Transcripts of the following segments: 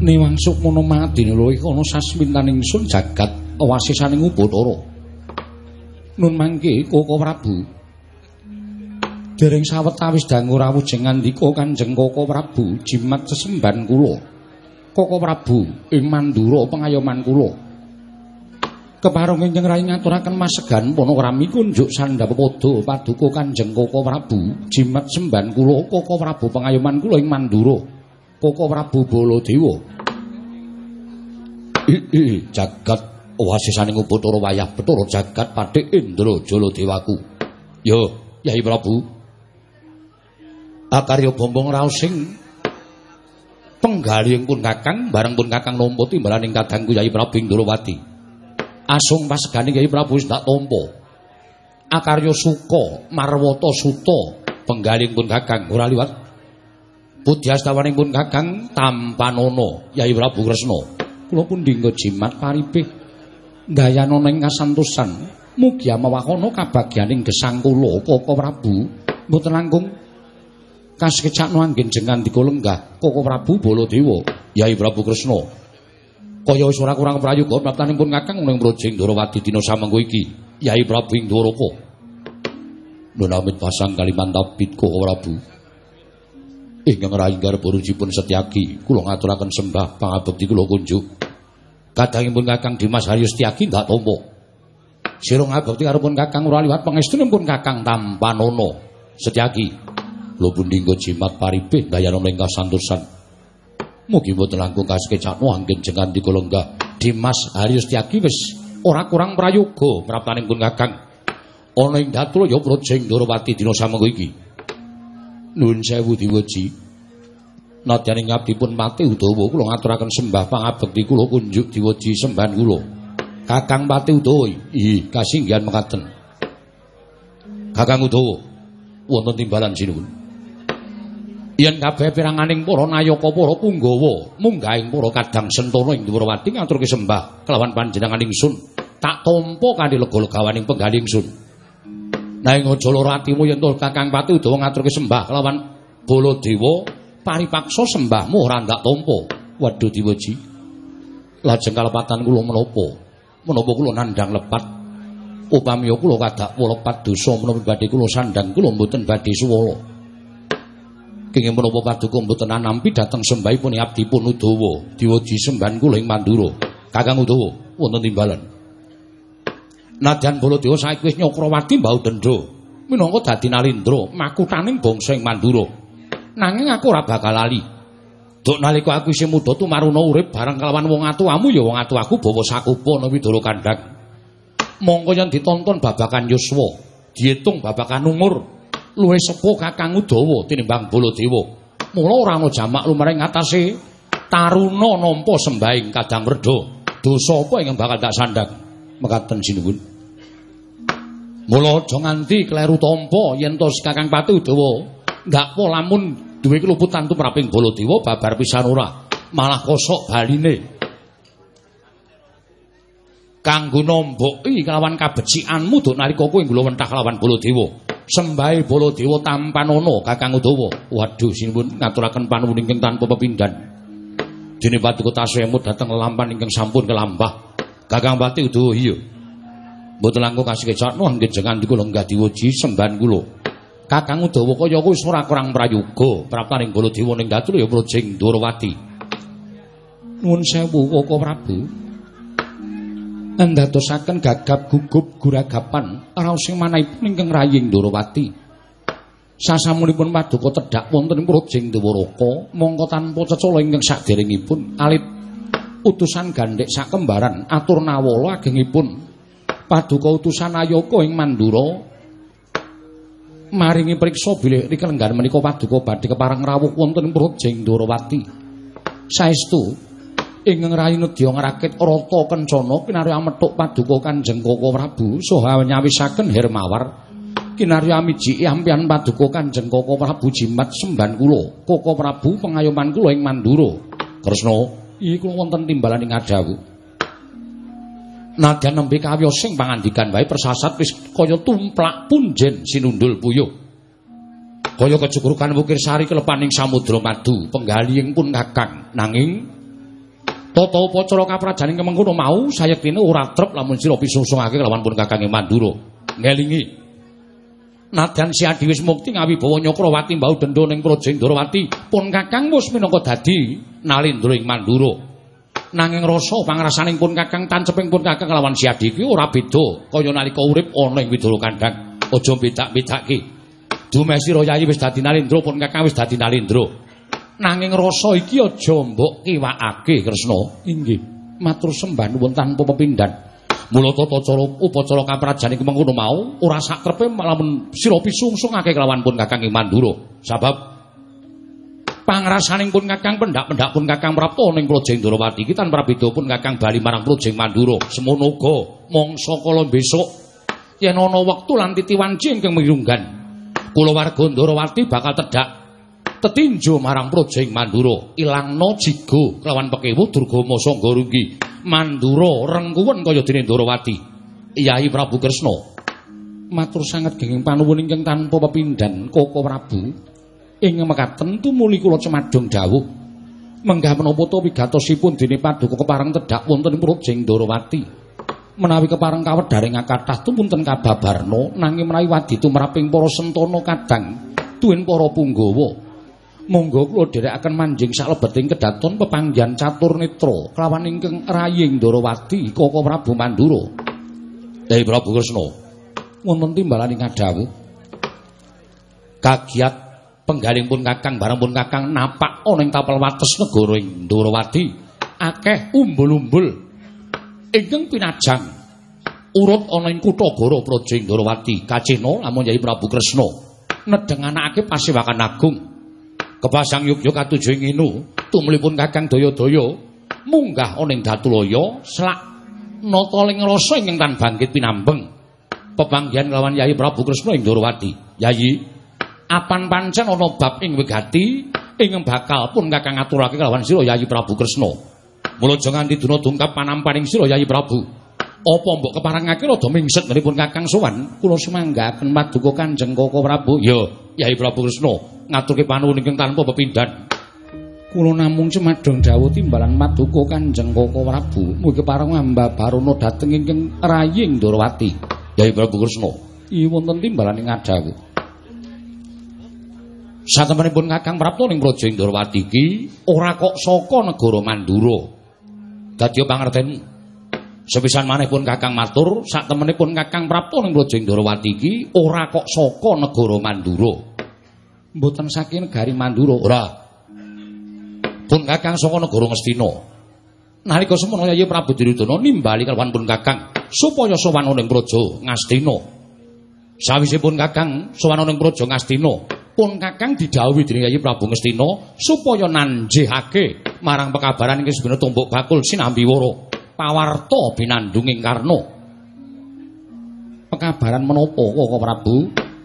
Niwangsuk Monomadi lho iku ana sasmintaning ingsun jagat wasisaning Ubathara. Nun mangke Koko Prabu. Dereng sawetawis dangu rawujeng ngandika Kanjeng Koko Prabu jimat sesemban kula. Koko Prabu ing Mandura pengayoman kula. Kepareng ingkang rai ngaturaken masegan panakrami kunjuk sandhapada paduka Kanjeng Koko Prabu jimat semban kula Koko Prabu pengayoman kula ing Mandura. Koko Prabu Baladewa. Jagat wasisaning Ubathara wayah Bathara jagat Pathik Indra Jaladewaku. Yo, Yai Prabu. Akarya bombong raosing penggalihing pun Kakang bareng pun Kakang nampa timbalaning kadangku Yai Prabu Indrawati. Asung pasegane Yai Prabu wis tak tampa. Akarya suka marwata suta penggalihing pun Kakang ora liwat budyastawaning pun Kakang Tampanana Yai Prabu Kresna. Kula pun dinggo jimat paripih dayanana ing kasantosan mugi amawakana kabagyaning gesang kula Koko Prabu mboten langkung kasekecakno anggen jengan dika lenggah Koko Prabu Baladewa Yai Prabu Kresna kaya wis ora kurang prayoga praptanipun Kakang ning Projing Ndrawati dina samengko iki Yai Prabu Indrawaka nun amit pasang kalimantapit Koko Prabu ingkang rayi garbarujipun Setyaki kula ngaturaken sembah pangabekti kula kunjuk kadangipun Kakang Dimas Haryo Setyaki ndak tampa sira ngabekti karo pun Kakang ora liwat pangestunipun Kakang Tampanana Setyaki kula pun dinggo jimat paripih dayanana ing kasantosan mugi boten langkung kasekecakno anggen jengan dika lenggah Dimas Haryo Setyaki wis ora kurang prayoga praptanipun Kakang ana ing Datraya Projing Ndrawati dina samengko iki. Nuwun sewu Diwaji. Nadyan ing abdipun Patih Udawa kula ngaturaken sembah pangabekti kula kunjuk Diwaji sembahan kula. Kakang Patih Udawa, nggih kasinggihan mekaten. Kakang Udawa, wonten timbalan sinuwun. Yen kabeh piranganing para nayaka para punggawa munggahing para kadang sentana ing Ndrawati ngaturke sembah kelawan panjenengan ingsun tak tampa kanthi lega-legawaning penggalih ingsun. Nanging aja lara atimu yen to Kakang Patih Udawa ngaturke sembah kelawan Baladewa paripaksa sembahmu ora ndak tampa. Waduh Diwaji. Lajeng kalepatan kula menapa? Menapa kula nandhang lepat? Upami kula kadakwa lepat dosa menawi badhe kula sandhang kula mboten badhe suwala. Kenging menapa paduka mboten nampi dhateng sembahipun abdipun Udawa, Diwaji sembahan kula ing Mandura. Kakang Udawa wonten timbalan. Nadyan Baladewa saiki wis Nyakrawati mbau dendha minangka dadi nalindra makuthaning bangsa ing Mandura. Nanging aku ora bakal lali. Duk nalika aku isih muda tumaruna urip bareng kelawan wong atuwamu ya wong atuwaku bawa sakupa ana Widara Kandhang. Mongko yen ditonton babakan yuswa, diitung babakan umur, luwih sepuh Kakang Udawa tinimbang Baladewa. Mula ora ana jamak lumrahing atase taruna nampa sembahing kadang werda. Dosa apa ingkang bakal tak sandhang? Mekaten sinuwun. Mula aja nganti kleru tampa yen to Kakang Patih Udawa ndak apa lamun duwe keluputan tumraping Baladewa babar pisan ora malah kosok baline. Kanggo nomboki kelawan kabecikanmu duk nalika kowe nggula wentah kelawan Baladewa. Sembahe Baladewa Tampanana Kakang Udawa. Waduh sinuwun ngaturaken panuwun ingkang tanpa pepindhan. Dene paduka tasih emut dhateng lampahan ingkang sampun kelambah. Kakang Patih Udawa iya. Mboten langkung kasekecakno anggen jengan dika lenggah Diwaji sembahan kula. Kakang Udawa kaya wis ora kurang prayoga praptaning Baladewa ning Datraya Projing Ndrawati. Nuwun sewu Koko Prabu. Ndadosaken gagap gugup guragapan raosing manahipun ingkang raying Ndrawati. Sasamunipun paduka tedhak wonten ing Projing Dwaraka mongko tanpa cecala ingkang saderengipun alit utusan gandhek sakembaran atur nawala agengipun paduka utusan Ayaka ing Mandura maringi priksa bilih rikelenggan menika paduka badhe kepareng rawuh wonten ing Projing Ndrawati. Saestu ingkang rayi nedya ngrakit rata kencana kinarya methuk paduka Kanjeng Koko Prabu saha nyawisaken hermawar kinarya mijiki ampian paduka Kanjeng Koko Prabu jimat semban kula Koko Prabu pengayoman kula ing Mandura. Kresna iki kula wonten timbalan ing Adawu. Nadyan nembe kawiyosing pangandikan wae persasat wis kaya tumplak punjen sinundul puyuh. Kaya kecukrukan wukir sari kelepaning samudra madu, penggalihing pun Kakang. Nanging Tata upacara kaprajaning kemengkono mau sayektine ora trep lamun sira pisungsungake kelawan pun Kakang Mandura. Ngelingi. Nadyan si Adi wis mukti ngawibawa Nyakrawati mbau dendha ning Projeng Ndrawati, pun Kakang wis minangka dadi nalindra ing Mandura. Nanging rasa pangrasaning pun Kakang tanceping pun Kakang kelawan si Adi iki ora beda kaya nalika urip ana ing Widara Kandhang. Aja bedak-bedake. Dumesira Yayi wis dadi nalindra pun Kakang wis dadi nalindra. Nanging rasa iki aja mbok kiwakake Kresna. Inggih, matur sembah nuwun tanpa pepindhan. Mula tata cara upacara kaprajan iki mengkono mau ora sakrepe lamun sira pisungsungake kelawan pun Kakang Mandura. Sabab pangrasaning pun Kakang pendak-pendak pun Kakang Prapta ning Projeng Ndrawati iki tanpa beda pun Kakang bali marang Projeng Mandura. Semono uga mangsa kala besok yen ana wektu lan titiwanci ingkang mirunggan, kula warga Ndrawati bakal tedhak tetinjo marang Projeng Mandura, ilangna jiga kelawan pekewu Durgama Sangga Runggi. Mandura rengkuwen kaya dene Ndrawati. Yai Prabu Kresna. Matur sanget genging panuwun ingkang tanpa pepindhan Koko Prabu. Ing mekaten tumuli kula cemadhong dawuh. Menggah menapa ta wigatosipun dene Paduka kepareng tedhak wonten ing Projeng Ndrawati. Menawi kepareng kawedharing kathah tumunten kababarna nanging menawi wadi tumraping para sentana kadang tuwin para punggawa. Monggo kula dherekaken manjing salebeting kedaton pepanggihan catur netra kelawan ingkang raying Ndrawati Koko Prabu Mandura. Yai Prabu Kresna wonten timbalaning kadhawuh kagiat penggaling pun Kakang bareng pun Kakang napak ana ing tapel wates negara ing Ndrawati akeh umbul-umbul ingkang pinajang urut ana ing Kutagara Projeng Ndrawati. Kacena lamun Yai Prabu Kresna nedeng anake Pasewakan Agung Kepasang Yogya katujuh nginu tumlipun Kakang Daya-daya munggah ana ing Datulaya selak nata ling rasa ingkang tan bangkit pinambeng pepanggihan lawan Yai Prabu Kresna ing Ndrawati. Yayi, apan pancen ana bab ing wigati ingkang bakal pun Kakang aturake kelawan sira Yai Prabu Kresna. Mula aja nganti duna dungkap panampaning sira Yai Prabu. Apa mbok keparengake rada mingset ngripun Kakang sowan kula semanggaken Paduka Kanjeng Koko Prabu. Ya, Yai Prabu Kresna ngaturke panuwun ingkang tanpa pepindhan. Kula namung cemadhong dawuh timbalan Paduka Kanjeng Koko Prabu mugi kepareng mbabarana dhateng ingkang raying Ndrawati. Yai Prabu Kresna, iki wonten timbalan ing adawuh. Satempunipun Kakang Prapta ning Projeng Ndrawati iki ora kok saka negara Mandura. Dadi pangertenmu. Sepisan maneh pun Kakang matur, sak temenipun Kakang Prapta ning Projeng Ndrawati iki ora kok saka negara Mandura. Mboten saking negari Mandura, ora. Pun Kakang saka negara Ngastina. Nalika semono Yai Prabu Duryudana nimbali kelawan pun Kakang supaya sowan ning Praja Ngastina. Sawise pun Kakang sowan ning Praja Ngastina, pun Kakang didhawuhi dening Yai Prabu Ngastina supaya nanjihake marang pekabaran ing Sibana Tumbuk Bakul Sinambiwara. Pawarta binandunging Karna. Pekabaran menapa Koko Prabu?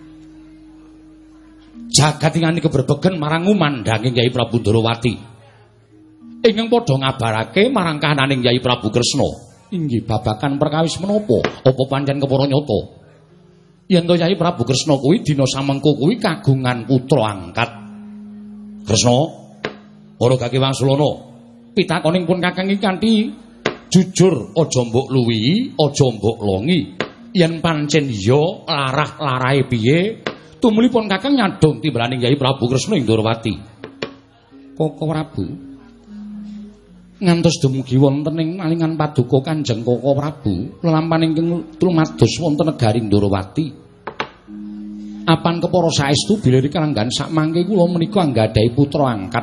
Jagat ingani keberbegen marang ngumandhanging Yai Prabu Ndrawati. Ingkang padha ngabarake marang kahananing Yai Prabu Kresna. Inggih babagan perkawis menapa? Apa pancen kepara nyata? Yen to Yai Prabu Kresna kuwi dina samengko kuwi kagungan putra angkat. Kresna, para gake Wangsulana, pitakoning pun Kakang iki kanthi jujur, aja mbok luwihi, aja mbok longi. Yen pancen iya larah-larahe piye, tumulipun Kakang nyadong timbalaning Yai Prabu Kresna ing Ndrawati. Koko Prabu ngantos dumugi wonten ing malingan Paduka Kanjeng Koko Prabu, lelampahan ingkang lumados wonten negari Ndrawati. Apan kepara saestu bilih kalenggan sakmangke kula menika anggadhahi putra angkat.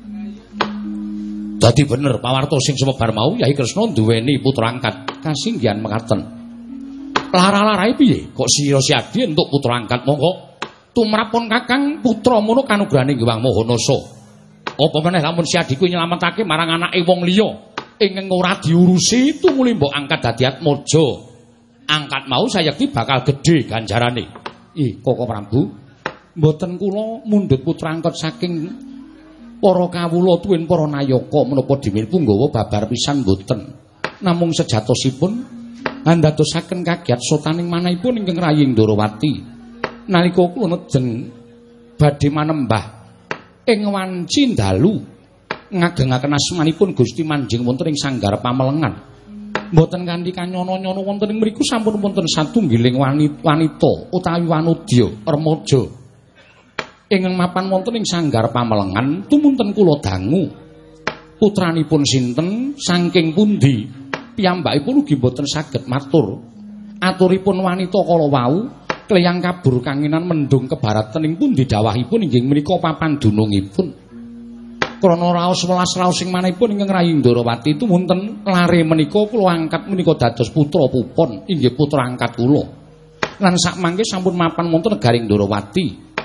Dadi bener pawarta sing semebar mau Yai Kresna duweni putra angkat. Kasinggihan mekaten. Lara-larahe piye? Kok sira siadi entuk putra angkat? Monggo tumrapun Kakang putra mono kanugrahane Hyang Mahanasa. Apa meneh lamun siadi kuwi nyelametake marang anake wong liya ingkang ora diurusi tumuli mbok angkat dadi atmaja. Angkat mau sayekti bakal gedhe ganjarane. Koko Prabu, mboten kula mundhut putra angkat saking para kawula tuwin para nayaka menapa dimil punggawa babar pisan mboten. Namung sejatosipun andadosaken kagiat sotaning manahipun ingkang raying Ndrawati. Nalika kula nejeng badhe manembah ing wanci dalu ngagengaken asmanipun Gusti manjing wonten ing sanggar pamelengan. Mboten kanthi kanyono-nyono wonten ing mriku sampun wonten satunggiling wanita utawi wanudya remaja ingkang mapan wonten ing sanggar pamelengan tumunten kula dangu. Putranipun sinten saking pundi? Piyambakipun ugi boten saged matur. Aturipun wanita kala wau kleyang kabur kanginan mendung kebaratan ing pundi dawahipun inggih menika papan dunungipun. Krana raos welas raos sing manahipun ingkang Rayi Ndarawati tumunten lare menika kula angkat menika dados putra pupon inggih putra angkat kula. Lan sakmangke sampun mapan wonten negaring Ndarawati.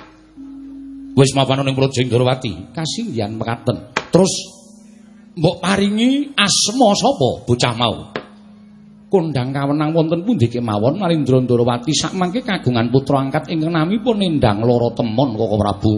Wis mapan ning Projeng Ndarawati, kasinggihan mekaten. Terus mbok paringi asma sapa bocah mau? Kondang kawenang wonten pundi kemawon Narendra Ndarawati sakmangke kagungan putra angkat ingkang namipun Endang Loro Temon Koko Prabu.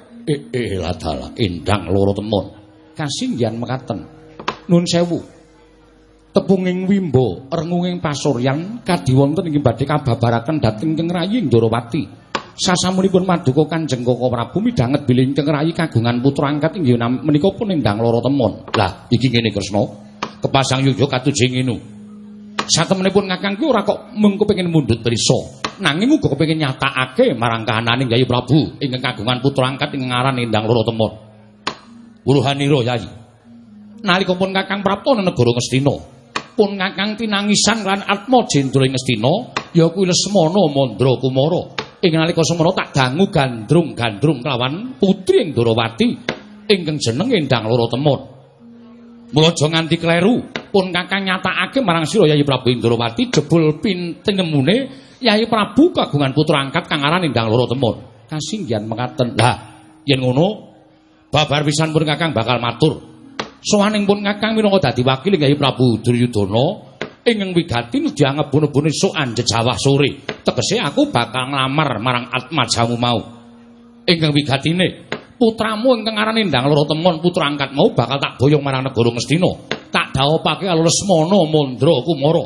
Ladala Endang Loro Temon. Kasinggihan mekaten. Nun sewu. Tepunging wimba rengunging pasuryan kadhi wonten inggih badhe kababaraken dhateng Kang Rayi Ndarawati. Sasamunipun maduka Kanjeng Koko Prabu midhanget bilih Kang Rayi kagungan putra angkat inggih menika pun Endang Loro Temon. Lah iki ngene Kresna. Kepasang yuga katujing nginu. Satemenipun Kakang kuwi ora kok mung kepengin mundhut prisa, nanging uga kepengin nyatakake marang kahananing Yayi Prabu ingkang kagungan putra angkat ingkang aran Endang Loro Temon. Wuruhanira Yayi. Nalika pun Kakang prapta ing negara Ngastina, pun Kakang tinangisan lan atma jendra ing Ngastina, ya kuwi Lesmana Mandra Kumara. Ing nalika semana tak dangu gandrung kelawan putri Ndarawati ingkang jeneng Endang Loro Temon. Mula aja nganti kleru, pun Kakang nyatakake marang sira Yayi Prabu Ndarawati jebul pintenemune Yayi Prabu kagungan putra angkat kang aran Endang Loro Temon. Kasinggihan mekaten. Lah, yen ngono babar pisan pun Kakang bakal matur. Sowaning pun Kakang minangka dadi wakil Yayi Prabu Duryudana ingkang wigati dianggep bune-bune sok anjejawah sore. Tegese aku bakal nglamar marang atmajamu mau. Ingkang wigatine putramu ingkang aran Endang Loro Temon putra angkat mau bakal tak boyong marang negara Ngastina. Tak dhawuhake karo Lesmana Mandra Kumara.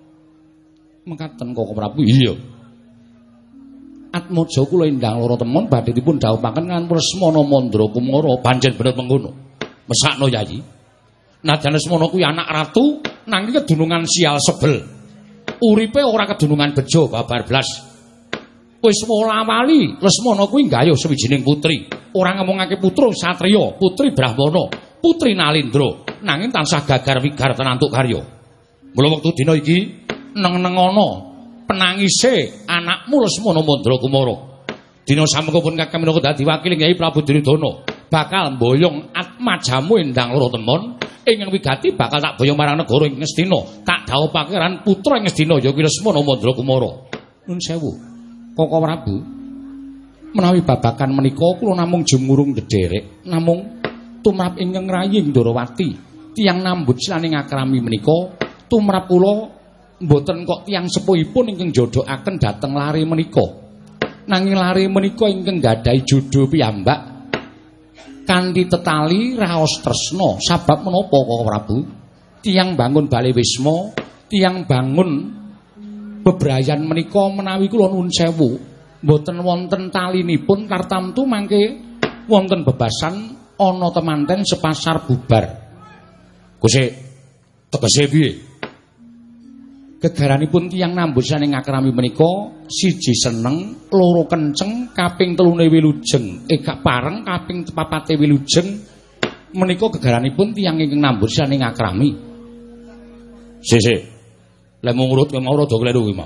Mekaten Koko Prabu. Iya. Atmaja kula Endang Loro Temon badhe dipun dhawuhaken kan Lesmana Mandra Kumara panjen bener mengkono. Mesakno Yayi. Nadyan Lesmana kuwi anak ratu nanging kedunungan sial sebel. Uripe ora kedunungan bejo babar blas. Wis wala-wali Lesmana kuwi nggayuh sawijining putri. Ora ngomongake putra satriya, putri Brahmana, putri Nalendra, nanging tansah gagar wigar tenantuk karya. Mula wektu dina iki neng-nengono penangise anakmu Lesmana Mandra Kumara. Dina samengko pun Kakang minangka dadi wakil Yayi Prabu Duryudana bakal mboyong atmajamu Endang Loro Temon ingkang wigati bakal tak boyong marang negara ing Ngastina. Tak dhawuhake ran putra ing Ngastina ya kuwi Lesmana Mandra Kumara. Nun sewu. Koko Prabu. Menawi babakan menika kula namung jemurung ndederek, namung tumrap ingkang Rayi Ndarawati, tiyang nambut silaning akrami menika, tumrap kula mboten kok tiyang sepuhipun ingkang jodhokaken dhateng lare menika. Nanging lare menika ingkang gadhahi jodho piyambak kanthi tetali raos tresna. Sabab menapa Koko Prabu? Tiyang bangun Bale Wisma, tiyang bangun bebrayan menika menawi kula nuwun sewu mboten wonten talinipun tartamtu mangke wonten bebasan ana temanten sepasar bubar. Gusti, tegese piye? Gegaranipun tiyang nambut saning akrami menika siji seneng, loro kenceng, kaping telune wilujeng, gak pareng kaping papate wilujeng menika gegaranipun tiyang ingkang nambut saning akrami. Sik. Lek mung urut kowe mau rada kleru kuwi mau.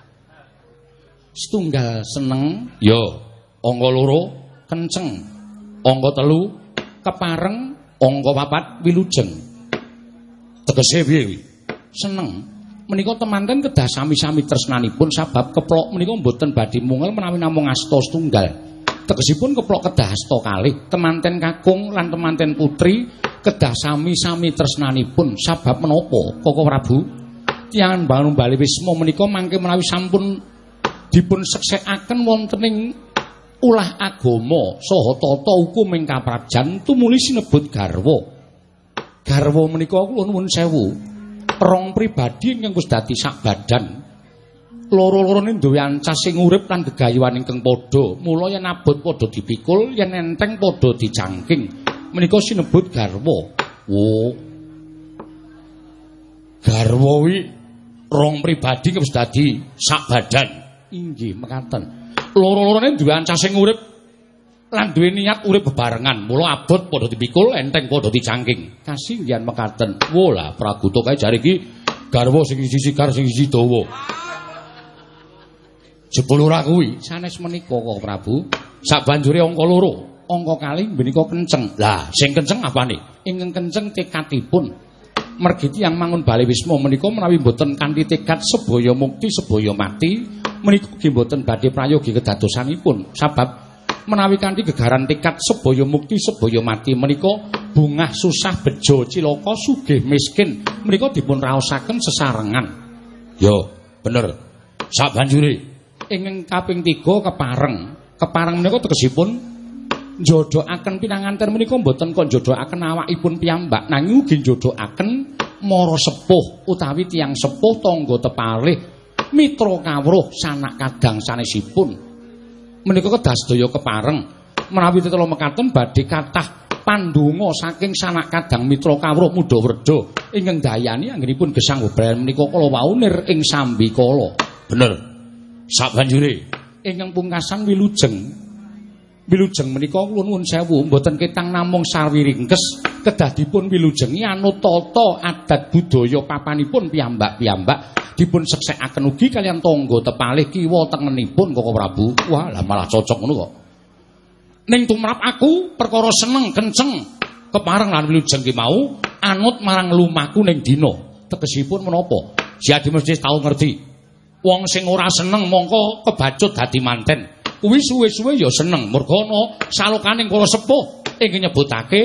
Setunggal seneng, ya, angka loro kenceng, angka telu kepareng, angka papat wilujeng. Tegese piye kuwi? Seneng. Menika temanten kedah sami-sami tresnanipun sabab keplok menika mboten badhe mungel menawi namung asta setunggal. Tegesipun keplok kedah asta kalih. Temanten kakung lan temanten putri kedah sami-sami tresnanipun sabab menapa Koko Prabu? Tiyang bangun Bale Wisma menika mangke menawi sampun dipun seksekaken wonten ing ulah agama saha tata hukum ing kaprajan tumuli sinebut garwa. Garwa menika kula nuwun sewu, rong pribadi ingkang wis dadi sak badan. Loro-lorone duwe ancas sing urip lan gegayuhan ingkang padha. Mula yen abot padha dipikul, yen enteng padha dicangking. menika sinebut garwa. Oh. Garwa kuwi rong pribadi wis dadi sak badan. Inggih mekaten. Loro-lorone duwe ancasing urip lan duwe niat urip bebarengan. Mula abot padha dipikul, enteng padha dicangking. Kasinggihan mekaten. Wola Praguta kae jare iki garwa sing siji sigar sing siji dawa. Jebul ora kuwi, sanes menika kok Prabu. Sabanjure angka loro, angka kalih menika kenceng. Lah, sing kenceng apane? Ingkang kenceng tekadipun. Mergi tiyang mangun Bali Wisma menika menawi boten kanthi tekad sebaya mukti sebaya mati, menika nggih boten badhe prayogi kedadosanipun. Sabab menawi kanthi gegaran tekad sebaya mukti sebaya mati menika bungah susah bejo cilaka sugih miskin menika dipun raosaken sesarengan. Yo, bener. Sabanjure ingkang kaping 3 kepareng. Kepareng menika tegesipun njodokaken pinanganten menika mboten kok njodokaken awakipun piyambak nanging ugi njodokaken mara sepuh utawi tiyang sepuh tangga tepalih mitra kawruh sanak kadang sanesipun. Menika kedah sedaya kepareng menawi tetela mekaten badhe kathah pandonga saking sanak kadang mitra kawruh Mudawerda ingkang dayani anggenipun gesang bebrayan menika kala waunir ing sambikala. Bener. Sabanjure ingkang pungkasan wilujeng menika kula nuwun sewu mboten ketang namung sarwi ringkes kedah dipun wilujengi anut tata adat budaya papanipun piyambak-piyambak dipun seksekaken ugi kaliyan tangga tepalih kiwa tengenipun Koko Prabu. Wah, lah malah cocok ngono kok. Ning tumrap aku perkara seneng kenceng kepareng lan wilujeng ki mau anut marang lumaku ning dina. Tegesipun menapa? Jadi mesti tau ngerti. Wong sing ora seneng mongko kebacut dadi manten. Kuwi suwe-suwe ya seneng. Merga ana salokaning para sepuh ingkang nyebutake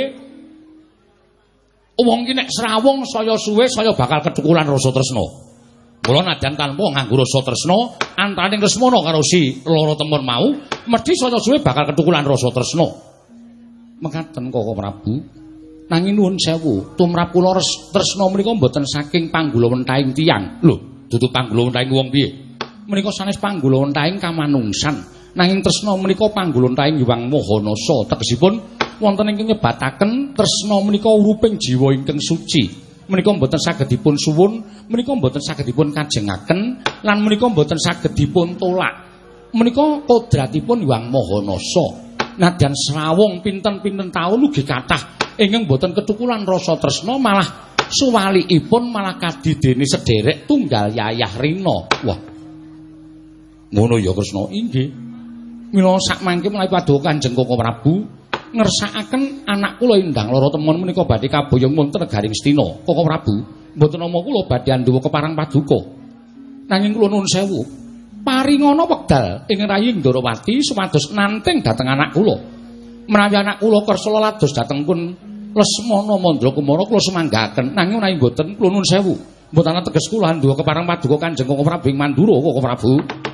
wong ki nek srawung saya suwe saya bakal ketukulan rasa tresna. Mula najan tanpa nganggo rasa tresna antaraning Lesmana karo si loro temen mau mesti saya suwe bakal ketukulan rasa tresna. Mekaten Koko Prabu. Nanging nuwun sewu, tumrap kula tresna menika mboten saking panggulawentahing tiyang. Lho, dudu panggulawentahing wong piye? Menika sanes panggulawentahing kamanungsan. Nanging tresna menika panggulawentahing Hyang Mahanasa. Tegesipun wonten ingkang nyebataken tresna menika uruping jiwa ingkang suci. Menika mboten saged dipun suwun, menika mboten saged dipun kajengaken, lan menika mboten saged dipun tolak. Menika kodratipun Hyang Mahanasa. Nadyan srawung pinten-pinten taun ugi kathah ingkang boten ketukulan rasa tresna malah suwalikipun malah kadidene sederek tunggal Yayah Rina. Wah. Ngono ya Kresna. Inggih. Mila sakmangke menawi paduka Kanjeng Koko Prabu ngersakaken anak kula Indang Lara Temon menika badhe kaboyong wonten negaring Stina. Koko Prabu, mboten nama kula badhe andhawa keparang paduka. Nanging kula nuwun sewu, paringana wekdal ing rayi Ndarawati supados nanteng dhateng anak kula. Menawi anak kula kersa lados dhateng pun Lesmana Mandrakumara kula semanggaken. Nanging menawi mboten kula nuwun sewu, mboten ana teges kula andhawa keparang paduka Kanjeng Koko Prabu ing Mandura Koko Prabu.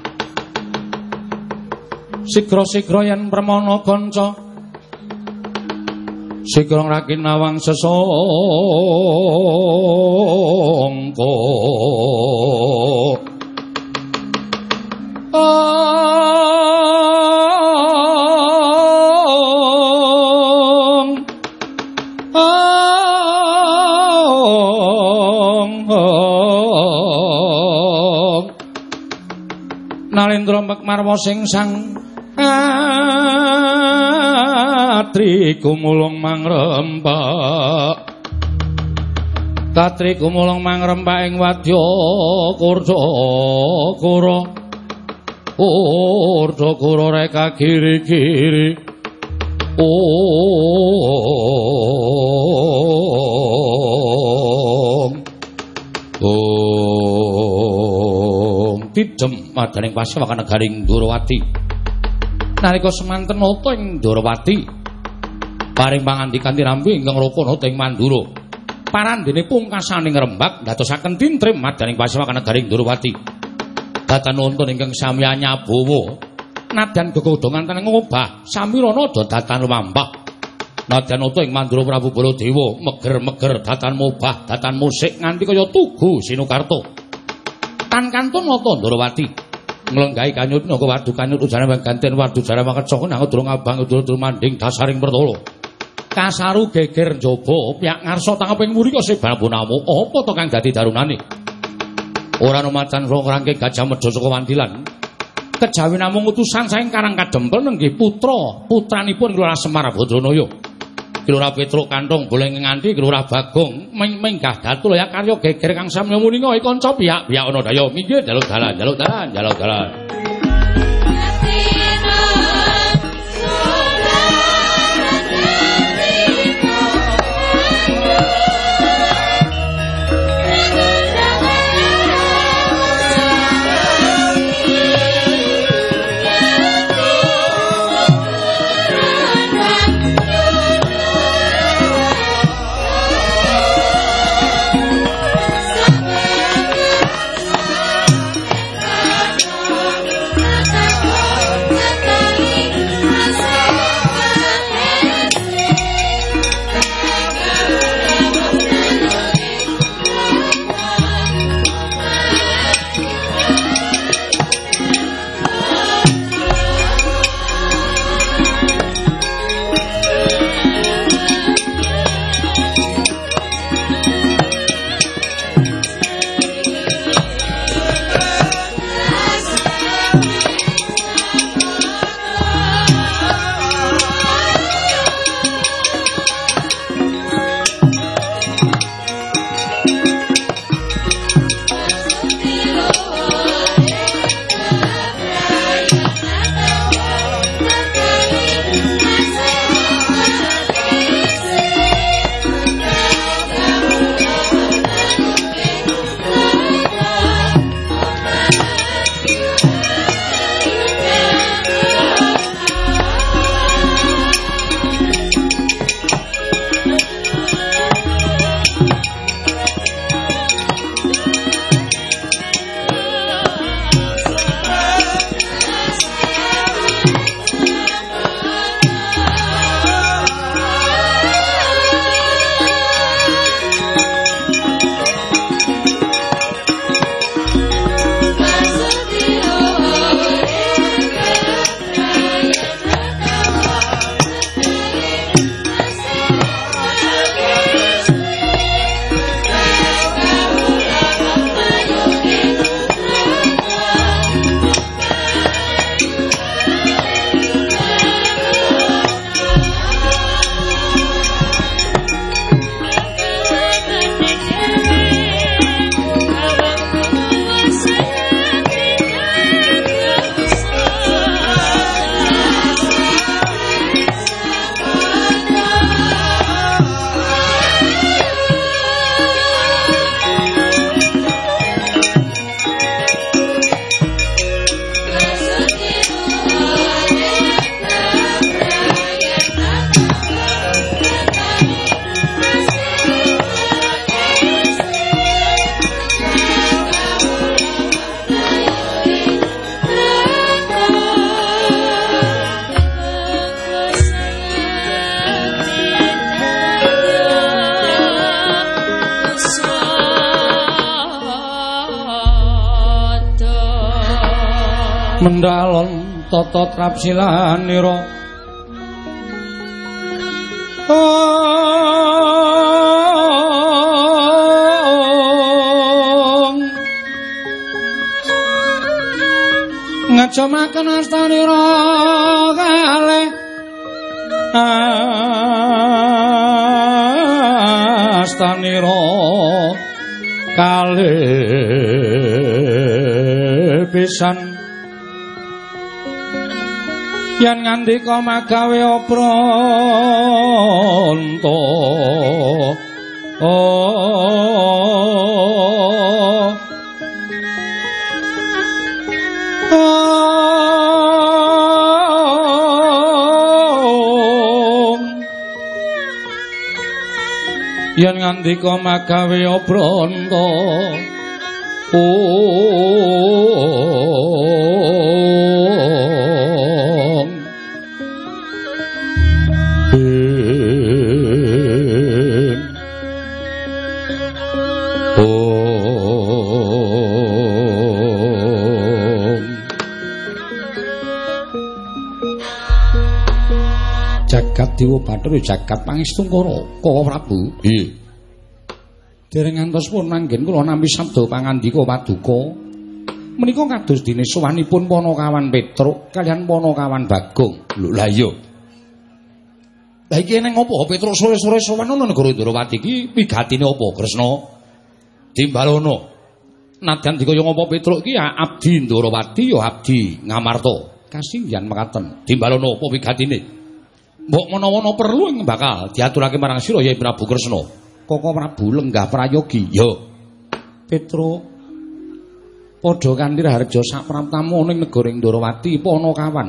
Sigra-sigra yen pramana kanca sigra rakinawang sesangka Nalendra Mekmarwa sing sang Katri kumulung mangrempak Katri kumulung mangrempak ing wadya Kurdakura Kurdakura reka giri-giri Tidem madaning Pasewakan negaring Ndarawati. Nalika semanten nata ing Ndarawati paring pangandikan tirambi ingkang rukun ing Mandura. Parandene pungkasaning Rembag ndadosaken tintrim madaning Pasewakan negaring Ndarawati. Datan wonten ingkang sami anyabawa. Nadyan gegodhongan teneng ngobah samirana ada datan lumampah. Nadyan nata ing Mandura Prabu Baladewa meger-meger datan mobah datan musik nganti kaya tugu Sinukarta. Tan kantun nata Ndarawati nglenggahi kanyut naga wadu kanyut ujane ganten wadu jare makecok nang durung abang durung manding dasaring pertolo Kasaru geger njaba piyak ngarsa tangeping mriki sebab punamu apa to kang dadi darunane ora ana macan rangke Gajah Medha saka Wandilan kejawi namung utusan saking Karang Kadempel nenggih putranipun Kelurahan Semar Badranaya Kelurahan Petruk Kanthong boleh nganti Kelurahan Bagong menggah datul ya karya geger kang samya muninga kanca piyak ana daya minggir jaluk dalan mendalon tata trapsilanira ngajamaken astanira kalih astanira kalih pisan yen ngandika magawe apranta yen ngandika magawe apranta Jagat Dewa Bathara jagat pangestungkara Koko Prabu. Nggih. Dereng ngantos pun manggen kula nampi sabda pangandika paduka. Menika kados dene sowanipun Panakawan Petruk kaliyan Panakawan Bagong. Lho lha iya. Lah iki ning apa Petruk sore-sore sowan ana negara Indrawati iki wigatine apa Kresna? Dimbalana. Nadyan dikaya ngapa Petruk iki ya abdi Indrawati ya abdi Ngamarta. Kasinggihan mekaten. Dimbalana apa wigatine? Mbok menawa perlu ing bakal diaturake marang sira Yai Prabu Kresna. Koko Prabu lenggah prayogi. Ya. Petruk padha kanthi harja sak praptamu ning negara Indrawati Panakawan.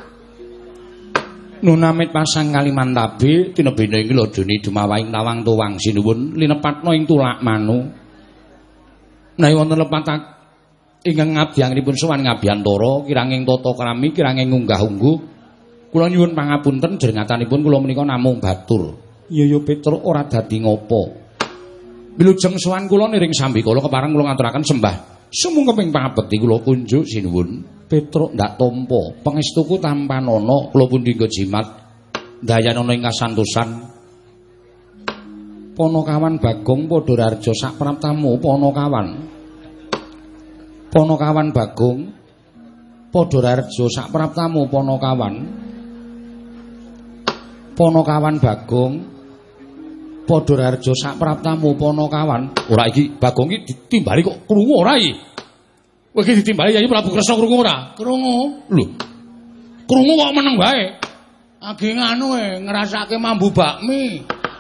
Nunamit pasang Kalimantabe tinebene iki lho dene dumawahing tawang tuwang sinuwun linepatna ing tulak manu. Menawi wonten lepatak ingkang ngabdianipun sowan ngabiyantara kiranging tata krami kiranging unggah-ungguh kula nyuwun pangapunten jenengatanipun kula menika namung batur. Iya Petruk ora dadi ngopo. Wilujeng sowan kula niring sambikala kepareng kula ngaturaken sembah sumungkaping pangabekti kula kunjuk sinuwun. Petruk ndak tampa pangestuku tampanana kula pundi nggo jimat dayanana ing kasantosan. Panakawan Bagong padha rarja sak praptamu Panakawan. Panakawan Bagong padha rarja sak praptamu Panakawan. Panakawan Bagong padha rarja sak praptamu Panakawan. Ora iki Bagong iki ditimbali kok krungu ora iki? Kowe iki ditimbali Yai Prabu Kresna krungu ora? Krungu. Lho. Krungu kok meneng wae. Agi nganu ngrasake mambu bakmi.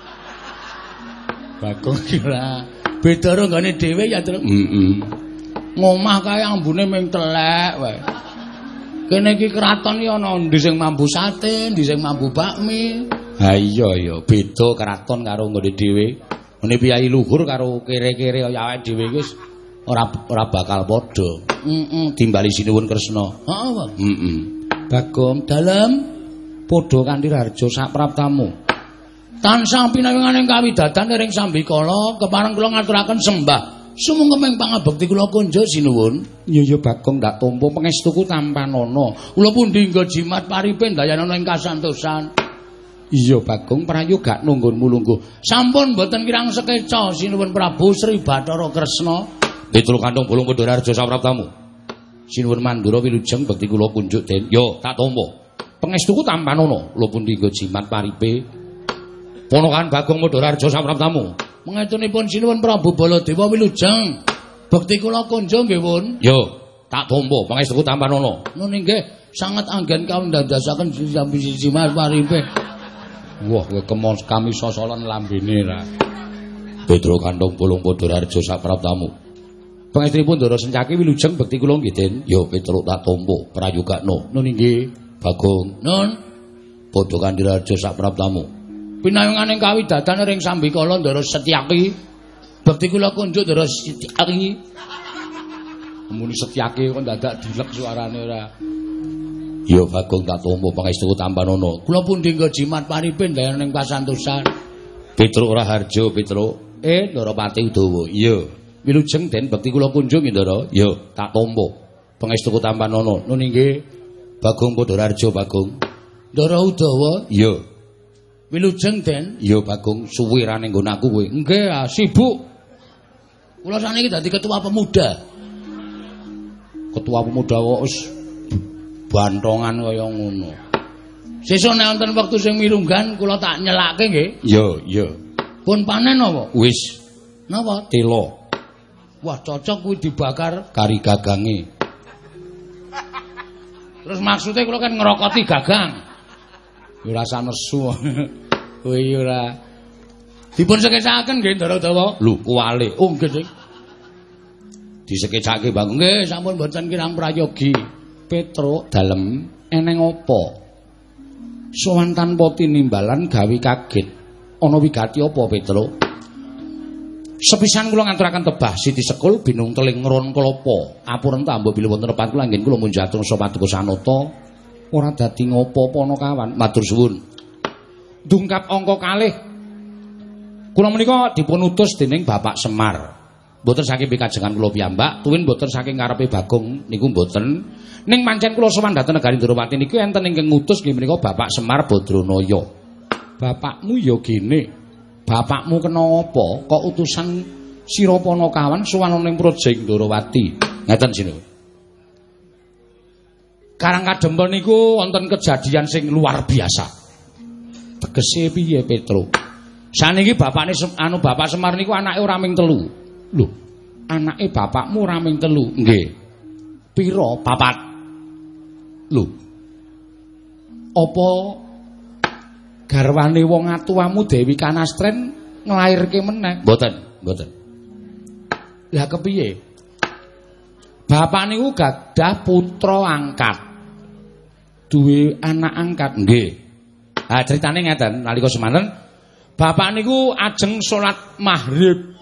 Bagong kira beda karo nggone dhewe ya, Tru. Ngomah kae ambune ming telek wae. Kene iki kraton iki ana endi sing mambu sate, endi sing mambu bakmi. Ha iya beda kraton karo nggone dhewe. Ngene piyai luhur karo kere-kere kaya awake dhewe iki ora bakal padha. Timbali sinuwun Kresna. Heeh. Bagong dalem padha kanthi harja sak praptamu. Tansah pinawinganing kawidadan ing sambikala kepareng kula ngaturaken sembah sumungkaping pangabekti kula kunjuk sinuwun. Iya Bagong ndak tampa pangestuku tampanana. Kula pundi nggo jimat paripe dayanana ing kasantosan. Iya Bagong prayoga nunggunmu lungguh. Sampun mboten kirang sekeca sinuwun Prabu Sri Bathara Kresna. Petruk kantong bolong padha harja sapraptamu. Sinuwun Mandura wilujeng bekti kula kunjuk den. Yo tak tampa. Pangestuku tampanana. Kula pundi nggo jimat paripe Panakawan Bagong Madhararja sapraptamu. Mengetunipun sinuwun Prabu Baladewa wilujeng bekti kula kunjuk nggih pun. Yo, tak tampa pangestuku tampanana. Nun inggih sanget anggen kawedhasaken siji mas paripe. Wah, kowe kemon kami sosolan lambene ra. Petruk kantong bolong Madhararja sapraptamu. Pangestunipun Ndara Sencaki wilujeng bekti kula nggih Den. Yo, Petruk tak tampa prayogakna. Nun inggih Bagong. Nun padha kanthi raja sapraptamu. Pinawinganing kawidadan ing sambikala Ndara Setyaki bekti kula kunjuk Ndara Setyaki. Muni Setyaki kok dadak dilek suarane ora. Ya Bagong tak tampa pangestuku tampanana. Kula pundi nggo jimat paripe dayaneng pasantosan. Petruk ora harja Petruk. Ndara Pati Udawa. Iya. Wilujeng Den bekti kula kunjuk Ndara. Ya tak tampa pangestuku tampanana. Nun inggih Bagong Padhararja Bagong. Ndara Udawa. Iya. Wilujeng Den. Iya Bagong suwirane nggon aku kowe. Nggih, sibuk. Kula saniki dadi ketua pemuda. Ketua pemuda kok wis bantongan kaya ngono. Sesuk nek wonten wektu sing mirunggan kula tak nyelake nggih. Iya. Pun panen apa? Wis. Napa? Telo. Wah, cocok kuwi dibakar kari gagange. Terus maksudnya kula kan ngerokoti gagang. Ora rasa nesu. Kowe ora dipun sekecakaken nggih Ndara Dawa. Lho, kuwale. Oh, nggih sing. Disekecake Bagong. Nggih, sampun mboten kirang prayogi. Petruk dalem eneng apa? Sowan tanpa tinimbalan gawe kaget. Ana wigati apa Petruk? Sepisan kula ngaturaken tebah Siti Sekul binung teling ngron klapa. Apuren ta mbok bilih wonten repat kula nggih kula munjatun sapa paduka sanata. Ora dadi ngopo Panakawan. Matur suwun. Dungkap angka kalih. Kula menika dipun utus dening Bapak Semar. Mboten saking pikajengan kula piyambak, tuwin mboten saking karepe Bagong niku mboten. Ning pancen kula sowan dhateng negari Ndorowati niku enten ingkang ngutus nggih menika Bapak Semar Badranaya. Bapakmu ya gene. Bapakmu kena apa? Kok utusan Sira Panakawan sowan ning Project Ndorowati. Ngeten sinu. Karang Kadempel niku wonten kejadian sing luar biasa. Tegese piye Petro? Saniki bapakne Bapak Semar niku anake ora ming 3. Lho, anake bapakmu ora ming 3. Nggih. Pira? 4. Lho. Apa garwane wong atuwamu Dewi Kanastren nglairke meneh? Mboten, mboten. Lah kepiye? Bapak niku gadah putra angkat. Duwe anak angkat. Nggih. Lah critane ngeten, nalika semanten bapak niku ajeng salat maghrib.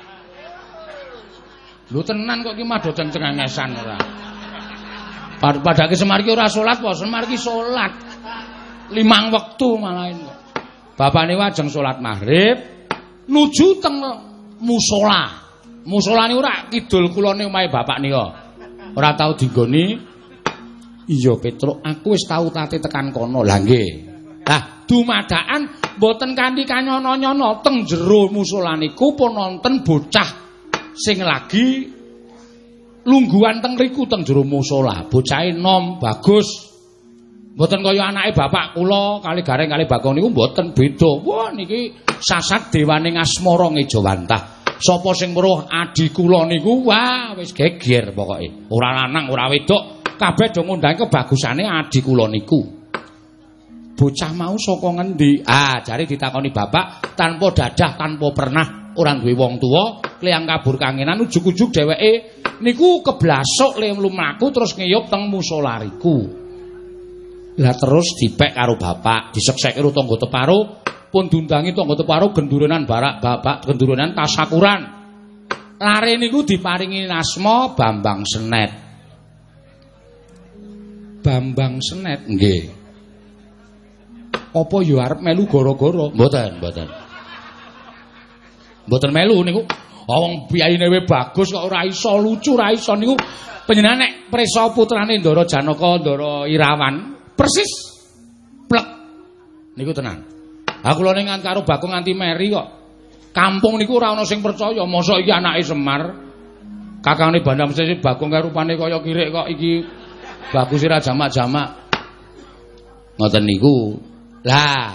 Lho tenan kok ki madoten cengengesan ora. Padake Semar ki ora salat apa? Semar ki salat. 5 wektu malahan kok. Bapak niku ajeng salat maghrib nuju teng musala. Musala niku ora kidul kulone omahe bapak nika. Ora tau dinggoni. Iya Petruk, aku wis tau tate tekan kono. Lah nggih. Lah dumadakan mboten kanthi kanyono-nyono teng jero musala niku pun wonten bocah sing lagi lungguhan teng riku teng jero musala. Bocahe nom bagus. Mboten kaya anake bapak kula kali Gareng kali Bagong niku mboten beda. Wah niki sasat dewaning asmara ngejawantah. Sapa sing weruh adi kula niku wah wis geger pokoke. Ora lanang ora wedok kabeh do ngundang kebagusane adi kula niku. Bocah mau saka ngendi? Ah, jare ditakoni bapak tanpa dadah tanpa pernah ora duwe wong tuwa, kliang kabur kangenan ujug-ujug dheweke niku keblasok le mlaku terus ngeyup teng musolariku. Lah terus dipek karo bapak, diseksek karo tangga teparo, pun diundangi tangga teparo gendurenan barak bapak gendurenan tasakuran. Lare niku diparingi asma Bambang Senet. Bambang Senet nggih. Apa ya arep melu gara-gara? Mboten, mboten. Mboten melu niku. Wong piyaine we bagus kok ora iso lucu, ora iso niku panjenengan nek prisa putrane Ndara Janaka, Ndara Irawan, persis plek. Niku tenan. Ha kula ning karo Bagong nganti meri kok. Kampung niku ora ana sing percaya, mosok iki anake Semar. Kakangane Bandam Sesi Bagong kaya rupane kaya kirik kok iki bagus ora jamak-jamak. Ngoten niku. Lah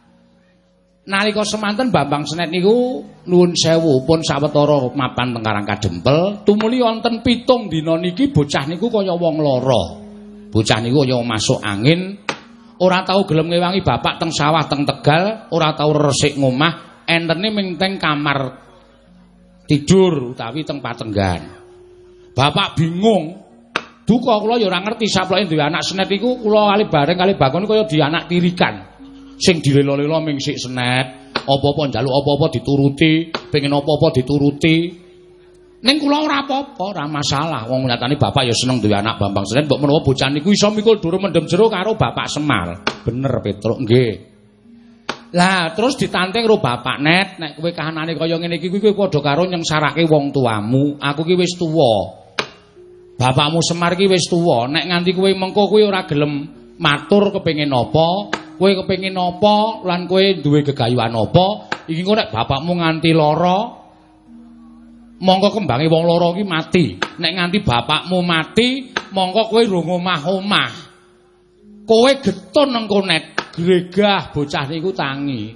nalika semanten Bambang Senet niku nuwun sewu pun sawetara mapan teng Karang Kadempel tumuli wonten 7 dina niki bocah niku kaya wong lara. Bocah niku kaya masuk angin, ora tau gelem ngewangi bapak teng sawah teng Tegal, ora tau resik ngomah, entene ming teng kamar tidur utawi teng patenggan. Bapak bingung. Duka kula ya ora ngerti saploke duwe anak Senet iku kula kali bareng kali Bagong kaya di anak tirikan. Sing dilela-lela ming sik Senet, apa-apa njaluk apa-apa dituruti, pengen apa-apa dituruti. Ning kula ora apa-apa, ora masalah. Wong nyatane bapak ya seneng duwe anak Bambang Senet, mbok menawa bocah niku iso mikul duru mendem jero karo Bapak Semar. Bener Petruk, nggih. Lah terus ditanteng karo Bapak Net, nek kowe kahanane kaya ngene iki kowe padha karo nyengsarake wong tuamu. Aku ki wis tuwa. Bapakmu Semar ki wis tuwa, nek nganti kowe mengko kowe ora gelem matur kepengin apa, kowe kepengin apa lan kowe duwe gegayuhan apa, iki kok nek bapakmu nganti lara, mongko kembange wong lara ki mati. Nek nganti bapakmu mati, mongko kowe rung omah-omah. Kowe getun engko Net, gregah bocah niku tangi.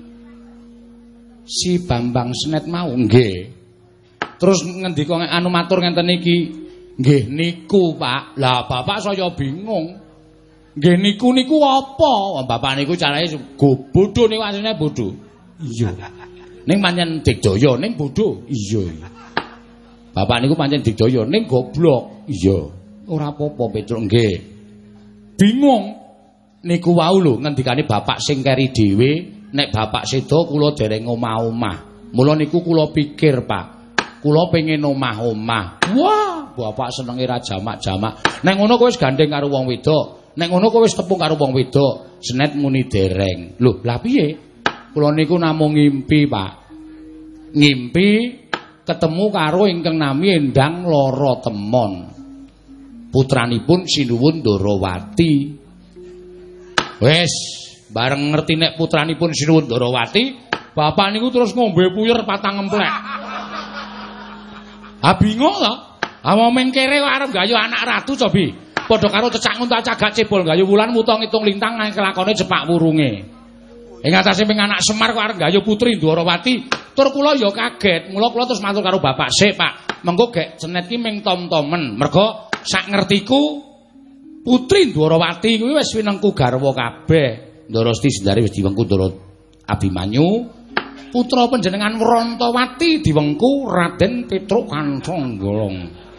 Si Bambang Senet mau nggih. Terus ngendika anu matur ngenten iki. Nggih niku, Pak. Lah bapak saya bingung. Nggih niku apa? Bapak niku carane bodho niku asline bodho. Iya. Ning pancen digdaya ning bodho. Iya. Bapak niku pancen digdaya ning goblok. Iya. Ora apa-apa Petruk nggih. Bingung. Niku wau lho ngendikane bapak sing keri dhewe, nek bapak sedo kula dereng omah-omah. Mula niku kula pikir, Pak. Kula pengen omah-omah. Wah, bapak senenge ra jamak-jamak. Nek ngono kowe wis gandeng karo wong wedok. Nek ngono kowe wis tepung karo wong wedok. Senet muni dereng. Lho, lah piye? Kula niku namung ngimpi, Pak. Ngimpi ketemu karo ingkang nami Endang Lara Temon. Putranipun Sinuwun Ndarawati. Wes, bareng ngerti nek putranipun Sinuwun Ndarawati, bapak niku terus ngombe puyer patang emplek. Ha bingung to? Ha momeng kere kok arep gayu anak ratu cobi. Padha karo cecak nguntak cagak cebol gayu wulan muta ngitung lintang nang kelakone jepak wurunge. Ing atase ping anak Semar kok arep gayu putri Ndarawati, tur kula ya kaget. Mula kula terus matur karo bapak, "Sik, Pak, mengko gek cenet ki ming tom-tomen. Mergo sak ngertiku putri Ndarawati kuwi wis winengku garwa kabeh. Ndarasti sendare wis diwengku Ndara Abimanyu. Putra panjenengan Wrantawati diwengku Raden Petruk Kanthonggolong."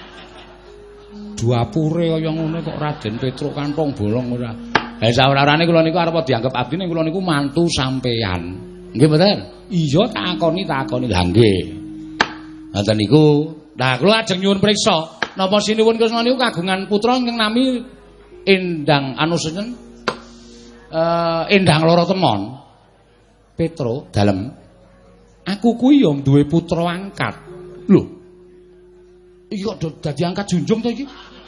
Duapure kaya ngono kok Raden Petruk Kanthong Bolong ora. Ha sawarane kula niku arep dianggep abdi ning kula niku mantu sampeyan. Nggih mboten? Iya takoni. Lah nggih. Ngoten niku. Lah kula ajeng nyuwun priksa, napa Sinuwun Kresna niku kagungan putra ingkang nami Endang Endang Lara Temon. Petruk dalem. Aku kuwi ya duwe putra angkat. Lho. Iki kok dadi angkat junjung to iki?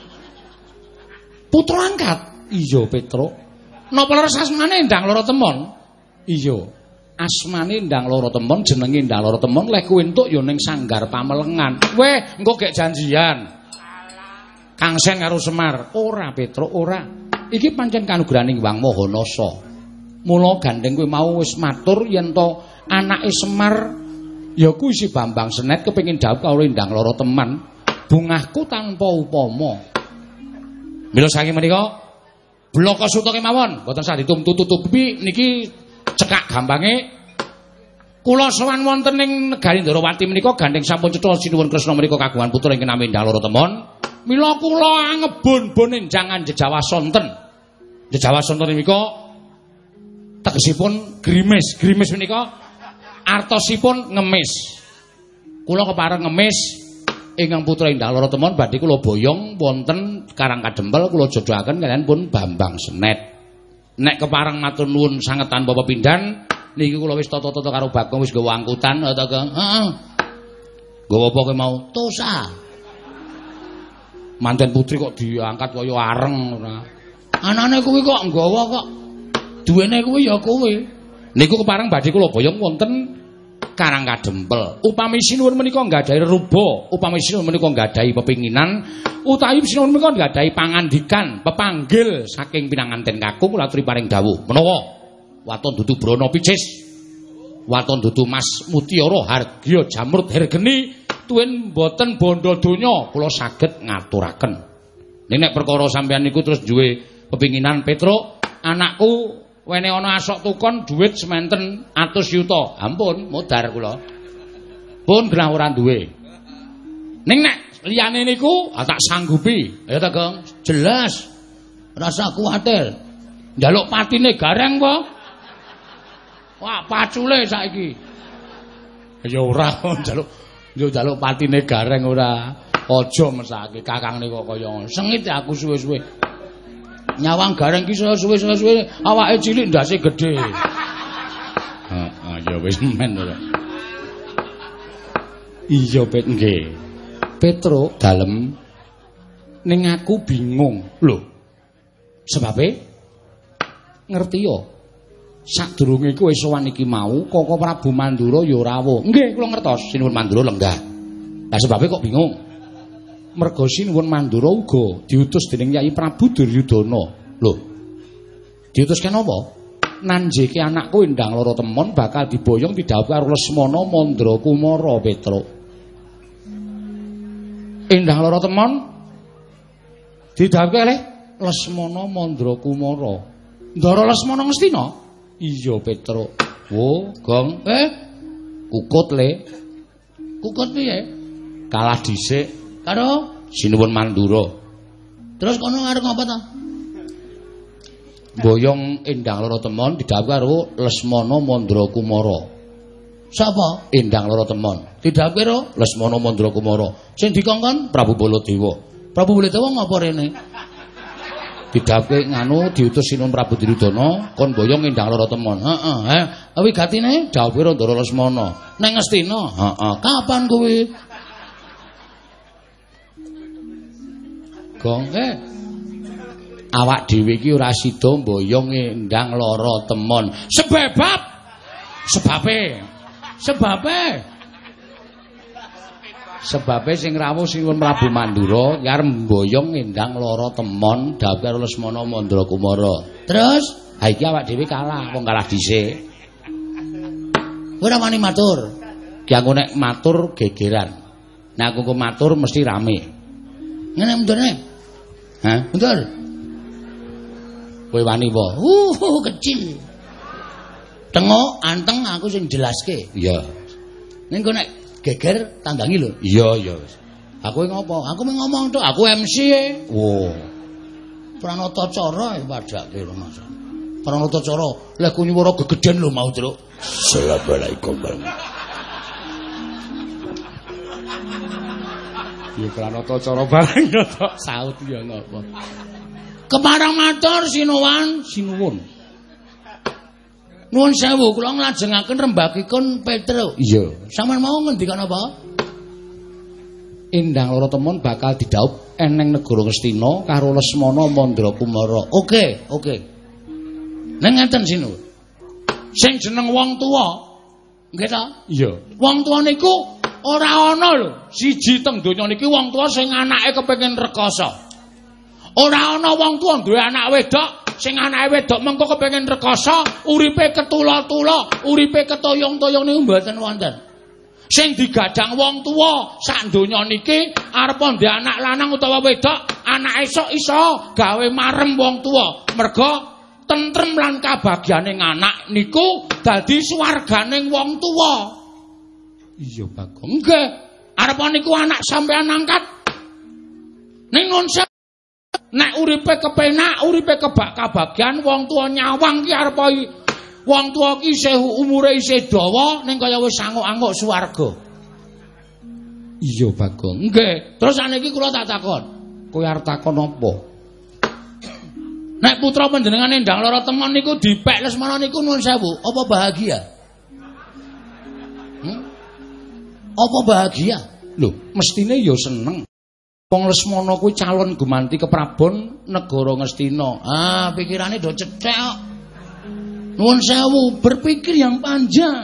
Putra angkat. Iya, Petruk. Napa leres asmane Endang Lara Temon? Iya. Asmane Endang Lara Temon, jenenge Endang Lara Temon, lek kowe entuk ya ning Sanggar Pamelengan. Weh, engko gek janjian. Kangsen karo Semar. Ora, Petruk, ora. Iki pancen kanugrahaning Wang Mahanasa. Mula gandeng kowe mau wis matur yen to anake Semar ya kuwi si Bambang Senet kepengin dhawuh karo Endang Lara Temon. Bungahku tanpa upama. Mila saking menika bloko suta kemawon, boten sah ditutup-tutupi niki cekak gampange. Kula sowan wonten ing negari Ndarawati menika gandeng sampun cetha Sinuwun Kresna menika kagungan putra ingkang nami Endang Lara Temon. Mila kula ngebon-bon enjangan Jejawasonten. Jejawasonten menika tegesipun grimis. Grimis menika artosipun ngemis. Kula kepareng ngemis ingkang putra Endang Lara Temon badhe kula boyong wonten Karang Kadempel kula jodohaken kaliyan pun Bambang Senet. Nek kepareng matur nuwun sanget tanpa pepindhan niki kula wis tata-tata karo Bagong wis gawa angkutan ta Kang. Heeh. Gawa apa kowe mau? Tosa. Manten putri kok diangkat kaya areng ora. Anane kuwi kok nggawa kok. Duwene kuwi ya kowe. Niku kepareng badhe kula boyong wonten Karang Kadempel. Upami Sinuwun menika nggadahi reruba, upami Sinuwun menika nggadahi pepinginan, utawi Sinuwun menika nggadahi pangandikan, pepanggil saking pinanganten kakung kula aturi paring dawuh. Menawa waton dudu Brana Picis, waton dudu Mas Mutiara Hargya Jamrut Hergeni, tuwin boten bondo donya kula saged ngaturaken. Nek perkara sampeyan niku terus duwe pepinginan Petruk, anakku wene ana asok tukon dhuwit sementen 100 yuta. Ampun, modar kula. Pun genah ora duwe. Ning nek liyane niku tak sanggupi. Ya ta, Gong? Jelas. Rasa kuwatir. Njaluk patine gareng apa? Wah, pacule saiki. Ya ora njaluk patine gareng ora. Aja mesake kakangne kok kaya ngono. Sengit aku suwe-suwe. Nyawang gareng ki suwe-suwe awake cilik ndase gedhe. Heeh, ya wis men ora. Iya, Pet nggih. Petruk dalem ning aku bingung. Lho. Sebabe ngerti ya. Sadurunge kowe sowan iki mau Koko Prabu Mandura ya rawuh. Nggih, kula ngertos Sinuwun Mandura lenggah. Lah sebabe kok bingung. Merga Sinuwun Mandura uga diutus dening Yai Prabu Duryudana. Lho. Diutus kenapa? Nanjeke anakku Endang Lara Temon bakal diboyong didhawuhi karo Lesmana Mandra Kumara, Petruk. Endang Lara Temon didhawuhi oleh Lesmana Mandra Kumara. Ndara Lesmana Ngastina? Iya, Petruk. Wo, Gong. Kukut le. Kukut piye? Kalah dhisik karo Sinuwun Mandura. Terus kono arep ngapa ta? Boyong Endang Lara Temon didhawuhi karo Lesmana Mandra Kumara. Sapa? Endang Lara Temon. Didhawuhi karo Lesmana Mandra Kumara. Sing dikongkon Prabu Baladewa. Prabu Baladewa ngapa rene? Didhawuhke nganu diutus Sinuwun Prabu Duryudana kon boyong Endang Lara Temon. Heeh. Wigatine dawuhe Randara Lesmana. Ning Ngastina. Heeh. Kapan kuwi? Gongke. Awak dhewe iki ora sida mboyong Endang Lara Temon. Sebabe sing rawuh Sinuwun Prabu Mandura arep mboyong Endang Lara Temon dawuh karo Lesmana Mandra Kumara. Terus ha iki awak dhewe kalah, wong kalah dhisik. Ora wani matur. Ki aku nek matur gegeran. Nek aku matur mesti rame. Ngene mundurne. Hah? Mundur. Kowe wani apa? Kecil. Tengok anteng aku sing jelaske. Iya. Ning kok nek geger tandangi lho. Iya. Aku ngopo? Aku ngomong tok, aku MC e. Wo. Pranata cara padake lho Mas. Pranata cara lek ku nyuwara gegeden lho mau, Truk. Assalamualaikum. Ya pranata cara barang ya tok saut ya napa. Keparang matur sinuwun. Nuwun sewu, kula nglajengaken rembakipun Petro. Iya. Sampeyan mau ngendikan apa? Endang Lara Temon bakal didhawuh eneng negara Ngastina karo Lesmana Mandra Kumara. Oke. Neng ngeten sinuwun. Sing jeneng wong tuwa. Nggih ta? Iya. Wong tuwa niku ora ana lho. Siji teng donya niki wong tuwa sing anake kepengin rekoso. Ora ana wong tuwa duwe anak wedok. Sing anake wedok mengko kepengin rekoso, uripe ketula-tula, uripe ketoyong-toyong niku mboten wonten. Sing digadhang wong tuwa sak donya niki arep ndhe anak lanang utawa wedok, anak esuk iso gawe marem wong tuwa. Merga tentrem lan kabagyaning anak niku dadi swarganing wong tuwa. Iya, Bagong. Nggih. Arep niku anak sampean angkat. Ning ngonse nek uripe kepenak, uripe kebak kabagyan wong tuwa nyawang ki arep wong tuwa ki isih umure isih dawa ning kaya wis anguk-anguk swarga. Iya, Bagong. Nggih. Terus saniki kula tak takon. Kowe arep takon apa? Nek putra panjenengan Endang Lara Temon niku dipek Lesmana niku nuwun sewu, apa bahagia? Apa bahagia? Lho, mestine ya seneng. Wong Lesmana kuwi calon gumanti keprabon negara Ngastina. Pikirane do cethek kok. Nuwun sewu, berpikir yang panjang.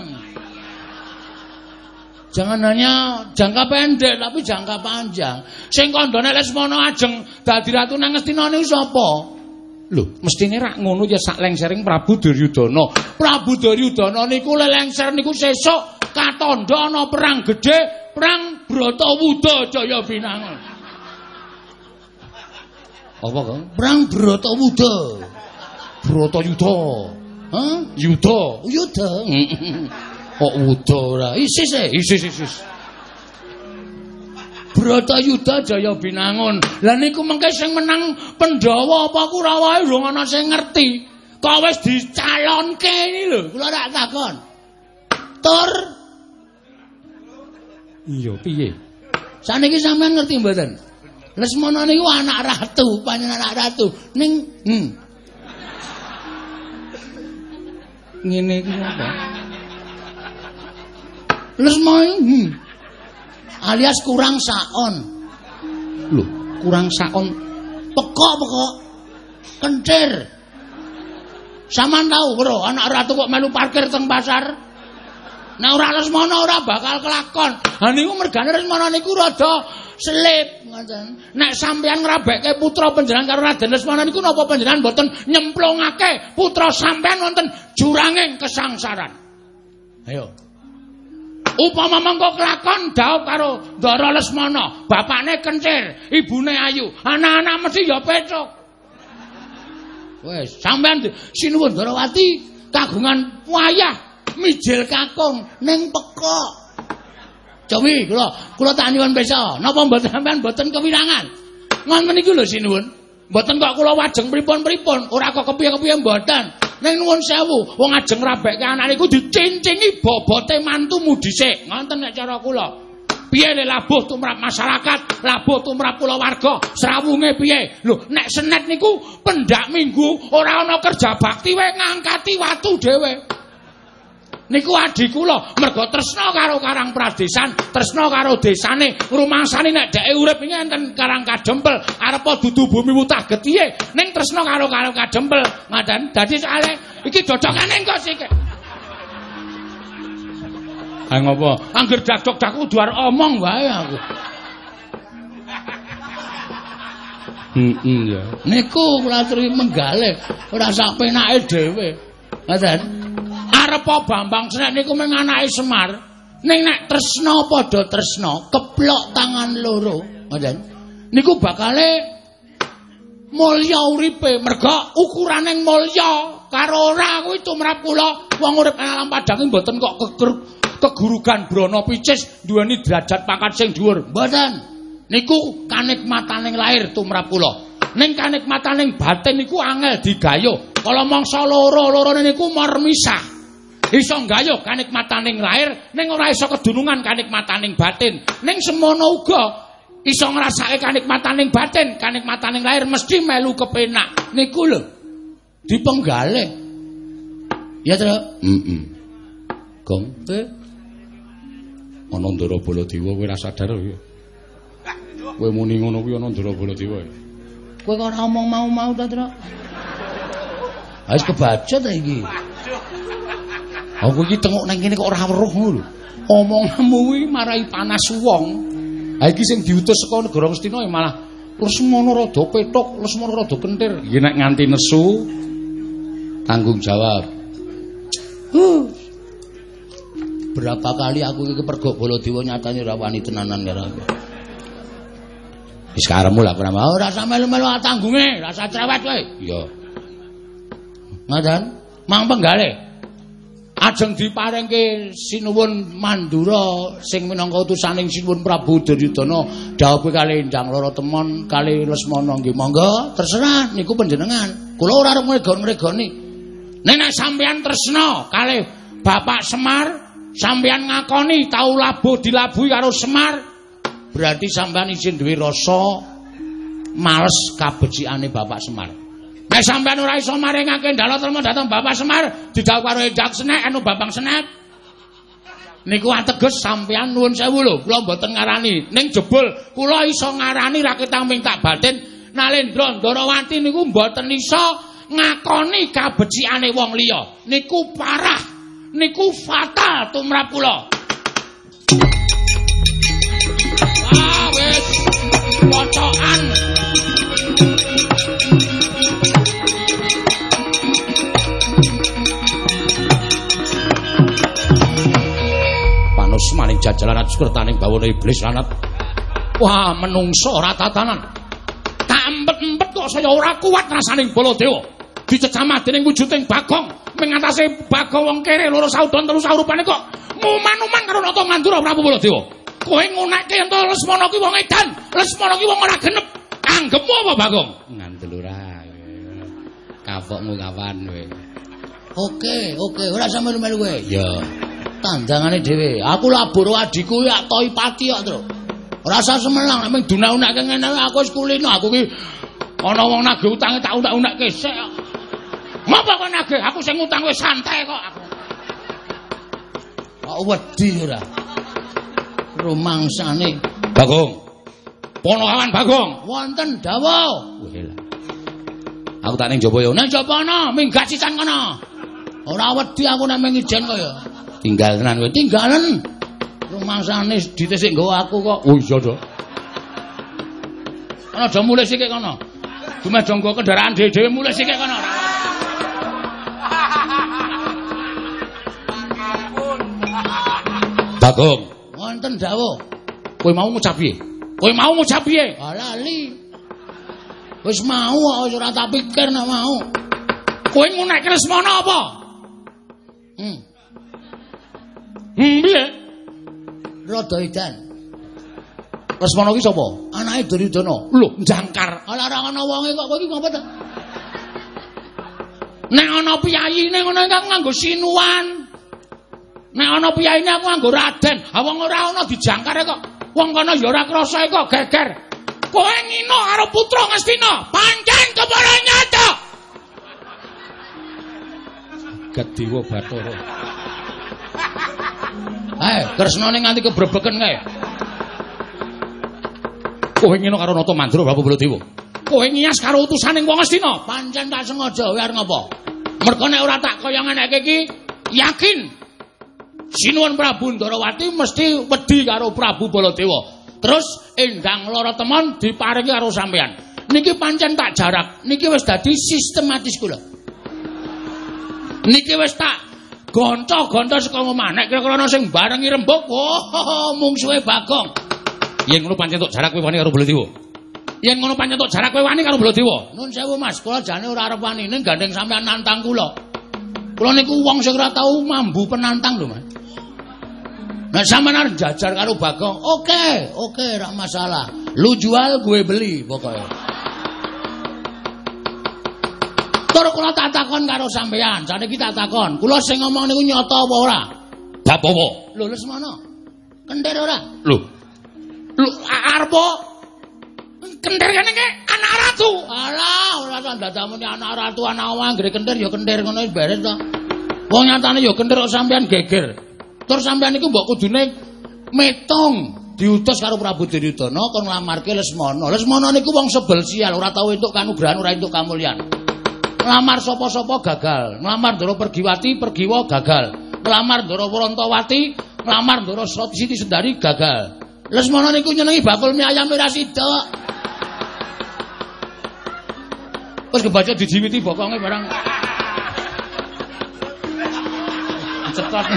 Jangan hanya jangka pendek tapi jangka panjang. Sing kandhane Lesmana ajeng dadi ratu nang Ngastina niku sapa? Lho, mestine rak ngono ya sak lengsering Prabu Duryudana. Prabu Duryudana niku lelengser niku sesuk katandha ana perang gedhe, perang Bratawuda Jaya Binangun. Apa kok? Perang Bratawuda. Bratayuda. Hah? Yuda. Kok wuda ora? Isis. Bratayuda Jaya Binangun. Lah niku mengke sing menang Pandhawa apa Kurawa lho ana sing ngerti. Kok wis dicalonke iki lho. Kula tak takon. Tur. Iya, piye? Saniki sampean ngerti mboten? Lesmana niku anak ratu, panjenengan anak ratu. Ning ngene iki apa? Lesmana alias kurang saon. Lho, kurang saon. Pekok. Kentir. Saman tahu, Bro, anak ratu kok melu parkir teng pasar? Nek ora Lesmana ora bakal kelakon. Ha niku mergane Lesmana niku rada selip ngoten. Nek sampeyan ngrabekke putra panjenengan karo Raden Lesmana niku napa panjenengan mboten nyemplungake putra sampeyan wonten juranging kesangsaran? Ayo. Upama mengko kelakon dhaup karo Ndara Lesmana, bapakne kencir, ibune ayu, anak-anak mesti ya pecuk. Wes, sampeyan sinuwun Ndarawati kagungan wayah mijil kakung ning pekok. Jawi kula tak nyuwun pesa, napa mboten sampean mboten kewirangan. Ngoten iki lho sinuwun. Mboten kok kula wajeng pripun-pripun, ora kok kepiye-kepiye mboten. Ning nuwun sewu, wong ajeng rabekke anak niku dicincingi bobote mantumu dhisik. Ngoten nek cara kula. Piye le labuh tumrap masyarakat, labuh tumrap kulawarga, srawunge piye? Lho, nek senet niku pendak minggu ora ana kerja bakti wae ngangkati watu dhewe. Niku adhi kula merga tresna karo Karang Pradesan, tresna karo desane, ngrumangsani nek dheke urip iki enten Karang Kadempel, arepa dudu bumi wutah getihe, ning tresna karo Karang Kadempel. Ngaten dadi soalé iki dodokane engko sik. Ha ngopo? Angger dak-dak kudu arep omong wae aku. Ya. Niku kula aturi menggalih, ora sak penake dhewe. Ngoten. Arepa Bambang Senet niku mung anake Semar. Ning nek tresna padha tresna, keplok tangan loro. Ngoten. Niku bakale mulya uripe, merga ukurane mulya karo ora kuwi tumrap kula wong urip ing alam padang mboten kok kegurugan brana picis duweni derajat pangkat sing dhuwur. Mboten. Niku kanikmataning lair tumrap kula. Ning kanikmataning batin niku angel digayuh. Kala mangsa loro-lorone niku marmisah. Iso nggayuh kanikmataning lair ning ora iso kedunungan kanikmataning batin. Ning semono uga iso ngrasake kanikmataning batin, kanikmataning lair mesti melu kepenak. Niku lho dipenggalih. Ya, Tru? Gong. Ana Ndara Baladewa kowe ora sadar kowe. Kowe muni ngono kuwi ana Ndara Baladewa. Kowe kok ora omong mau-mau ta, Tru? Wis kebaca ta iki? Aku iki tengok nang kene kok ora weruh ngono lho. Omonganmu kuwi marai panas wong. Ha iki sing diutus saka negara Ngastina malah Lesmana rada petok, Lesmana rada kentir. Iki nek nganti nesu tanggung jawab. Berapa kali aku iki kepergok Baladewa nyatane ora wani tenanan karo aku. Wis karepmu lah ora mau ora sampe melu tanggunge, rasa cerewet kowe. Iya. Ngoten, mang penggalih. Ajeng diparingke sinuwun Mandura sing minangka utusaning sinuwun Prabu Duryudana dawuh kalih Endang Lara Temon kalih Lesmana nggih monggo terserah niku panjenengan. Kula ora arep ngregoni. Nek sampeyan tresna kalih Bapak Semar, sampeyan ngakoni tau labuh dilabuhi karo Semar, berarti sampeyan isih duwe rasa males kabecikane Bapak Semar. Nek sampeyan ora iso maringake ndala telmo dhateng Bapak Semar, didhawuh karo Endang Senet anu Bambang Senet. Niku ateges sampeyan nuwun sewu lho, kula mboten ngarani. Ning jebul kula iso ngarani ra ketang minta batin, Nalendra Ndarawati niku mboten iso ngakoni kabecikane wong liya. Niku parah, niku fatal tumrap kula. Ah wis pocokan. Maning jajalan sukertaning bawana iblis lanat. Wah, menungso ora tatanan. Tak empet-empet kok saya ora kuat rasaning Baladewa. Dicecamah dening wujuding Bagong, mengatasi Bagong wong kere loro saudon telu saurupane kok muman-muman karo Nata Mandura Prabu Baladewa. Kowe ngunekke ento Lesmana ki wong edan, Lesmana ki wong ora genep. Anggepmu apa Bagong? Ngandel ora. Kapokmu kawan kowe. Oke, ora sampe melu kowe. Ya. Tandangane dhewe. Aku labur adhiku ya tohi pati kok, Tru. Ora usah semelang nek mung dunak-unakke ngene aku wis kulino. Aku ki ana wong nagih utange tak unak-unakke sik. Ngopo kok nagih? Aku sing utang wis santai kok aku. Kok wedi ora? Rumangsane. Bagong. Ponokawan Bagong. Wonten dawuh. Wela. Aku tak ning jaba ya. Nang jaba ana, minggat sisan kono. Ora wedi aku nek mengijen kok ya. Tinggal tenan kowe, tinggalen. Rumangsane ditisik nggawa aku kok. Oh iya to. Ana aja mulih sik kono. Dumeh do nggo kendaraan dhewe-dhewe mulih sik kono. Bagong. Wonten dawuh. Kowe mau ngucap piye? Kowe mau ngucap piye? Ah lali. Wis mau kok ora tak pikir nek mau. Kowe ngunekke Lesmana apa? Piye? Rada edan. Lesmana ki sapa? Anake Duryudana. Lho, njangkar. Ala ora ana wonge kok kowe iki ngopo to? Nek ana piyayine ngono iki aku nganggo sinuwan. Nek ana piyayine aku nganggo Raden. Ha wong ora ana dijangkare kok. Wong kono ya ora krasa kok geger. Kowe ngino karo putra Ngastina, pancen kepala nyata. Gediwa Bathara. Kresnane nganti kebrebeken kae. Kowe ngino karo Nata Mandra Prabu Baladewa. Kowe ngiyas karo utusaning wong Astina. Pancen tak sengaja kowe arep ngopo? Mergo nek ora tak kaya ngeneke iki, yakin Sinuwun Prabu Ndarawati mesti wedi karo Prabu Baladewa. Terus endang lara temon diparingi karo sampean. Niki pancen tak jarak. Niki wis dadi sistematis kula. Niki wis tak gonco-gonco saka omah. Nek kira-kira ana sing barengi rembug, mungsuhe Bagong. Yen ngono pancen tok jarak kowe wani karo Baladewa. Yen ngono pancen tok jarak kowe wani karo Baladewa. Nuwun sewu Mas, kula jane ora arep wani ning gandeng sampean nantang kula. Kula niku wong sing ora tau mambu penantang lho, Mas. Nah sampean arep jajar karo Bagong. Oke, ora masalah. Lu jual gue beli pokoknya. Tur kula tak takon karo sampean, jane iki tak takon. Kula sing ngomong niku nyata apa ora? Bab apa? Lho Lesmana. Kendir ora? Lho arep kendir kene iki anak ratu. Alah, ora tak dadamune anak ratu anak omah anggere kendir ya kendir ngono beres to. Wong nyatane ya kendir kok sampean geger. Tur sampean niku mbok kudune metong diutus karo Prabu Duryudana kon nglamarke Lesmana. Lesmana niku wong sebel sial, ora tau entuk kanugrahan, ora entuk kamulyan. Nglamar sapa-sapa gagal. Nglamar Ndara Pergiwati, Pergiwa gagal. Nglamar Ndara Wrantawati, nglamar Ndara Siti Sendari gagal. Lesmana niku nyenengi bakul mie ayam ora sitok. Wis kebaca dijiwiti bokonge barang. Cepat.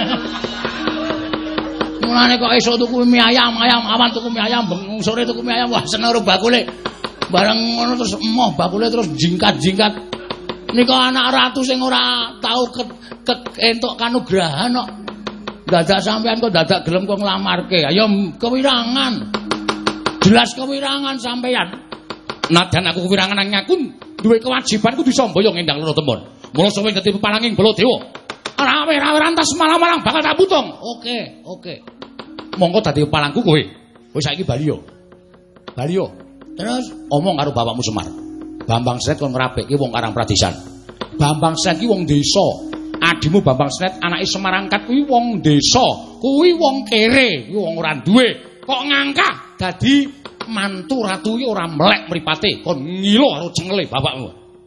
Mulane kok esuk tuku mie ayam, awan tuku mie ayam, bengung sore tuku mie ayam, wah seneng karo bakule. Bareng ngono terus emoh bakule terus jingkat-jingkat. Nika anak ratu sing ora tau entuk kanugrahan kok. Dadak sampean kok dadak gelem kok nglamarke. Ayo kewirangan. Jelas kewirangan sampean. Nadan aku kewirangan nang aku duwe kewajiban kudu sambaya ngendang lara temon. Mula suwe dadi pepalanging Baladewa. Rawe rantas malang-malang bakal tak putung. Oke. Monggo dadi kepalangku kowe. Wis saiki bali yo. Terus omong karo bapakmu Semar. Bambang Sret kon ngrabekke wong Karang Pradesan. Bambang Sret ki wong desa. Adimu Bambang Sret anake Semar Angkat kuwi wong desa. Kuwi wong kere, kuwi wong ora duwe. Kok ngangkah dadi mantu ratu iki ora melek mripate. Kon ngilo karo cengele bapakmu.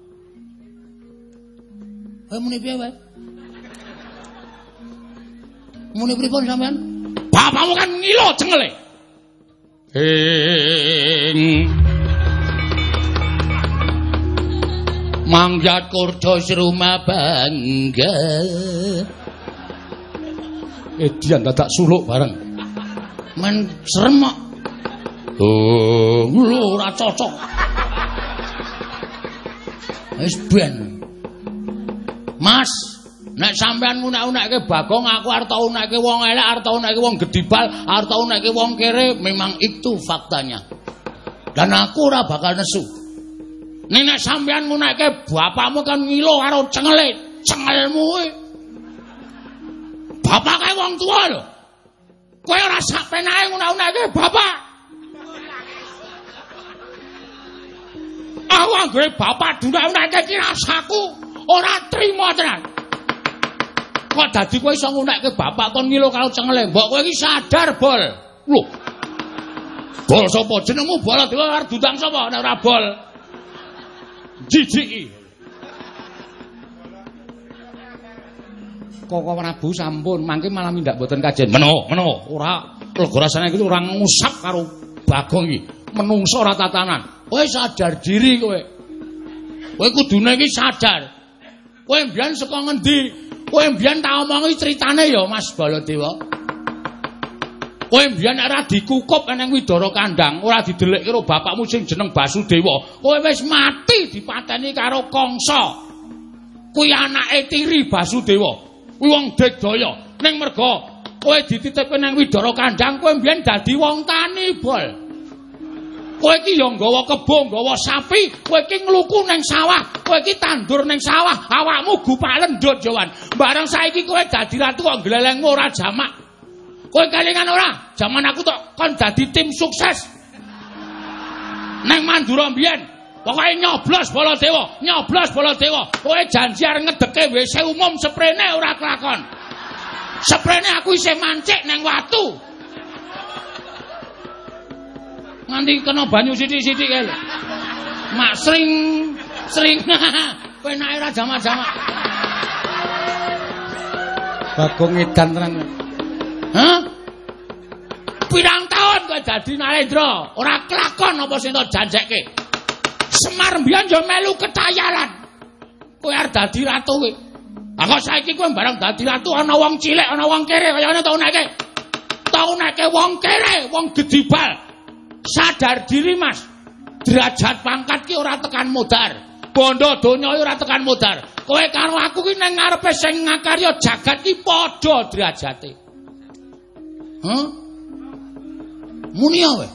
Muni piye wae? Muni pripun sampean? Bapakmu kan ngilo cengele. Mangjat kurca sruma bangga. Edian dadak suluk bareng. Men serem kok. Lho ora cocok. Wis ben. Mas, nek sampean ngunak-unakke Bagong, aku arep tau unakke wong elek, arep tau unakke wong gedibal, arep tau unakke wong kere, memang itu faktanya. Dan aku ora bakal nesu. Nek sampean ngunakke bapakmu kan ngilo karo cengelmu kuwi. Bapake wong tuwa lho. Kowe ora sak penake ngunak-unakke bapak. Aku anggere bapak dunak-unakke iki rasaku ora trima tenan. Kok dadi kowe iso ngunakke bapak kon ngilo karo cengele. Mbok kowe iki sadar, Bol. Lho. Bol sapa? Jenengmu Baladewa karo dudang sapa nek ora Bol? Jijiki. Koko Prabu sampun mangke malah mindak mboten kajen. Menawa. Ora lega rasane iki ora ngusap karo Bagong iki. Menungso ora tatanan. Kowe sadar diri kowe. Kowe kudune iki sadar. Kowe mbiyen saka ngendi? Kowe mbiyen tak omongi critane ya Mas Baladewa. Kowe mbiyen ora dikukup nang Widara Kandang, ora didelik karo bapakmu sing jeneng Basudewa. Kowe wis mati dipateni karo Kangsa. Kuwi anake tiri Basudewa. Kuwi wong Digdaya. Ning merga kowe dititipke nang Widara Kandang, kowe mbiyen dadi wong tani, Bol. Kowe iki ya nggawa kebo, nggawa sapi, kowe iki ngluku ning sawah, kowe iki tandur ning sawah, awakmu gupalen ndot jawan. Bareng saiki kowe dadi ratu kok glelengmu ora jamak. Kowe kelingan ora? Jaman aku tok kon dadi tim sukses. Neng Mandura mbiyen, pokoke nyoblos Baladewa, nyoblos Baladewa. Kowe janji arep ngedeke WC umum sprene ora kelakon. Sprene aku isih mancik neng watu. Nganti kena banyu sithik-sithik kae. Mak sring penake ra jamak-jamak. Bagong edan tenan. Hah? Pirang tahun kowe dadi Narendra, ora kelakon apa sing tak janjekke. Semar mbiyen yo melu ketayalan. Kowe arep dadi ratu kowe. Lah kok saiki kowe bareng dadi ratu ana wong cilik, ana wong kere kaya ngene tau neke. Tau neke wong kere, wong gedibal. Sadar diri, Mas. Derajat pangkat ki ora tekan modar. Bondo donya ora tekan modar. Kowe karo aku ki nang ngarepe sing ngakarya jagat ki padha derajate. Hah? Muni wae.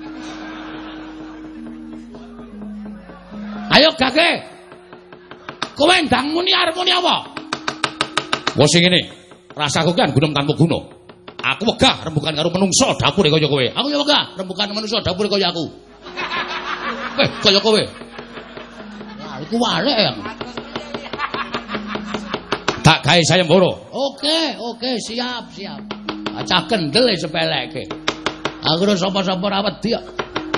Ayo gage. Kowe ndang muni arep muni apa? Wong sing ngene, rasaku kan gunung tanpa guna. Aku wegah rembugan karo menungso dapure kaya kowe. Aku ya wegah rembugan menungso dapure kaya aku. Kaya kowe. Wah, iku walek ya. Tak gawe sayembara. Oke, siap. Acah kendel sepeleke. Aku ora sapa-sapa ra wedi kok.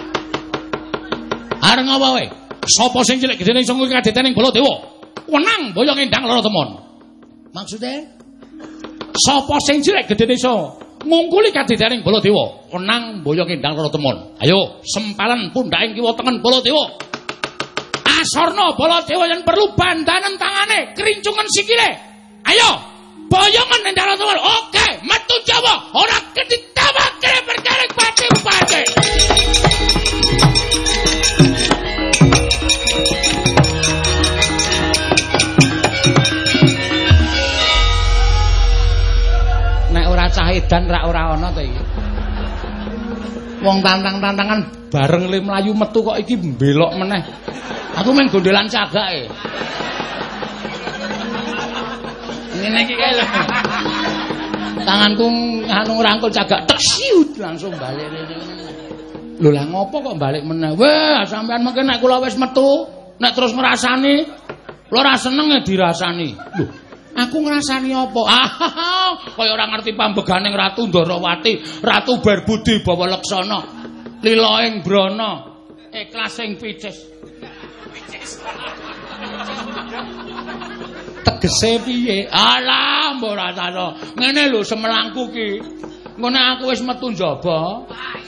Areng apa kowe? Sapa sing cilik gedene iso kuwi kadetening Baladewa? Wenang boyong endang lara temon. Maksude? Sapa sing cilik gedene iso ngungkuli kadetening Baladewa? Wenang boyong endang lara temon. Ayo, sempalan pundhaking kiwa tengen Baladewa. Asorna Baladewa yen perlu bandanen tangane, kerincungan sikile. Ayo, boyongan endang lara temon. Oke, metu Jawa, ora keditawa kere perkara pati-pati. Cah edan rak ora ana to iki. Wong tantang-tantangan bareng le mlayu metu kok iki mbelok meneh. Aku mung gondelan cagake. Ngene iki kae lho. Tanganku anu ngrangkul cagak tek siut langsung balik rene. Lho lah ngopo kok balik meneh? Wah, sampean mengke nek kula wis metu, nek terus ngrasani, kula ora seneng dirasani. Lho, aku ngrasani apa? Kaya ora ngerti pambeganing Ratu Ndarawati, Ratu Barbudi Bawa Leksana, Lilaing Brana, Iklasing Picis. Tegese piye? Alah, mbok ora tano. Ngene lho semelangku ki. Ngene aku wis metu njaba.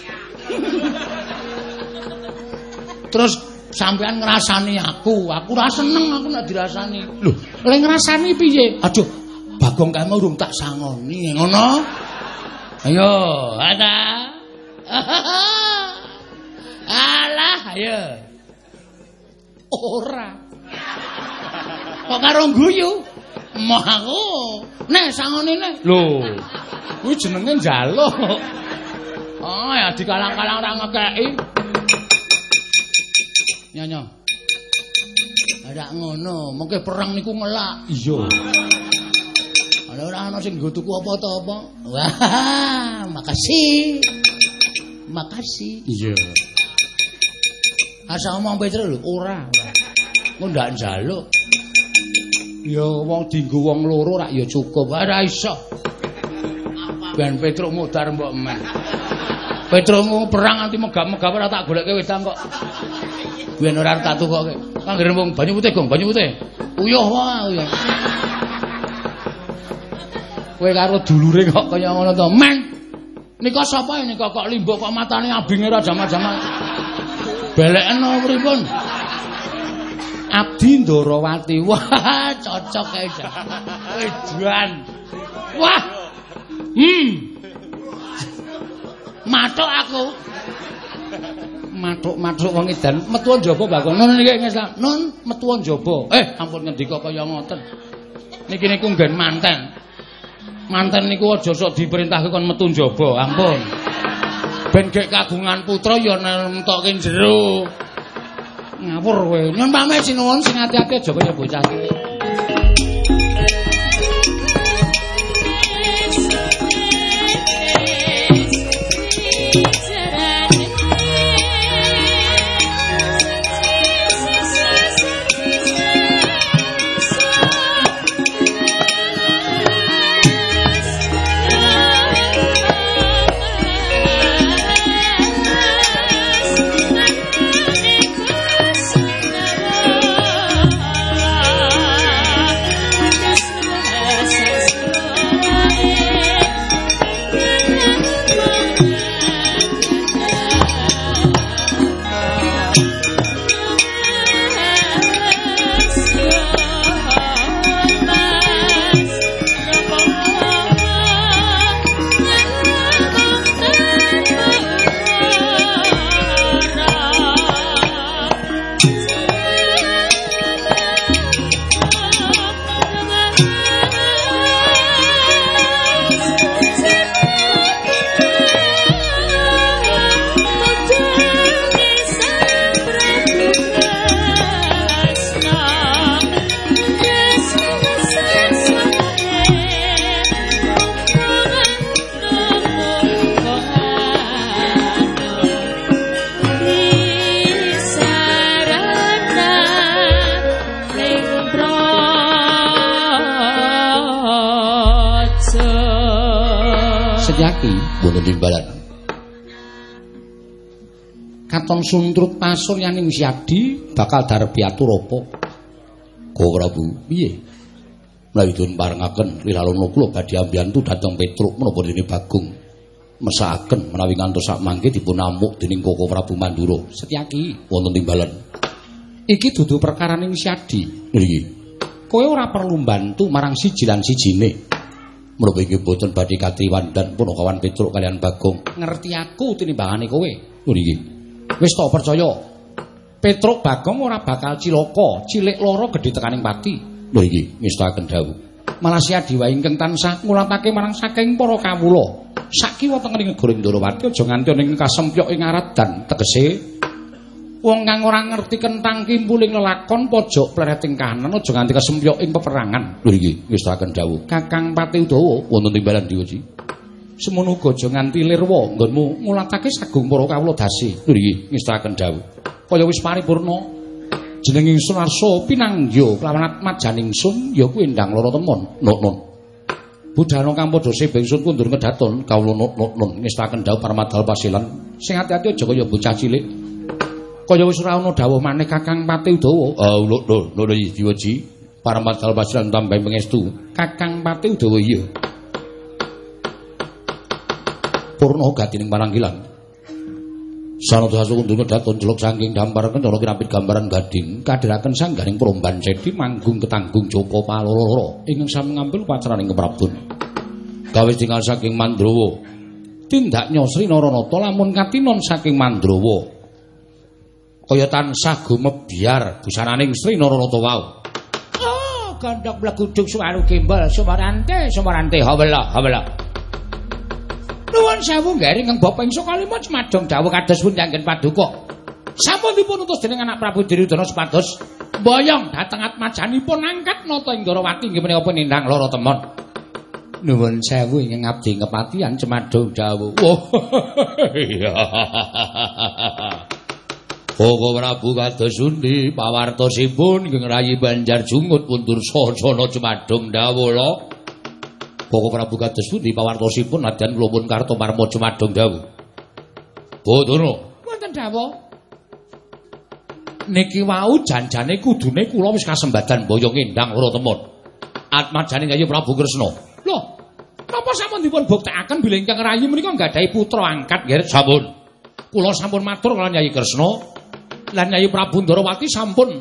Terus sampean ngrasani aku ora seneng aku nek dirasani. Lho, lek ngrasani piye? Aduh, Bagong kae urung tak sangoni, ngono. Ayo, ada. Alah, ayo. Ora. Kok karo guyu? Moh aku. Nek sangoni nek. Lho, kuwi jenenge njaluk. Oh, ya dikalang-kalang ora ngekeki. Nyonya. Ada ngono, mengke perang niku ngelak. Iya. Ana ora ana sing nggo tuku apa to apa? Wah, makasih. Makasih. Iya. Asa omong Petro lho, ora. Engko ndak njaluk. Ya wong dienggo wong loro rak ya cukup. Ora iso. Ben Petro mudar mbok men. Petro perang anti megap-megap ora tak goleke wedang kok. Ben ora tak tukoke. Panggere wong banyu putih, Gong, banyu putih. Uyuh wae, uyuh. Kowe karo dulure kok kaya ngono to, Men. Nika sapa nika kok limbo kok matane abinge ora jaman-jaman. Beleken apa pripun? Abdi Ndarawati. Wah, cocok kae. Edan. Wah. Matuk aku. Matuk wong edan metu njaba Bagong. Nun niki ngesah. Nun metu njaba. Ampun ngendika kaya ngoten. Niki niku nggen manten. Manten niku aja sok diperintahke kon metu njaba. Ampun. Ben gek kagungan putra ya nemtokke jero. Ngawur kowe. Nyun pamit sinuwun sing ati-ati aja kaya bocah iki. Setyaki wonten timbalan. Katon suntrut pasuryaning Siadi bakal darepi atur apa? Go Prabu, piye? Mlawidun parengaken lilalana kula badhe ambiyantu dhateng Petruk menapa dene Bagong mesakaken menawi ngantos sak mangke dipun amuk dening Koko Prabu Mandura. Setyaki wonten timbalan. Iki dudu perkaraning Siadi. Nggih. Kowe ora perlu bantu marang siji lan sijine. Menapa inggih boten badhe katriwandan Punakawan Petruk kalian Bagong. Ngerti aku tinimbangane kowe. Nggih. Wis tak percaya. Petruk Bagong ora bakal cilaka, cilik loro gedhe tekaning pati. Lho iki ngestaken dawuh. Malah Siadi wae ingkang tansah ngulatake marang saking para kawula. Sakiwa teng negara Ndarawati aja nganti ning kasempyok ing aradan, tegese wong kang ora ngerti kentang kimpuling lelakon pojok plereting kanan aja nganti kasempyok ing peperangan. Lho iki ngestaken dawuh. Kakang Pati Udawa wonten timbalan Diwaji. Semono uga aja nganti lirwa nggonmu ngulatake sagung para kawula dasi. Lho iki ngestaken dawuh. Kaya wis paripurna jeneng ingsun Arsa pinanggya kelawan Atmajan ingsun ya kuwi Endang Lara Temon. Nun. Budhana kang padha sebeng ingsun kundur ngedaton kawula nun ngestaken dawuh Paramadal Pasilan. Sing ati-ati aja kaya bocah cilik. Kaya wis ora ana dawuh maneh Kakang Pati Udawa. Lho Diwaji. Paramadal Pasilan tambahi pangestu. Kakang Pati Udawa iya. Purna gatining paranggilan. Sanada kundur ngedaton jeluk saking dampar kencana kirapit gambaran gading kadhiraken sangganing Promban Cedi manggung ketanggung Joko Paloro ingkang sami ngambil pacaraning keprabun. Kawis tinggal saking Mandrawa. Tindak Nyosri Naranata lamun katinon saking Mandrawa. Kaya tansah gumebyar busananing Sri Naranata wau. Oh, gondhok blegudug suwaru gembol sumarante hawala. Nuwun sewu garing kang Bapak ingsun kalima cemadong dawuh kados pun nyanggen paduka. Sampun dipun utus dening anak Prabu Duryudana supados mboyong dhateng Atmajanipun angkat nata ing Ndarawati nggih menika Endang Lara Temon. Nuwun sewu ingkang abdi kepatihan cemadong dawuh. Koko Prabu kados pundi pawartosipun ingkang rayi Banjar Jungut pundur sasana cemadong dawuh lho. Koko Prabu kados pundi pawartosipun nadyan kula pun karta marma cemadong dawuh. Bodhono. Wonten dawuh. Niki wau janjane kudune kula wis kasembadan mboyong Endang Lara Temon. Atmajane Yayi Prabu Kresna. Lho, napa sampun dipun buktekaken bilih ingkang rayi menika nggadahi putra angkat nggih sampun. Kula sampun matur kaliyan Yayi Kresna lan Yayi Prabu Ndarawati sampun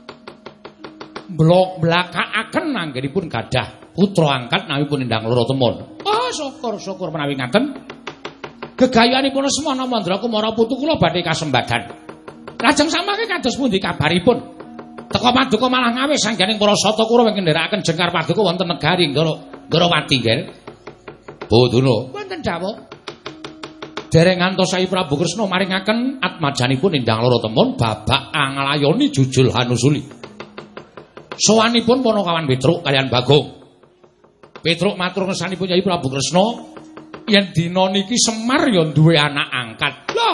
blakakaken anggenipun gadah putra angkat namipun Endang Lara Temon. Oh, syukur menawi ngaten. Gegayanipun Semana Mandra Kumara putu kula badhe kasembadan. Lajeng samangke kados pundi kabaripun? Teka paduka malah ngawis sangganing para sata kura wing kendharaaken jengkar paduka wonten negari Ndarawati nggih. Bodhono. Wonten dawuh. Dereng ngantos Yayi Prabu Kresna maringaken atmajanipun Endang Lara Temon babak anglayoni jujul hanusuli. Sowanipun Punakawan Petruk kaliyan Bagong. Petruk matur ngersanipun Yayi Prabu Kresna yen dina niki Semar ya duwe anak angkat. Lho.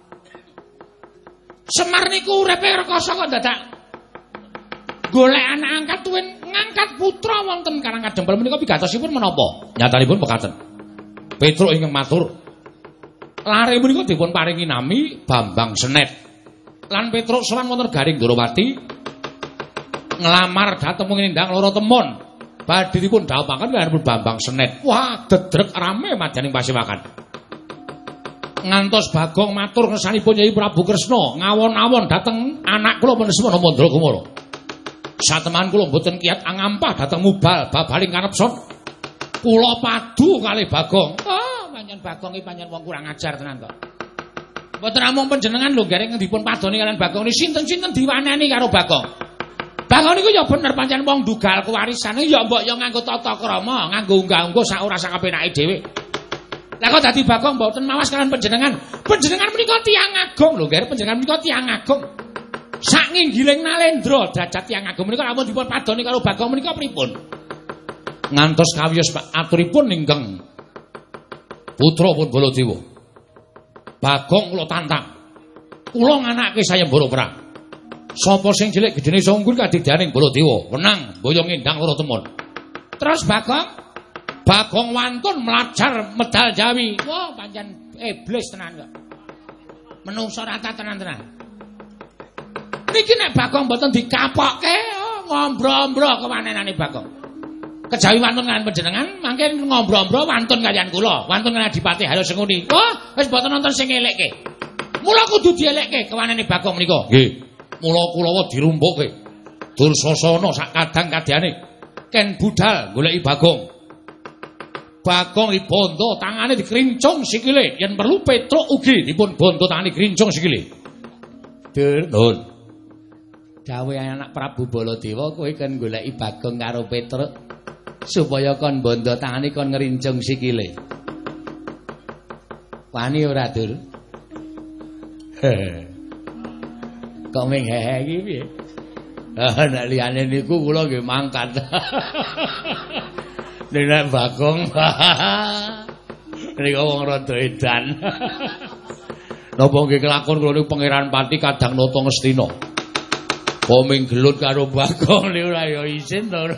Semar niku uripe rekoso kok dadak golek anak angkat tuwin ngangkat putra wonten Karang Kadempel menika pigatosipun menapa? Nyatanipun mekaten. Petruk ingkang matur. Lare menika dipun paringi nami Bambang Senet. Lan Petruk sowan wonten Garing Ndarawati nglamar dhateng Endang Lara Temon. Badhe dipun dhawuhaken kaliyan Bambang Senet. Wah, dedrek rame madyaning pasewakan. Ngantos Bagong matur ngersanipun Yayi Prabu Kresna ngawon-awon dhateng anak kula Semana Mandra Kumara. Sateman kula mboten kiyat angampah dhateng Mubal babaling karepson. Kula padu kalih Bagong. Oh, panjenengan Bagong iki panjenengan wong kurang ajar tenan kok. Mboten namung panjenengan lho gareng dipun padoni kaliyan Bagong niki sinten-sinten diwaneni karo Bagong. Bagong niku ya bener pancen wong dugal kewarisane ya mbok ya nganggo tata krama, nganggo unggah-ungguh sak ora sak kepenake dhewe. Lah kok dadi Bagong mboten mawas kalian panjenengan. Panjenengan menika tiyang agung lho, nggih panjenengan menika tiyang agung. Sak nginggiling Nalendra derajat tiyang agung menika lamun dipun padoni karo Bagong menika pripun? Ngantos kawiyos aturipun ingkang putra pun Baladewa. Bagong kula tantang. Kula nganake sayembara perang. Sapa sing cilik gedene iso ngungkul kadidaning Baladewa, wenang mboyong Endang Lara Temon. Terus Bagong Bagong wantun melajar medal Jawi. Wah, pancen iblis tenan kok. Menungso rata tenan-tenan. Niki nek Bagong mboten dikapokke, ngombro-ombro kewanenane Bagong. Kejawi wantun kaliyan panjenengan, mangke ngombro-ombro wantun kaliyan kula. Wantun kaliyan Adipati Hayo Senguni. Wah, wis mboten nonton sing elekke. Mula kudu dielekke kewanene Bagong menika. Nggih. Mula Kulawa dirumpukke. Dursasana sak kadang-kadane ken budal goleki Bagong. Bagong dibondo tangane dikrincung sikile, yen perlu Petruk ugi dipun bondo tangane dikrincung sikile. Dur, nun. Gawe anak Prabu Baladewa kowe kan goleki Bagong karo Petruk supaya kon bondo tangane kon ngrincung sikile. Wani ora, Dur? Kok ming hehe iki piye? Nek liyane niku kula nggih mangkat. Nek Bagong nika wong rada edan. Napa nggih kelakon kula niku Pangeran Pati Kadang Nata Ngastina. Poming gelut karo Bagong niku ora ya isin to.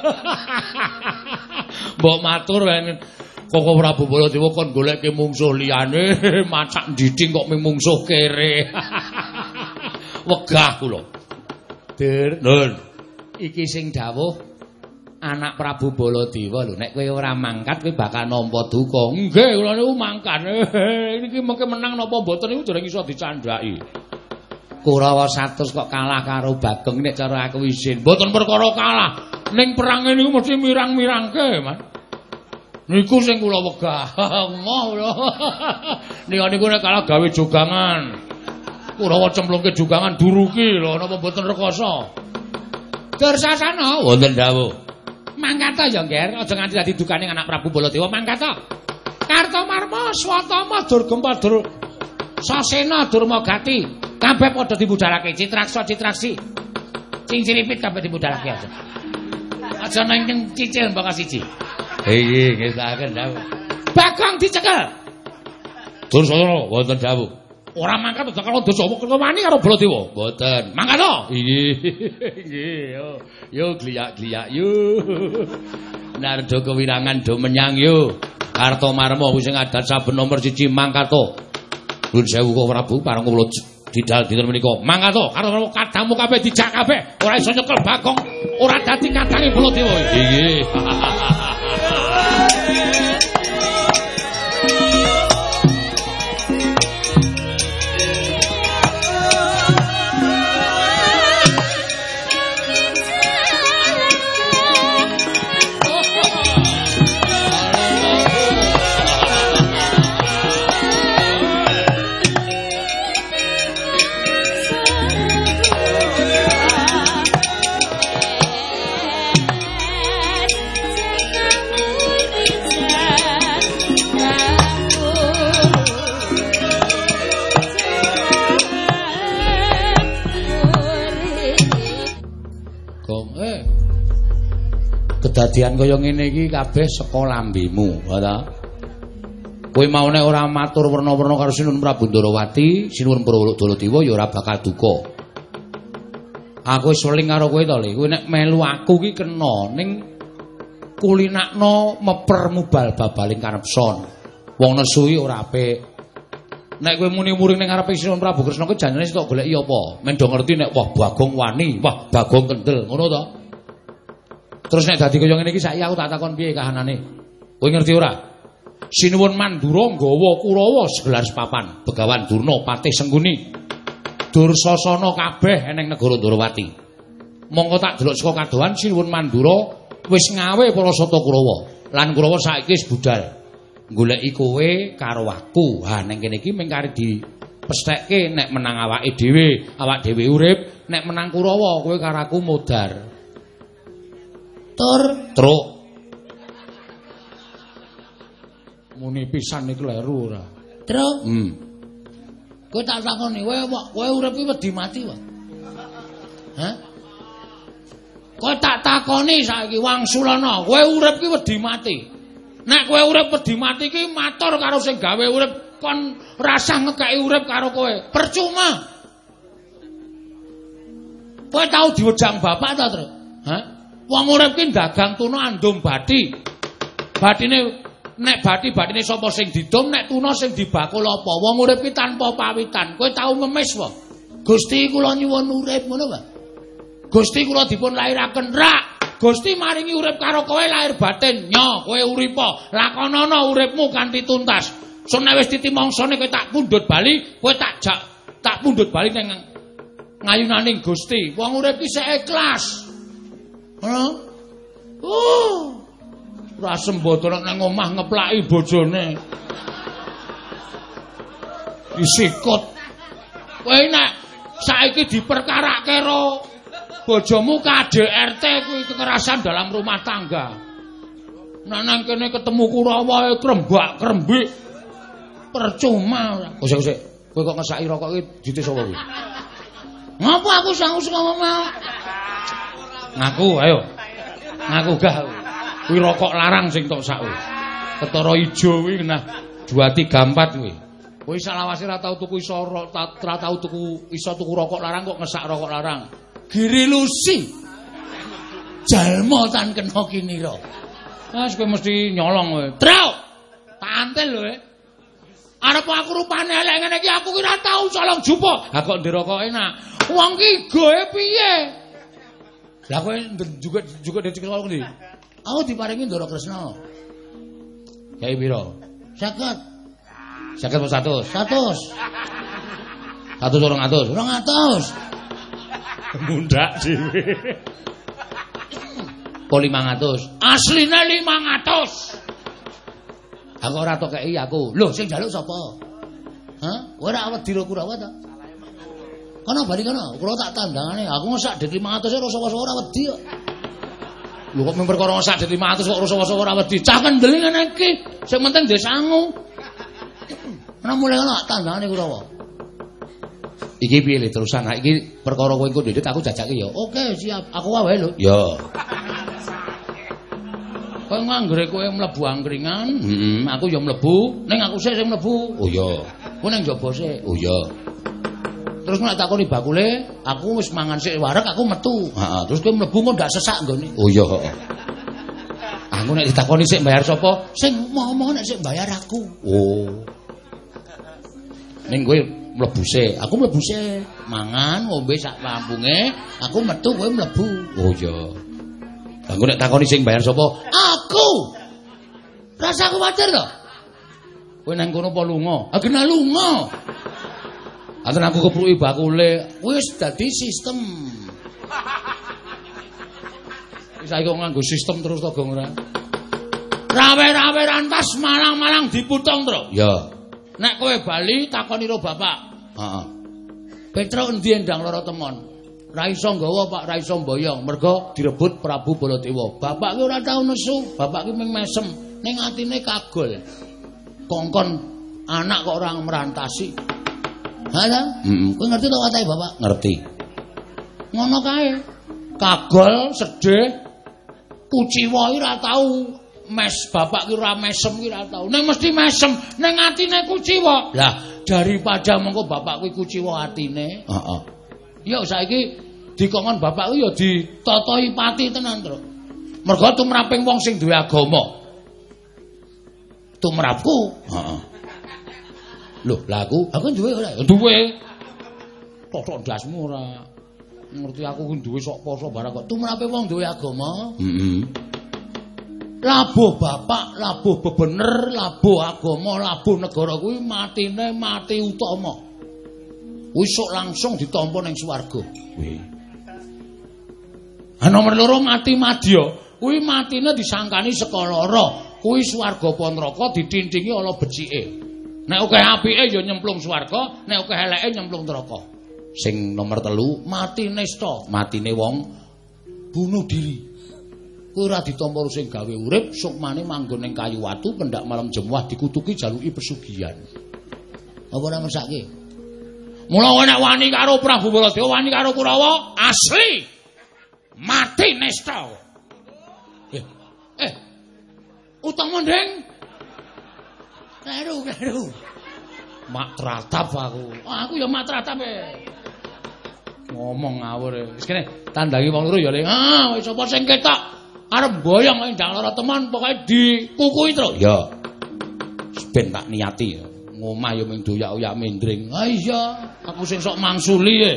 Mbok matur Koko Prabu Baladewa kon goleke mungsuh liyane macak ndithik kok mungsuh kere. Wegah kula. Dur, Nun. Iki sing dawuh anak Prabu Baladewa lho, nek kowe ora mangkat kowe bakal nampa duka. Nggih, kula niku mangkat. Niki mengke menang napa mboten niku dereng iso dicandhaki. Kurawa 100 kok kalah karo Bagong nek cara aku isin. Mboten perkara kalah. Ning perange niku mesti mirang-mirangke, Mas. Niku sing kula wegah. Ngoh lho. Niku nek kalah gawe jogangan. Kurawa cemplungke jogangan duruki lho napa mboten rekoso. Dursasana wonten dawuh. Mangkata ya, Nger, aja nganti dadi dukane anak Prabu Baladewa, mangkata. Kartomarma, Swatama, Durgempa, Sasena, Durmagati, kabeh padha dibudhalake, Citraksa, Citraksi. Cinciripit kabeh dibudhalake aja. Aja nang cicil mbaka siji. Nggih, ngestaken dawuh. Bagong dicekel. Dursasana wonten dawuh. Ora mangkat aja karo dosa wani karo Baladewa. Mboten. Mangkat to? Nggih. Yo gliyak-gliyak yo. Narda kewirangan do menyang yo. Kartomarma kuwi sing adat saben nomor 1 mangkat to. Nuwun sewu kok Prabu pareng kula didal dinten menika. Mangkat to karo kadangmu kabeh dijak kabeh. Ora iso nyekel Bagong. Ora dadi kadange Baladewa. Nggih. Kedadian kaya ngene iki kabeh saka lambemu, ta. Kowe mau nek ora matur werna-werna karo Sinuwun Prabu Ndarawati, Sinuwun Baladewa ya ora bakal duka. Aku wis weling karo kowe to, Le. Kowe nek melu aku ki kena ning kulinakno meper mubal babaling karepson. Wong nesu iki ora apik. Nek kowe muni-muring ning ngarepe Sinuwun Prabu Kresna kuwi janjane sik tok goleki apa? Men do ngerti nek wah Bagong wani, wah Bagong kendel, ngono to. Terus nek dadi kaya ngene iki saiki aku tak takon piye kahanane. Kowe ngerti ora? Sinuwun Mandura nggawa Kurawa segelar papan, Begawan Durna, Patih Sengguni. Dursasana kabeh eneng negara Ndarawati. Monggo tak delok saka kadohan Sinuwun Mandura wis ngawe para sata Kurawa. Lan Kurawa saiki wis budal. Goleki kowe karo aku. Ha ning kene iki mung kari dipesthekke nek menang awake dhewe, awak dhewe urip, nek menang Kurawa kowe karo aku modar. Truk. Muni pisan niku leru ora. Truk. Kowe tak takoni, kowe urip iki wedi mati wae. Hah? Kowe tak takoni saiki Wangsulana, kowe urip iki wedi mati. Nek kowe urip wedi mati iki matur karo sing gawe urip kon rasah ngekeki urip karo kowe. Percuma. Kowe tau diwedang bapak ta, Truk? Hah? Wong urip ki dagang tuna andum bathi. Bathine sapa sing didom, nek tuna sing dibakul apa? Wong urip ki tanpa pawitan. Kowe tau ngemis wae. Gusti kula nyuwun urip ngono wae. Gusti kula dipun lairaken rak. Gusti maringi urip karo kowe lahir batin. Nyo, kowe uripa. Lakonana uripmu kanthi tuntas. Sun nek wis titimangsane kowe tak pundhut bali, kowe tak pundhut bali ning ngayunaning Gusti. Wong urip ki sik ikhlas. Ngono. Ora sembodo nang omah ngeplaki bojone. Disikut. Kowe nek saiki diperkarake karo bojomu KDRT kuwi kekerasan dalam rumah tangga. Nek nang kene ketemu Kurawa krembak-krembik percuma. Sik. Kowe kok ngesaki rokok iki dite sapa kuwi? Ngapa aku sangus ngomong? Ngaku ayo. Ngaku gah. Kuwi rokok larang sing tok sak kuwi. Ketara ijo kuwi nah 2 3 4 kuwi. Kowe salawase ora tau tuku iso ora tau tuku rokok larang kok ngesak rokok larang. Giri lusi. Jalma tan kena kinira. Wes kowe mesti nyolong kowe. Truk. Tak antel lho. Arep aku rupane elek ngene iki aku ki ora tau colong jupo. Ha kok nderokok enak. Wong ki goe piye? Lah kowe juga dadi kok ndi? Aku diparingi Ndara Kresna. Kyai pira? 50. 50 apa 100? 100. 100 200. 200. Mundak dhewe. Kok 500? Asline 500. Aku ora tok kei aku. Lho sing njaluk sapa? Hah? Ora wedi ro Kurawa ta? Kono bali kono. Kula tak tandangane. Aku ngesak dhewe 500 ora sapa-sapa ora wedi kok. Lho kok memper karo sak 500 kok rusuh-rusuh ora wedi. Cah kendeli ngene iki. Sing penting desangu. Ana mulai ana tandangane Kurawa. Iki piye le terusan? Nah iki perkara kowe engko ndedit aku jajake ya. Oke, siap. Aku wae lho. Ya. Kowe nganggere kowe mlebu angkringan, aku ya mlebu, ning aku sik sing mlebu. Oh iya. Kowe ning njaba sik. Oh iya. Terus nek takoni bakule, aku wis mangan sik wareg, aku metu. Heeh, terus kowe mlebu kok ndak sesak nggone. Oh iya, heeh. Aku nek ditakoni sik bayar sapa? Sing mau nek sik bayar aku. Oh. Ning kowe mlebu sik, aku mlebu sik. Mangan, ngombe sak pampunge, aku metu kowe mlebu. Oh iya. Aku nek takoni sing bayar sapa? Aku. Rasa kuwatir to? Kowe nang kono apa lunga? Agena lunga. Anten aku kepruki bakule, wis dadi sistem. Saiki kok nganggo sistem terus to, Gong ora? Rawe-rawe rantas malang-malang diputung, Tru. Ya. Nek kowe bali takoni karo bapak. Heeh. Petruk endi endang lara temon? Ra iso nggawa, Pak, ra iso mboyong, merga direbut Prabu Baladewa. Bapak ki ora tau nesu, bapak ki mung mesem, ning atine kagol. Kongkon anak kok ora merantasi. Hah? Kowe ngerti to watahe bapak? Ngerti. Ngono kae. Kagol, sedih, kuciwa ora tau mes, bapak ki ora mesem ki ora tau. Ning mesti mesem, ning atine kuciwa. Lah, daripada mengko bapak kuwi kuciwa atine. Heeh. Ya saiki dikongkon bapak ku ya ditotoi pati tenan, Tru. Mergo tumraping wong sing duwe agama. Tumrapku, heeh. Lho, lah aku duwe ora? Duwe. Tok ndasmu ora. Ngerti aku ku duwe sok poso barang kok tumrape wong duwe agama. Heeh. Labuh bapak, labuh bebener, labuh agama, labuh negara kuwi matine mati utama. Wisuk langsung ditampa ning swarga. Kuwi. Nomor 2 mati madya. Kuwi matine disangkani saka lara. Kuwi swarga apa neraka ditindhingi ala becike. Nek akeh apike ya nyemplung swarga, nek akeh eleke nyemplung neraka. Sing nomor 3 mati nista, matine wong bunuh diri. Kuwi ora ditampa sing gawe urip, sukmane manggon ning kayu watu, pendak malam jemuah dikutuki jaluki pesugihan. Apa ora mesake? Mula nek wani karo Prabu Baladewa, wani karo Kurawa, asli mati nesta. Utama ndeng. Kleru. Mak tratap aku. Aku ya mak tratap ngomong ngawur. Wis kene tandangi wong loro ya, Le. Wis sapa sing ketok? arep boyong ndang lara teman pokoke dikukui terus. Ya. Ben tak niati ya. Ngomah ya ming doyak-oyak mendring. Ha iya, aku sing sok mangsuli e.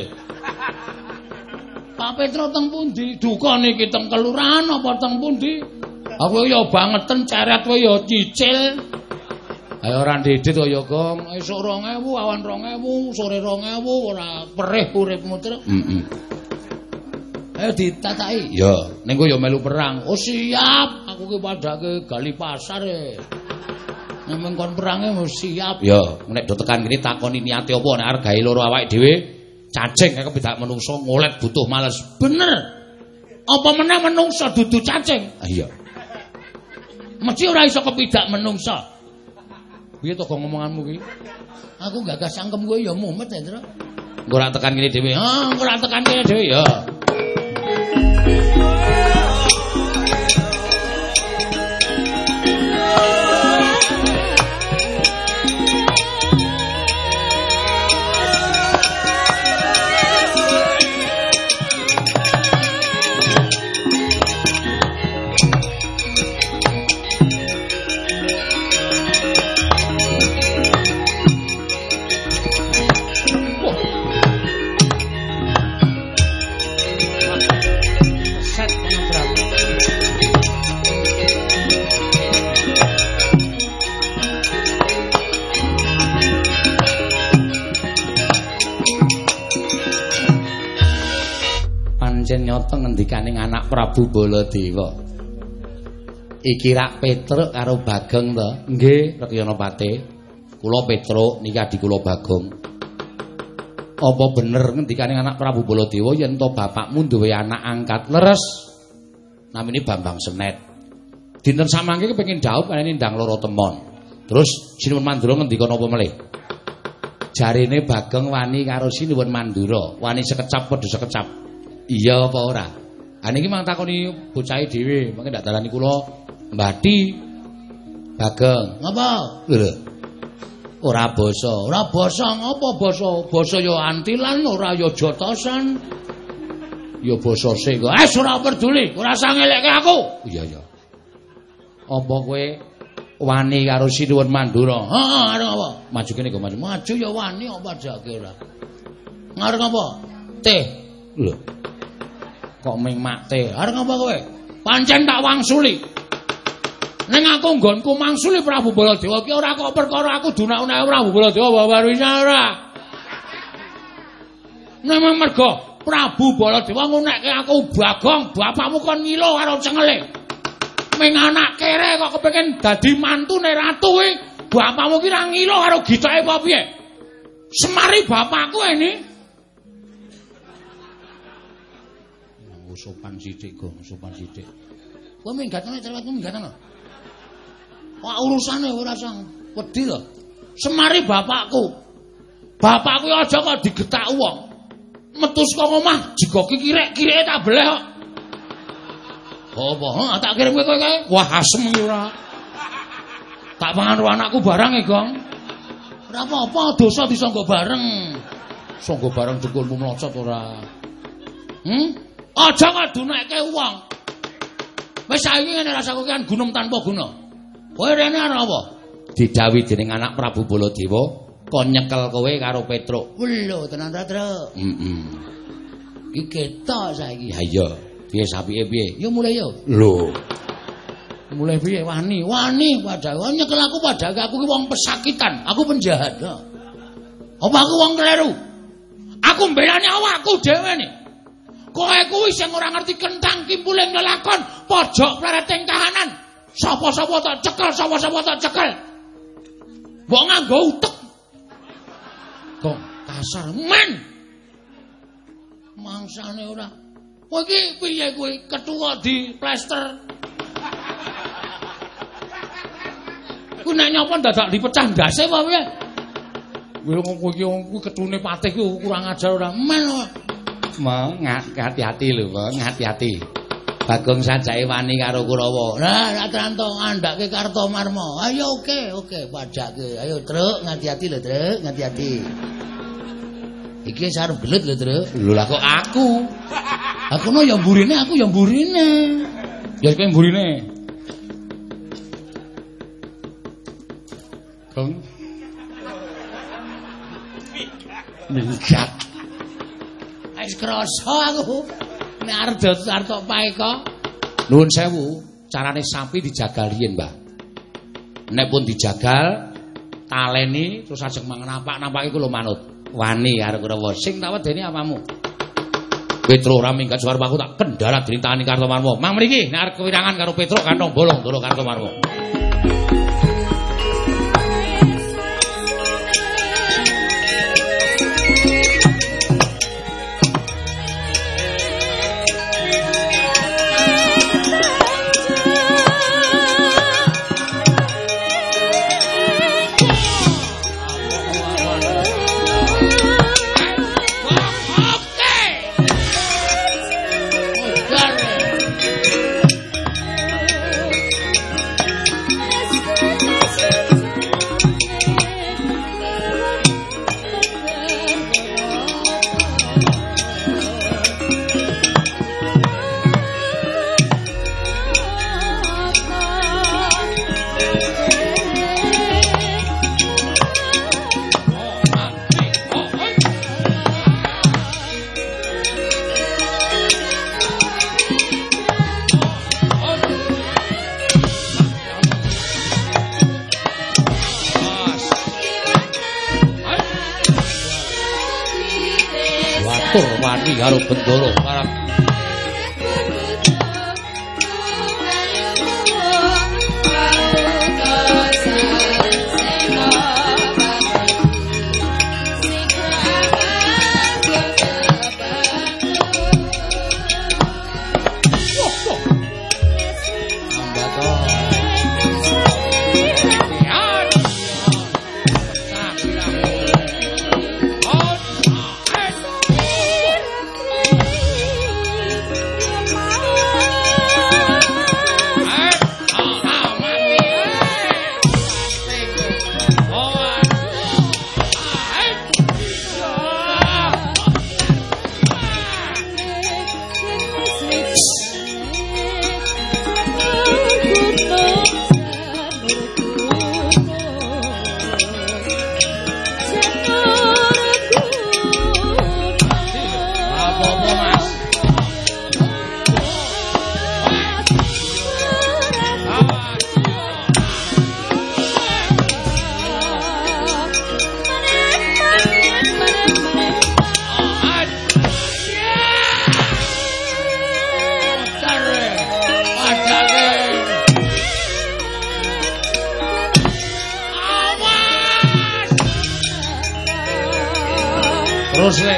Pak Petro teng pundi? Duka niki teng kelurahan apa teng pundi? Aku ya bangeten ceret kowe ya cicil. Ayo ora ndedit kok ya, Gong. Esuk 2000, awan 2000, sore 2000 ora perih uripmu, Tru. Ayo ditataki. Ya, ning kowe ya melu perang. Oh siap, aku ki padake gali pasar e. Nek kon perange wis siap. Ya, nek do tekan kene takoni niate apa nek arep gawe loro awake dhewe. Cacing kaya kepidak menungso ngolet butuh males. Bener. Apa meneh menungso dudu cacing? Ah iya. Mesti ora iso kepidak menungso. Piye to ngomonganmu kuwi? Aku gagas sangkem kowe ya mumet ya, Tru. Engko ora tekan kene dhewe. Engko ora tekan kene dhewe ya. Nyata ngendikaning anak Prabu Baladewa. Iki rak Petruk karo Bagong to. Nggih, Rekyana Pati. Kula Petruk niki adi kula Bagong. Apa bener ngendikaning anak Prabu Baladewa yen to bapakmu duwe anak angkat leres namine Bambang Senet. Dinten samangke kepengin dhaup kanene ndang loro temon. Terus Sinuwun Mandura ngendika napa melih? Jarine Bagong wani karo Sinuwun Mandura, wani sekecap padha sekecap. Iya apa ora? Ha niki mang takoni bocahe dhewe, mengke ndak darani kula Mbati. Bagong. Ngapa? Lho. Ora basa. Ora basa ngapa basa? Basa ya antilan ora ya jotosan. Ya basa sing kok. Ora peduli, ora usah ngelekke aku. Iya ya. Apa kowe wani karo Sinuwun Mandura? Heeh, arep apa? Maju kene kok maju. Maju ya wani apa jake ora. Ngarep apa? Teh. Lho. Kok ming makte. Arep apa kowe? Pancen tak wangsuli. Ning aku nggonku mangsuli Prabu Baladewa ki ora kok perkara aku dunak-unak Prabu Baladewa wawarisa ora. Memang mergo Prabu Baladewa ngunekke aku Bagong, bapakmu kon ngilo karo cengele. Ming anak kere kok kepengin dadi mantune ratu kuwi, bapakmu ki ra ngilo karo gitoke apa piye? Semari bapakku ini. Sopan sithik, Gong, sopan sithik. Kowe minggatane cerewetmu minggatane. Wah urusane ora sang wedi to. Semari bapakku. Bapakku aja kok digetak wong. Metu saka omah digoki kirek-kireke tak beleh kok. Apa? Heeh, tak kirim kowe kae. Wah asem iki ora. Tak mangan karo anakku barang e, Gong. Ora apa-apa, dosa disangga bareng. Sangga bareng dengkulmu mlocot ora. Aja kok dunekke wong. Wis saiki ngene rasaku kan gunung tanpa guna. Kowe rene arep apa? Didhawuhi dening anak Prabu Baladewa, kon nyekel kowe karo Petruk. Lho, tenan ta, Tru? Iki ketok saiki. Ha iya. Piye sapike piye? Ya mulai ya. Lho. Mulai piye wani? Wani padahal nyekel aku padahal aku ki wong pesakitan, aku penjahat. Apa aku wong kleru? Aku mbelani awakku dhewe ne. Kowe kuwi sing ora ngerti kentang kimpuling lelakon pojok plereting kahanan. Sapa-sapa tak cekel, sapa-sapa tak cekel. Mbok nganggo utek. Kok kasar men. Mangsane ora. Kowe iki piye kuwi ketua di plester? Ku nek nyapa dadak dipecah ndase apa piye? Kowe kowe iki ketune patih ku kurang ajar ora men. Mo ngati-ati lho, Mo, ngati-ati. Bagong sajake wani karo Kurawa. Lah, nek tranto ngandhake Kartomarma. Ayo oke, pajake. Ayo, Truk, ngati-ati lho, Truk, ngati-ati. Iki sarep gelut lho, Truk. Lho lah kok aku. Aku no ya mburine, aku ya mburine. Ya kowe mburine. Kong. Minggat. Wis krasa aku. Nek arep arep paeka. Nuwun sewu, carane sapi dijagal riyen, Mbah. Nek pun dijagal, taleni terus ajeng mangan napak-napak iku lho manut. Wani karo Kurawa. Sing tak wedeni apamu? Petro ora minggat suwarep aku tak kendhalat dritani Kartomarma. Mang mriki nek arep kewirangan karo Petro kantong bolong Ndara Kartomarma. Wani karo Bendoro parang terus le.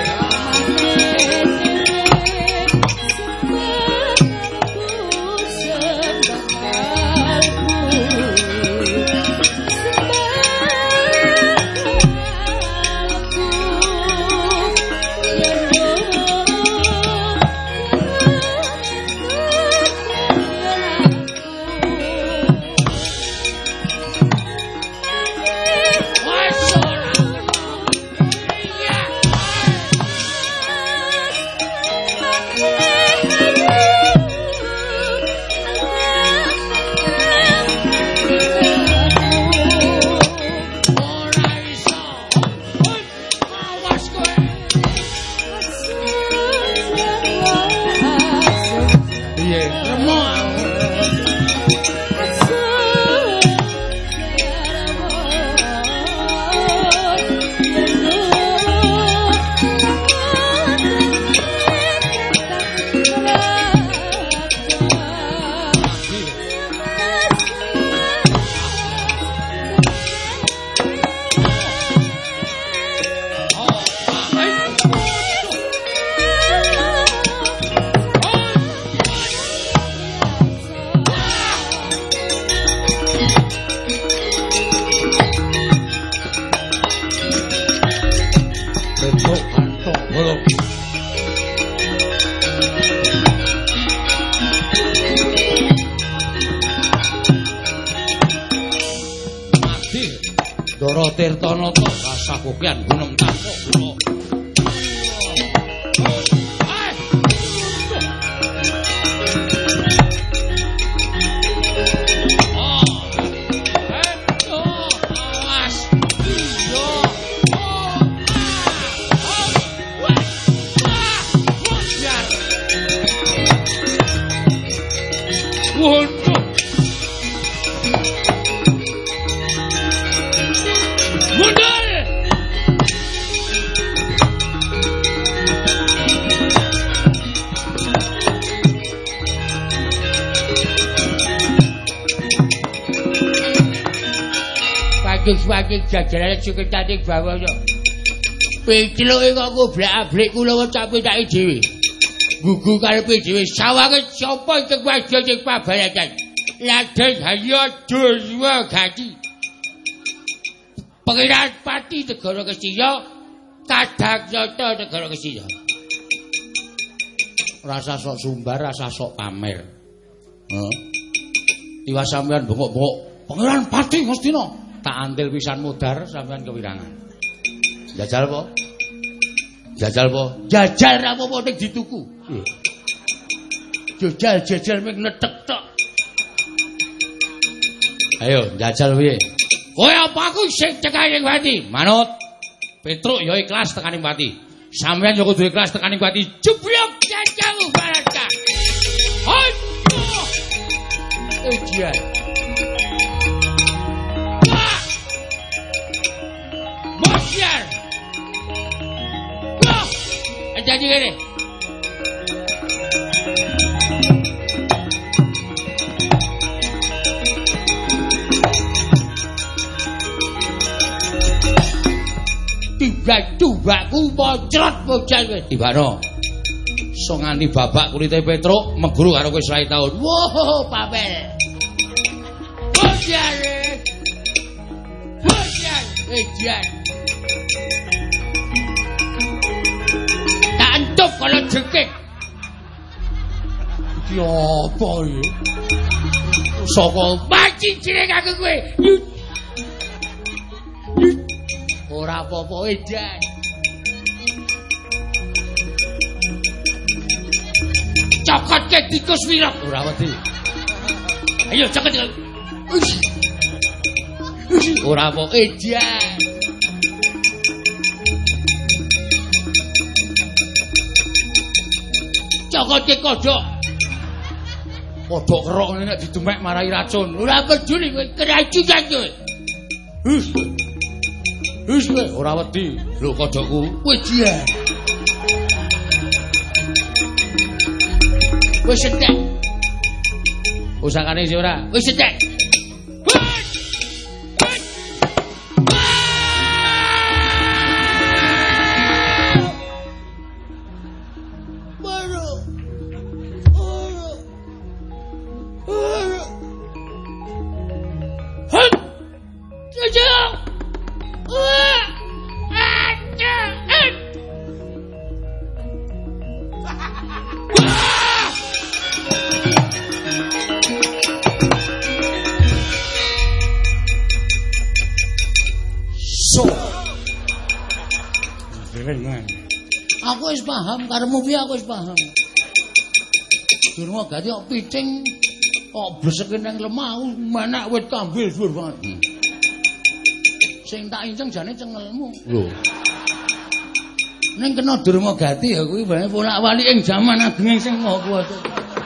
Ndara Tirtanata kasabukyang gunung tanpa kula. Pancing jajaran sekretane bawaya. Pitluke kok goblak-ablik kula wong capek tak dhewe. Gugu karepe dhewe sawange sapa sing wadya sing pabayakan. Laden Hayya Durwa Gati. Pangeran Pati Negara Kesiya, Kadang Nyata Negara Kesiya. Rasa sok sumbar, rasa sok pamer. Iwas sampean bengok-bengok, Pangeran Pati Ngastina. Tak antil pisan mudar sampean kewirangan. Jajal po? Jajal po? Jajal ra apa-apa ning dituku. Jajal ming netek tok. Ayo, jajal piye? Kowe apa aku sing tekaning Pati? Manut. Petruk ya ikhlas tekaning Pati. Sampeyan ya kudu ikhlas tekaning Pati. Jeblok jajal baraka. Aduh. Ujian. Mosiar. Jadi gini. Tiba-tibaku mocrot bocah kowe. Tibano. So nganti babak kulite Petruk meguru karo kowe selai taun. Woh, papel. Bocah. Bocah, ejan. Tak entuk kalau jengkik. Iki apa iki? Saka maci cilik aku kowe. Ora apa-apa edan. Cokotke tikus wirok ora wedi. Ayo cokot. Ora apa edan. Cokotke kodhok. Kodhok kerok ngene nek didemek marai racun. Ora peduli kowe keracunan kowe. Wis kowe ora wedi. Lho kodhokku wis jian. Wis entek. Usahane sih ora. Wis entek. Aku wis paham karemu piye aku wis paham. Durma gati kok picing kok bleseke nang lemah manak wit kambil dhuwur banget. Sing tak inceng jane cengelmu. Lho. Ning kena Durma gati ya kuwi bae bolak-balik ing jaman ageng sing ngopo to.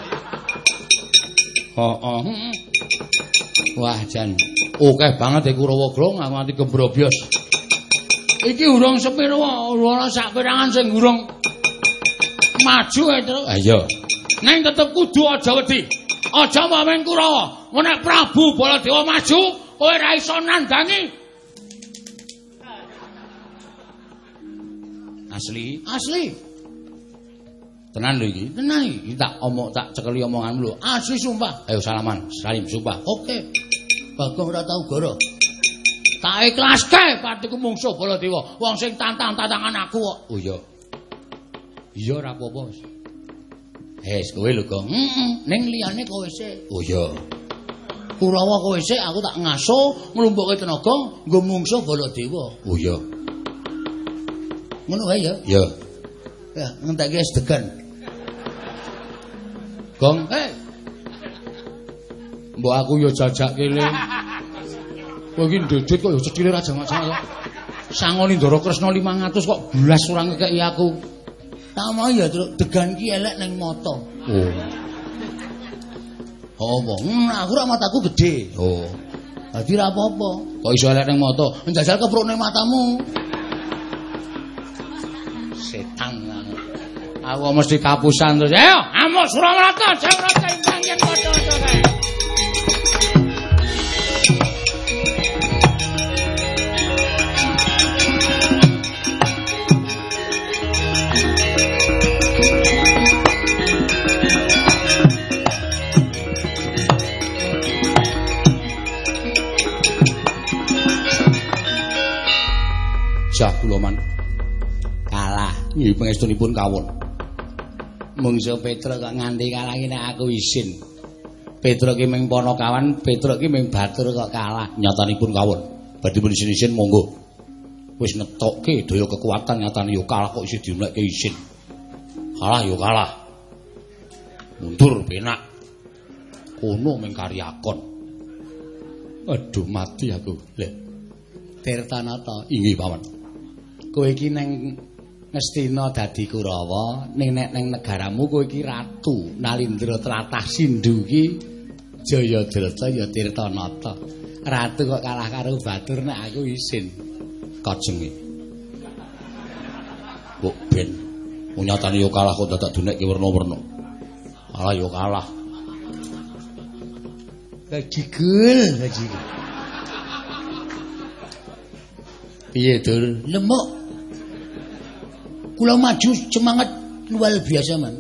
Heeh. Wah jan akeh banget iku Rawagrong nganti kembrobyos. Iki urung sepiro ora sak perangan sing urung maju ae terus. Ha iya. Neng tetep kudu aja wedi. Aja mamen Kurawa. Nek Prabu Baladewa maju, kowe ora iso nandangi. Asli. Tenan lho iki. Tenan iki tak cekeli omonganmu lho. Asli sumpah. Ayo salaman, salim sumpah. Oke. Bagong ora tau goro. Tak ikhlaske patiku mungsuh Baladewa. Wong sing tantang-tantangan aku kok. Oh iya. Iya ora apa-apa. Kowe lho, Gong. Ning liyane kowe sik. Oh iya. Kurawa kowe sik aku tak ngaso nglumpuke tenaga nggo mungsuh Baladewa. Oh iya. Ngono wae ya? Iya. Ya, ngentekke sedegan. Gong, mbok aku yo jajak kene. Kowe iki ndodot kok ya cecile ra jangan-jangan. Sangoni Ndara Kresna 500 kok blas ora ngekeki aku. Tak mau ya Truk, degan ki elek ning mata. Oh. Apa? Aku ra mataku gedhe. Oh. Dadi ra apa-apa. Kok iso elek ning mata? Njajal kepruk ning matamu. Setan. Aku mesti kapusan terus. Ayo, amuk Suramarta, Jawrata ingkang yen padha-padha kae. gajah kula man. Kalah. Nggih pangestunipun kawon. Mungsu Petruk kok nganti kalah iki nek aku isin. Petruk ki ming Panakawan, Petruk ki ming batur kok kalah. Nyatanipun kawon. Badhe pun isin-isin monggo. Wis netokke daya kekuatan nyatane yo kalah kok isih diunekke isin. Kalah yo kalah. Mundur penak. Kono ming karyakon. Aduh mati aku. Lek Tirtanata. Inggih paman. Kowe iki neng Ngastina dadi Kurawa, ning nek neng negaramu kowe iki ratu. Nalindra tlatah Sindhu iki Jayadrata ya Tirtanata. Ratu kok kalah karo batur nek aku isin. Kajenge. Kok ben nyatane yo kalah kok dadak dunekke werna-werna. Kalah yo kalah. Gigul. Piye, Dur? Lemuk. Kula maju semangat luar biasa, Man.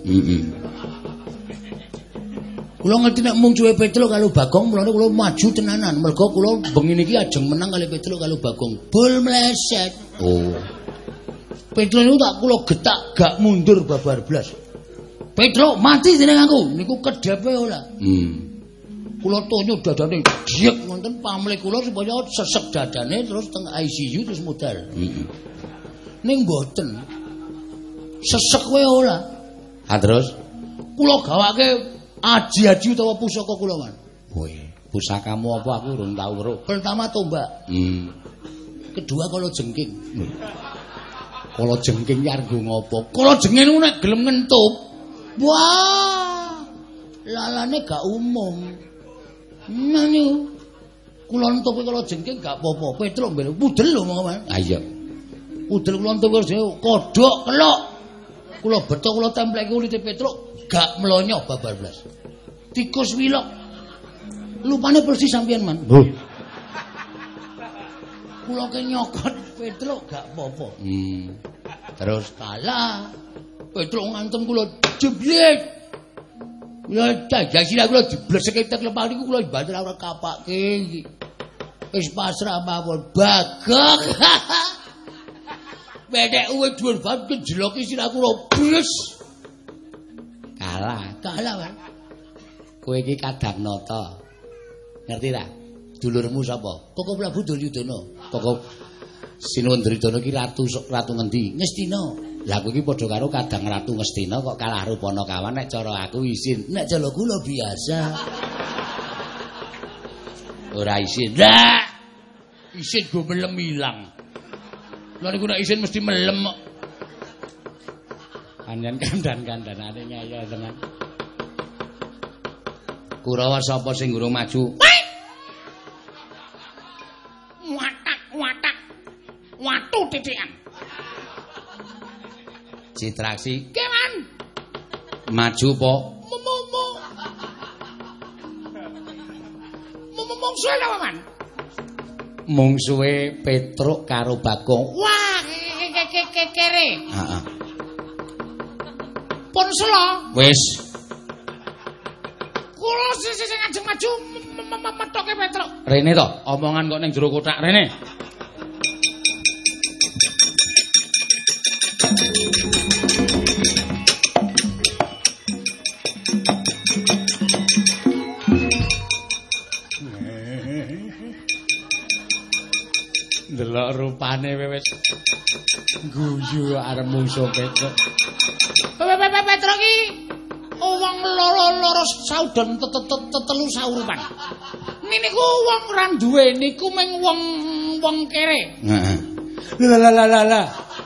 Kula ngerti nek mung cuwe Petruk karo Bagong, mulane kula maju tenanan. Mergo kula bengi niki ajeng menang kali Petruk karo Bagong. Bol meleset. Oh. Petruk niku tak kula getak gak mundur babar blas. Petruk mati jeneng aku. Niku kedepe ora. Kula tonyo dadane diek wonten pamrih kula supaya sesek dadane terus teng ICU terus modal. Ning mboten. Sesek wae ora. Ha terus kula gawake aji-aji utawa pusaka kula, Man. Kowe, pusakamu apa aku urung tau weruh. Pertama tombak. Kedua kala jengking. Kala jengking ki arep ngopo? Kala jengking nek gelem ngentup. Wah. Lalane gak umum. Nanu. Kula entuke kala jengking gak apa-apa. Petruk mbel pudel lho monggo, Man. Ha iya. Pudel kula entuk kodhok kelok. Kula beto kula templeke kulite Petruk gak mlonyo babar blas. Tikus wilok. Lupane persis sampeyan, Man. Kula ke nyokot Petruk gak apa-apa. Terus kalah. Petruk ngantem kula jeblet. Ya jajasila kula dibleseke tek lepak niku kula banter ora kapake iki. Wis pasrah mawon Bagong. Bedek uwe dhuwur banget kejeloki sira kula bus. Kalah, Man. Kowe iki Kadhangnata. Ngerti ta? Dulurmu sapa? Koko Prabu Duryudana. Koko Sinuwun Duryudana ki ratu ngendi? Ngastina. Lah kowe iki padha karo Kadang Ratu Ngastina kok kalah karo Panakawan nek cara aku isin. Nek cara kula biasa. Ora isin. Lah. Isin go melem ilang. Lha niku nek isin mesti melem kok. Panjen kandan-kandanane nyaya tenan. Kurawa sapa sing gurung maju? Watak. Watu titikan. Citraksi. Keman. Maju po. Mungsuhe napa, Man? Mungsuhe Petruk karo Bagong. Wah, kere. Heeh. Pun sela. Wis. Kula sing ajeng maju metoke Petruk. Rene to, omongan kok ning jero kotak rene. Delok rupane wis guyu arep mungsuh Petruk. Petruk iki wong loro saudon tetelu saurupan. Niku wong ora duwe niku mung wong kere. Heeh. Lah.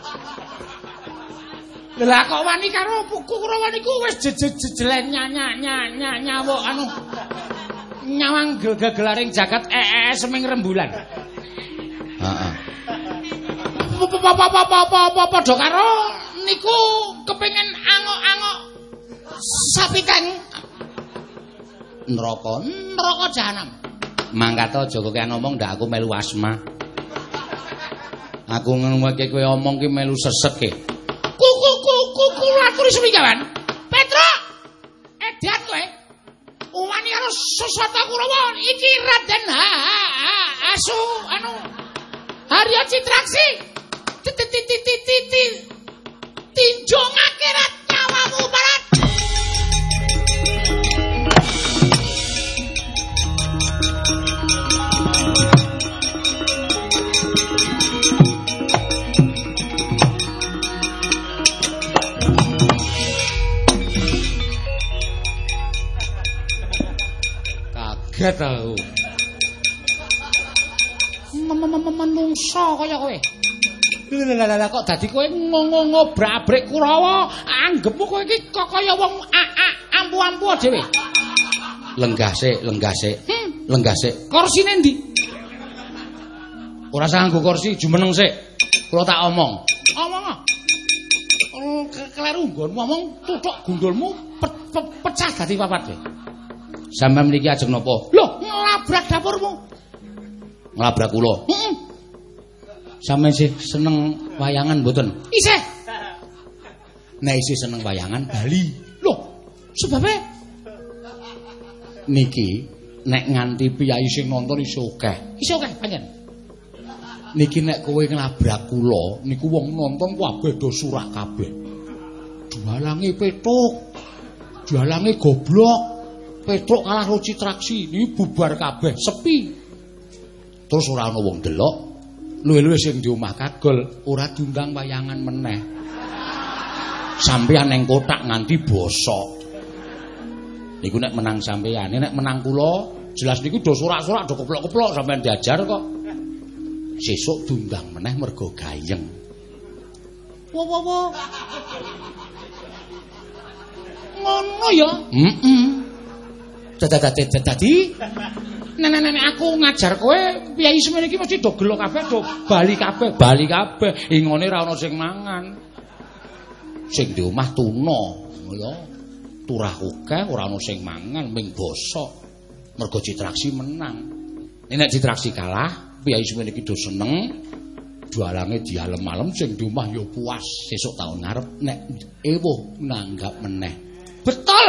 Lah kok wani karo Kurawa niku wis jejelen nyawuk anu. Nyawang gegelaring jagat seming rembulan. Heeh. Padha karo niku kepengin angok-angok sapiten neraka jahanam. Mangkat aja kowe ngomong ndak aku melu asma. Aku ngomongke kowe omong ki melu sesek e. Kula aturi sumikawan. Petruk. Edan kowe. Uwani karo Suswata Kurawa iki Raden Asu anu Harya Citraksi. tinjung akhirat nyawamu barat. Kaget aku. Menungso kaya kowe. Lha kok dadi kowe ngobrak-abrik Kurawa, anggepmu kowe iki kok kaya wong ampu-ampu dhewe. Lenggah sik. Korsine ndi? Ora usah nganggo kursi, jumeneng sik. Kula tak omong. Omong. Kleru nggonmu omong tuthuk gundulmu pecah dadi papat kowe. Sampeyan mriki ajeng napa? Lho, nglabrak dapurmu. Nglabrak kula. Heeh. Sampeyan sih seneng wayangan mboten? Isih. Nek isih seneng wayangan bali. Lho, sebabe niki nek nganti piyai sing nonton iso akeh. Iso akeh panjen. Niki nek kowe nglabrak kula, niku wong nonton kabeh do surah kabeh. Jualange petuk. Jualange goblok. Petruk kalah ruci traksi, ini bubar kabeh, sepi. Terus ora ana wong delok, luwe-luwe sing di omah kagol, ora diundang wayangan meneh. Sampeyan ning kotak nganti bosok. Niku nek menang sampeyan, nek menang kula, jelas niku do sorak-sorak, do keplok-keplok sampeyan diajar kok. Sesuk diundang meneh mergo gayeng. Wo. Ngono ya? Dadi nenek aku ngajar kowe piyai semene iki mesti do gelo kabeh, do bali kabeh. Ingone ora ana sing mangan. Sing di omah tuna, ya. Turah akeh ora ana sing mangan, ming bosok. Mergo Citraksi menang. Nek Citraksi kalah, piyai semene iki do seneng. Jualange dialem-alem sing di omah ya puas. Sesuk taun ngarep nek ewuh nanggap meneh. Betul.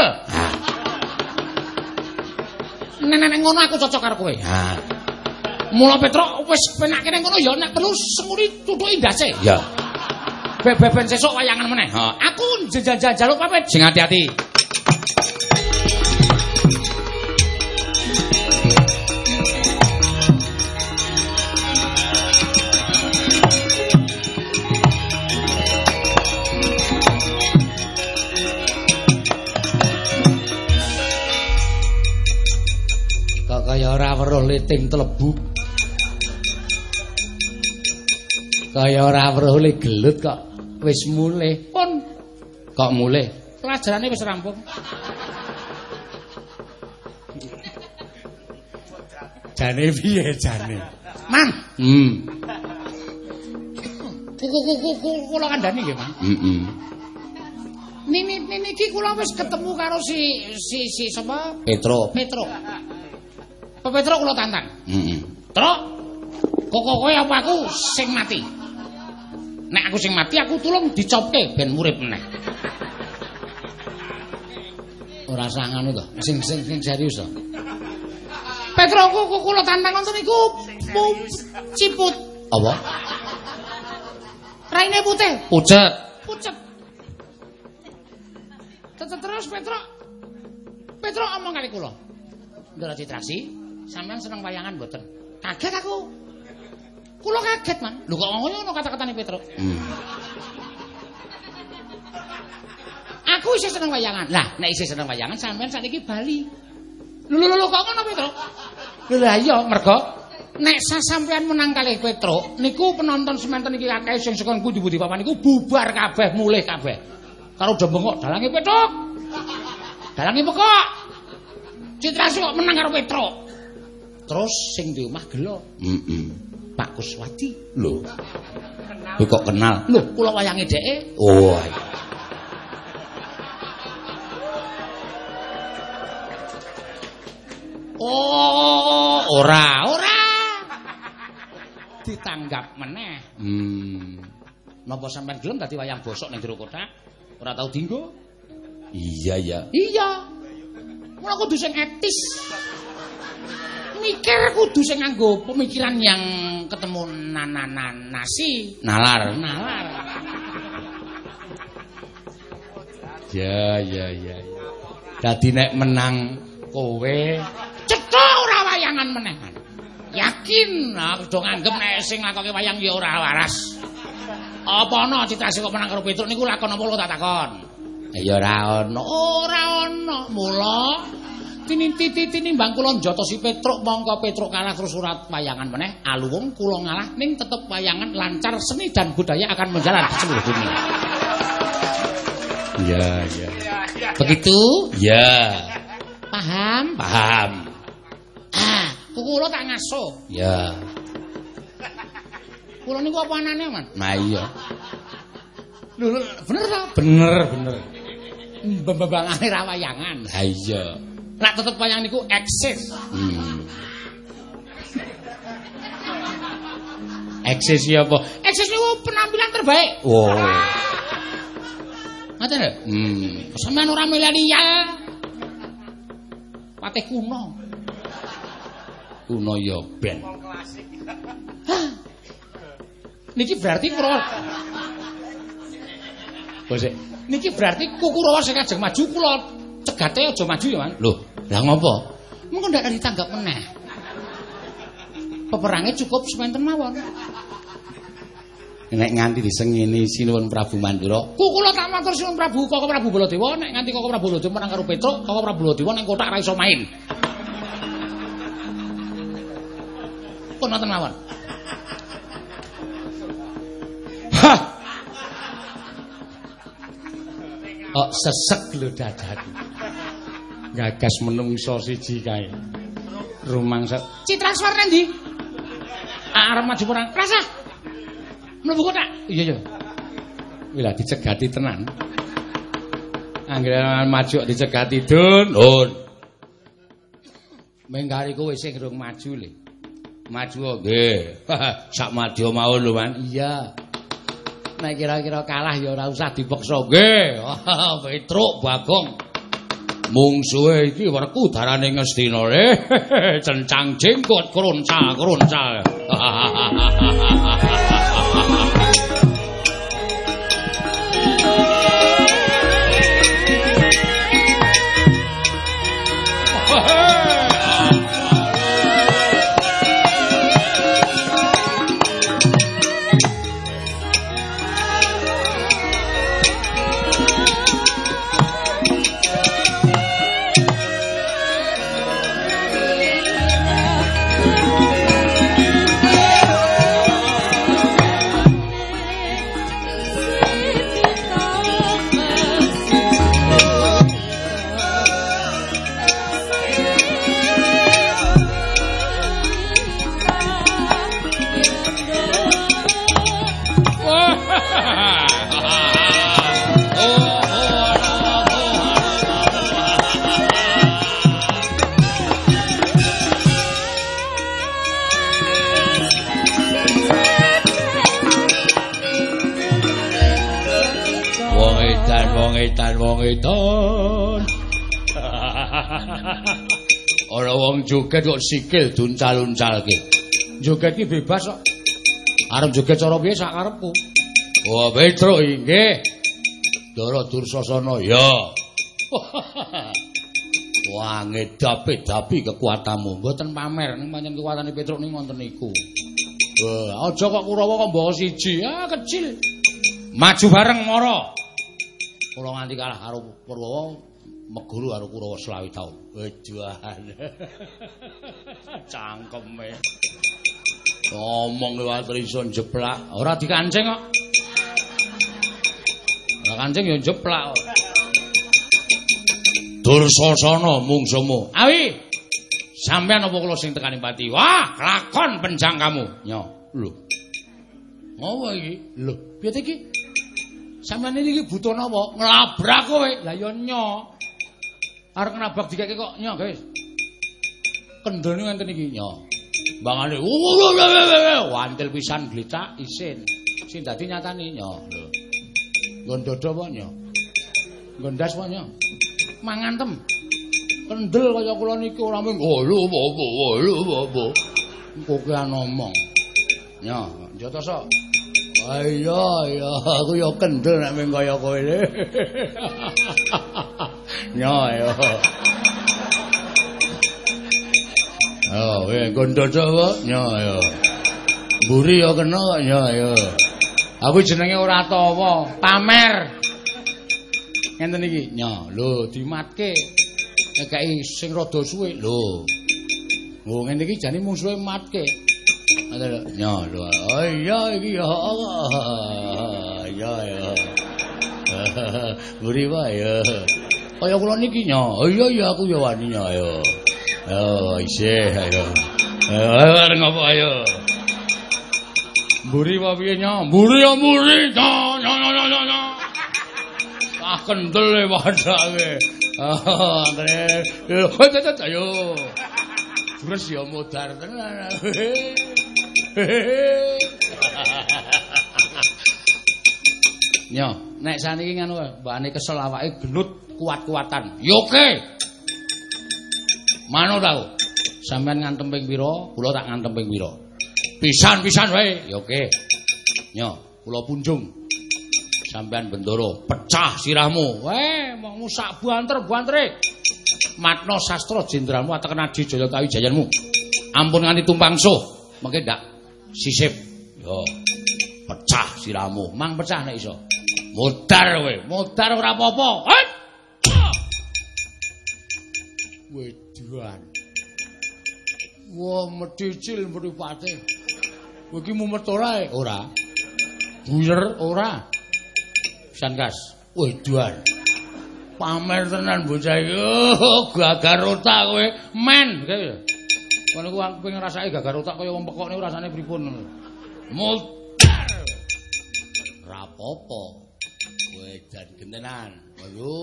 Nenek ngono aku cocok karo kowe. Ha. Mula Petruk wis penake ning ngono ya nek perlu semuri tuthuki ndase. Ya. Beben sesuk wayangan meneh. Ha. Aku jaluk pamit. Sing hati-hati. Kaya ora weruh liting telebu. Kaya ora weruh le gelut kok wis mulih. Pun kok mulih? Pelajarane wis rampung. Jane piye jane? Man. Kula kandhani nggih, Man. Heeh. Niki kula wis ketemu karo si sapa? Petruk. Pak Petruk kula tantang. Truk. Kowe apa aku sing mati? Nek aku sing mati aku tulung dicopke ben urip meneh. Ora usah ngono to. Sing serius to. Petruk kula tantang ngoten niku ciput. Apa? Raine putih. Pucet. Terus Petruk omong kali kula. Ndara Citraksi. Sampeyan seneng wayangan mboten? Kaget aku. Kula kaget, Man. Lho kok ngono kata-katane Petruk. Aku isih seneng wayangan. Lah, nek isih seneng wayangan sampeyan sakniki bali. Lho kok ngono Petruk? Lah iya, mergo nek sampeyan menang kalih Petruk, niku penonton semanten iki akeh sing saka pundi-pundi papan niku bubar kabeh, mulih kabeh. Karo do bengok dalange Petruk. Dalange pekok. Citraksi kok menang karo Petruk. Terus sing di omah gelo. Pak Kuswati. Lho. Kok kenal? Lho, kula wayange dheke. Oh. Oh, ora. Ditanggap meneh. Napa sampean gelem dadi wayang bosok ning jero kotak? Ora tau dienggo? Iya. Mula kudu sing etis. mikir kudu sing nganggo pemikiran yang ketemu nasi. Nalar. Ya. Dadi nek menang kowe cetha ora wayangan meneh. Yakin aku nganggep nek sing lakoke wayang ya ora waras. Apa ana citase kok menang karo Petruk niku lakon apa lho tak takon. Ya ora ana. Mula tinimbang kula njotosi Petruk mongko Petruk kalah terus surat wayangan meneh. Aluwung kula ngalah ning tetep wayangan lancar seni dan budaya akan menjalar di seluruh dunia. Ya. Begitu? Ya. Paham? Kula tak ngaso. Ya. Kula niku apa anane, Man? Nah iya. Lho, bener ta? Bener. Mbembangane ra wayangan. Ha iya. Nek tetep wayang niku eksis. Eksis ya apa? Eksis niku penampilan terbaik. Oh. Ngoten lho. Sampeyan ora milenial. Patih kuno. Kuno ya ben. Niki berarti Kurawa. Niki berarti Kurawa sing kajeng maju kula cegate aja maju ya, Man. Loh, lah ngopo? Mengko ndak ditanggap meneh. Peperange cukup semanten mawon. Nek nganti disengeni Sinuwun Prabu Mandura. Kula tak matur Sinuwun Prabu Koko Prabu Baladewa nek nganti Koko Prabu Baladewa menang karo Petruk, Koko Prabu Baladewa ning kotak ra iso main. Pun nonton mawon. Hah. Oh, sesek lho dadaku. Gagas menungso siji kae. Rumangsa. Citransfer nang ndi? Arep maju perang. Rasa. Mlebu kotak. Iya. Wila dicegati tenan. Anggere maju dicegati Dun. Menggari kowe sing durung maju le. Maju nggih. Sak madya mawon lho, Man. Iya. Nek kira-kira kalah ya ora usah dipaksa nggih. Petruk Bagong. Mungsuhe iki werku darane Ngastina le. Cencang jenggot kroncal. Wong edan. Ora wong joget kok sikil duncal-uncalke. Joget iki bebas kok. Arep joget cara piye sak karepku. Oh, Petruk nggih. Ndara Dursasana ya. Wah, ngedapi kekuatanmu. Mboten pamer ning pancen kekuatane Petruk niku wonten niku. Aja kok Kurawa kok mbawa siji. Kecil. Maju bareng mara. Kula nganti kalah karo Purwawa, meguru karo Kurawa 20 taun. Wedohan. Cangkeme. Ngomong liwat iso jeplak, ora dikancing kok. Ora kancing ya jeplak kok. Dursasana mungsumu. Awi. Sampeyan apa kula sing tekani pati? Wah, lakon penjang kamu. Nyo, lho. Ngopo iki? Lho, piye iki? Sampeyan iki butuh napa? Nglabrak kowe. Lah ya nyo. Arep nabrak dikeke kok nyo, guys. Kendhone ngenten iki nyo. Bangane wantil pisan glicak isin. Sing dadi nyatane nyo. Lho. Nggon dodo apa nyo? Nggon ndas apa nyo? Mangantem. kendel kaya kula niki ora mung lho apa. Engko ki ngomong. Ya, Jatasa. Iya, aku ya kendel nek mung kaya kowe. Ya. Oh, gondo Jawa. Ya. Mburi ya kena kok ya. Aku jenenge ora tawa, pamer. Ngenten iki. Ya, lho dimatke. Nekake sing rada suwe. Lho. Oh, ngene iki jane mungsuhe matke. Ya, lho. Oh iya iki ya. Ya. Mburi wae ya. Kaya kula niki nya. Oh iya aku ya wani ya. Oh, isih ayo. Areng apa ayo? Mburi apa piye nya? Mburi ya mburi. Nya. Ah kendel e padake. Anggere. Ayo. Terus ya modar tenan. Nya, nek saniki ngono mbane kesel awake genut kuat-kuatan. Yo oke. Mano tau? Sampeyan ngantem ping pira? Kula tak ngantem ping pira? Pisan-pisan wae. Ya oke. Nyo, kula punjung. Sampeyan bendoro, pecah sirahmu. Mongmu sak banter-bantere. Matna sastra jenderalmu ateken Adi Jaya Kawijayanmu. Ampun nganti tumpang suh. Mengke ndak sisip. Yo. Pecah sirahmu. Mang pecah nek iso. Modar kowe. Modar ora apa-apa. Wedan. Wah, medicil mripate. Kowe iki mumet ora? Ora. Buyer ora. Sankas. Wedan. Pamer tenan bocah iki. Gagar otak kowe. Men. Ngono ku aku pengen rasake gagar otak kaya wong pekokne rasane pripun. Modar. Rapopo. Wedan gentenan. Ayo.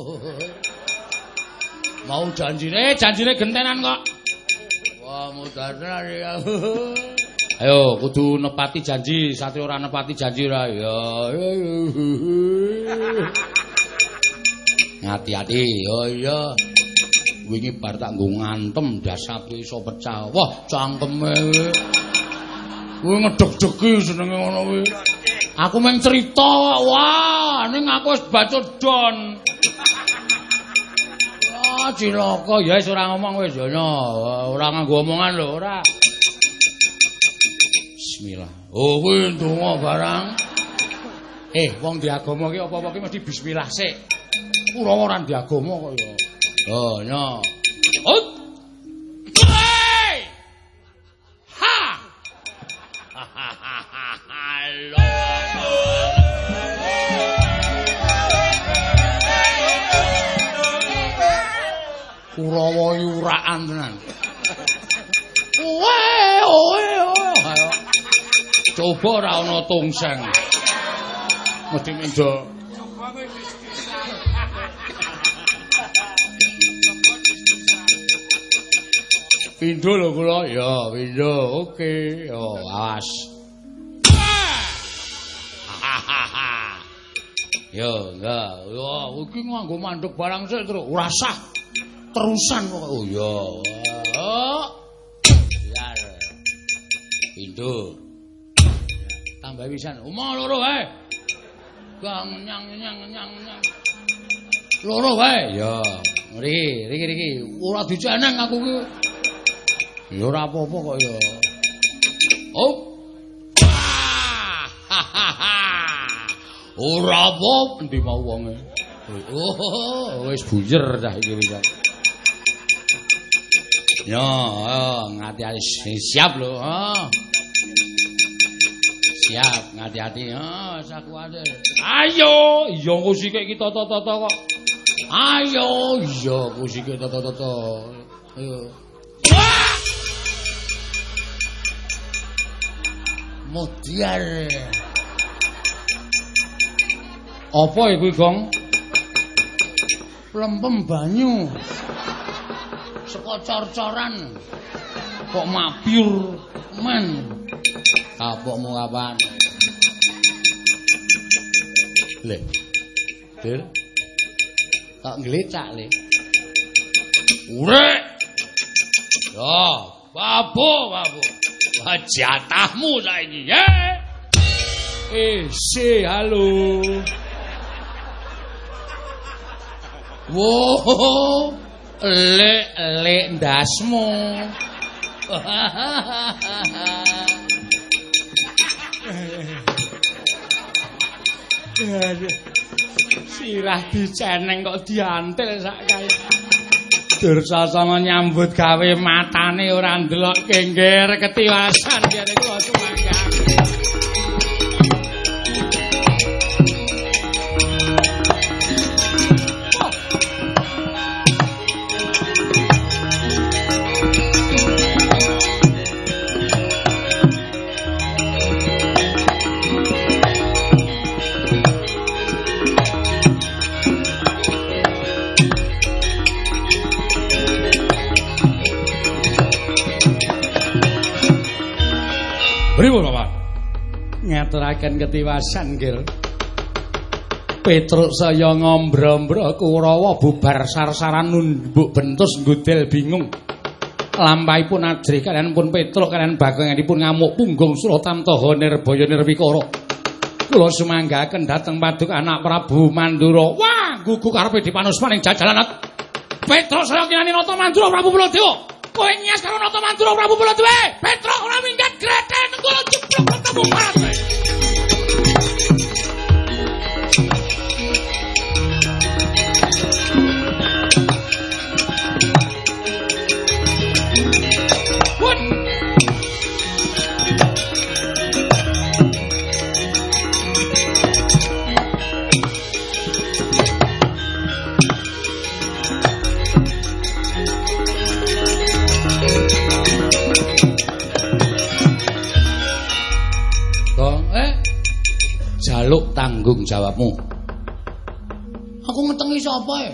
Mau janjine gentenan kok. Wah, mudarna ya. Ayo, kudu nepati janji, satria ora nepati janji ora ya. Hati-hati, oh iya. Wingi bar tak nggo ngantem dasaku iso pecah. Wah, cangkeme kowe. Kowe ngedeg-degi jenenge ngono kuwi. Aku meng cerita, wah, ning aku wis bacut don. Cilaka ya wis ora ngomong wis ya ora nganggo omongan lho ora. Bismillah. Oh kuwi ndonga barang. Wong di agama ki apa-apa ki mesti bismillah sik. Kurawa ora di agama kok ya. Oh nya. Ut. Ha. Halo. Kurawa yuraan tenan. Ayo. Coba ora ana tongseng. Mesti mendo. Pindho lho kula. Ya, pindho. Oke. Yo, awas. Yo, enggak. Yo, iki nganggo mandek barang sik terus ora sah. Terusan kok. Oh iya. Biar. Pindho. Tambah wisan. Omong loro wae. Gang nyang. Loro wae. Ya. Riki. Ora diceneng aku ki. Ya ora apa-apa kok ya. Oh. Ora apa endi mau wonge. Oh, wis buyer dah iki wis. Ya, ngati-ati siap lho. Siap, ngati-ati. Sakuwate. Ayo, iya kusike iki tata-tata kok. Ayo, iya kusike tata-tata. Ayo. Mutiar. Apa iku, Gong? Plempem banyu. Saka cor-coran kok mabyur men. Kapokmu kapan? Le. Dir. Tak nglecak le. Urek. Yo, babu. Jatahmu saiki, ya. Halo. Wo, lek ndasmu. Sirah diceneng kok diantil sak kae. Dursasana nyambut gawe matane ora ndelok kengger ketiwasan kene kula sumangga. Pripun, Pak? Ngaturaken ketiwasan, Gil. Petruk saya ngombro-mbro Kurawa bubar sar-saran numbuk bentus nggudel bingung. Lampahipun Adri kalian pun Petruk kalian baganganipun ngamuk punggung Suratamtaha Nirbaya Nirwikara. Kula sumanggaken dhateng Paduka anak Prabu Mandura. Wah, gugu karepe dipanusmaning jajalan. Petruk saya kinani nata Mandura Prabu Baladewa. Kowe nyas karo nata Mandura Prabu Baladewa. Petruk ora minggat grete nenggala jeblok ketemu parate. Jaluk tanggung jawabmu. Aku ngetengi sapa e?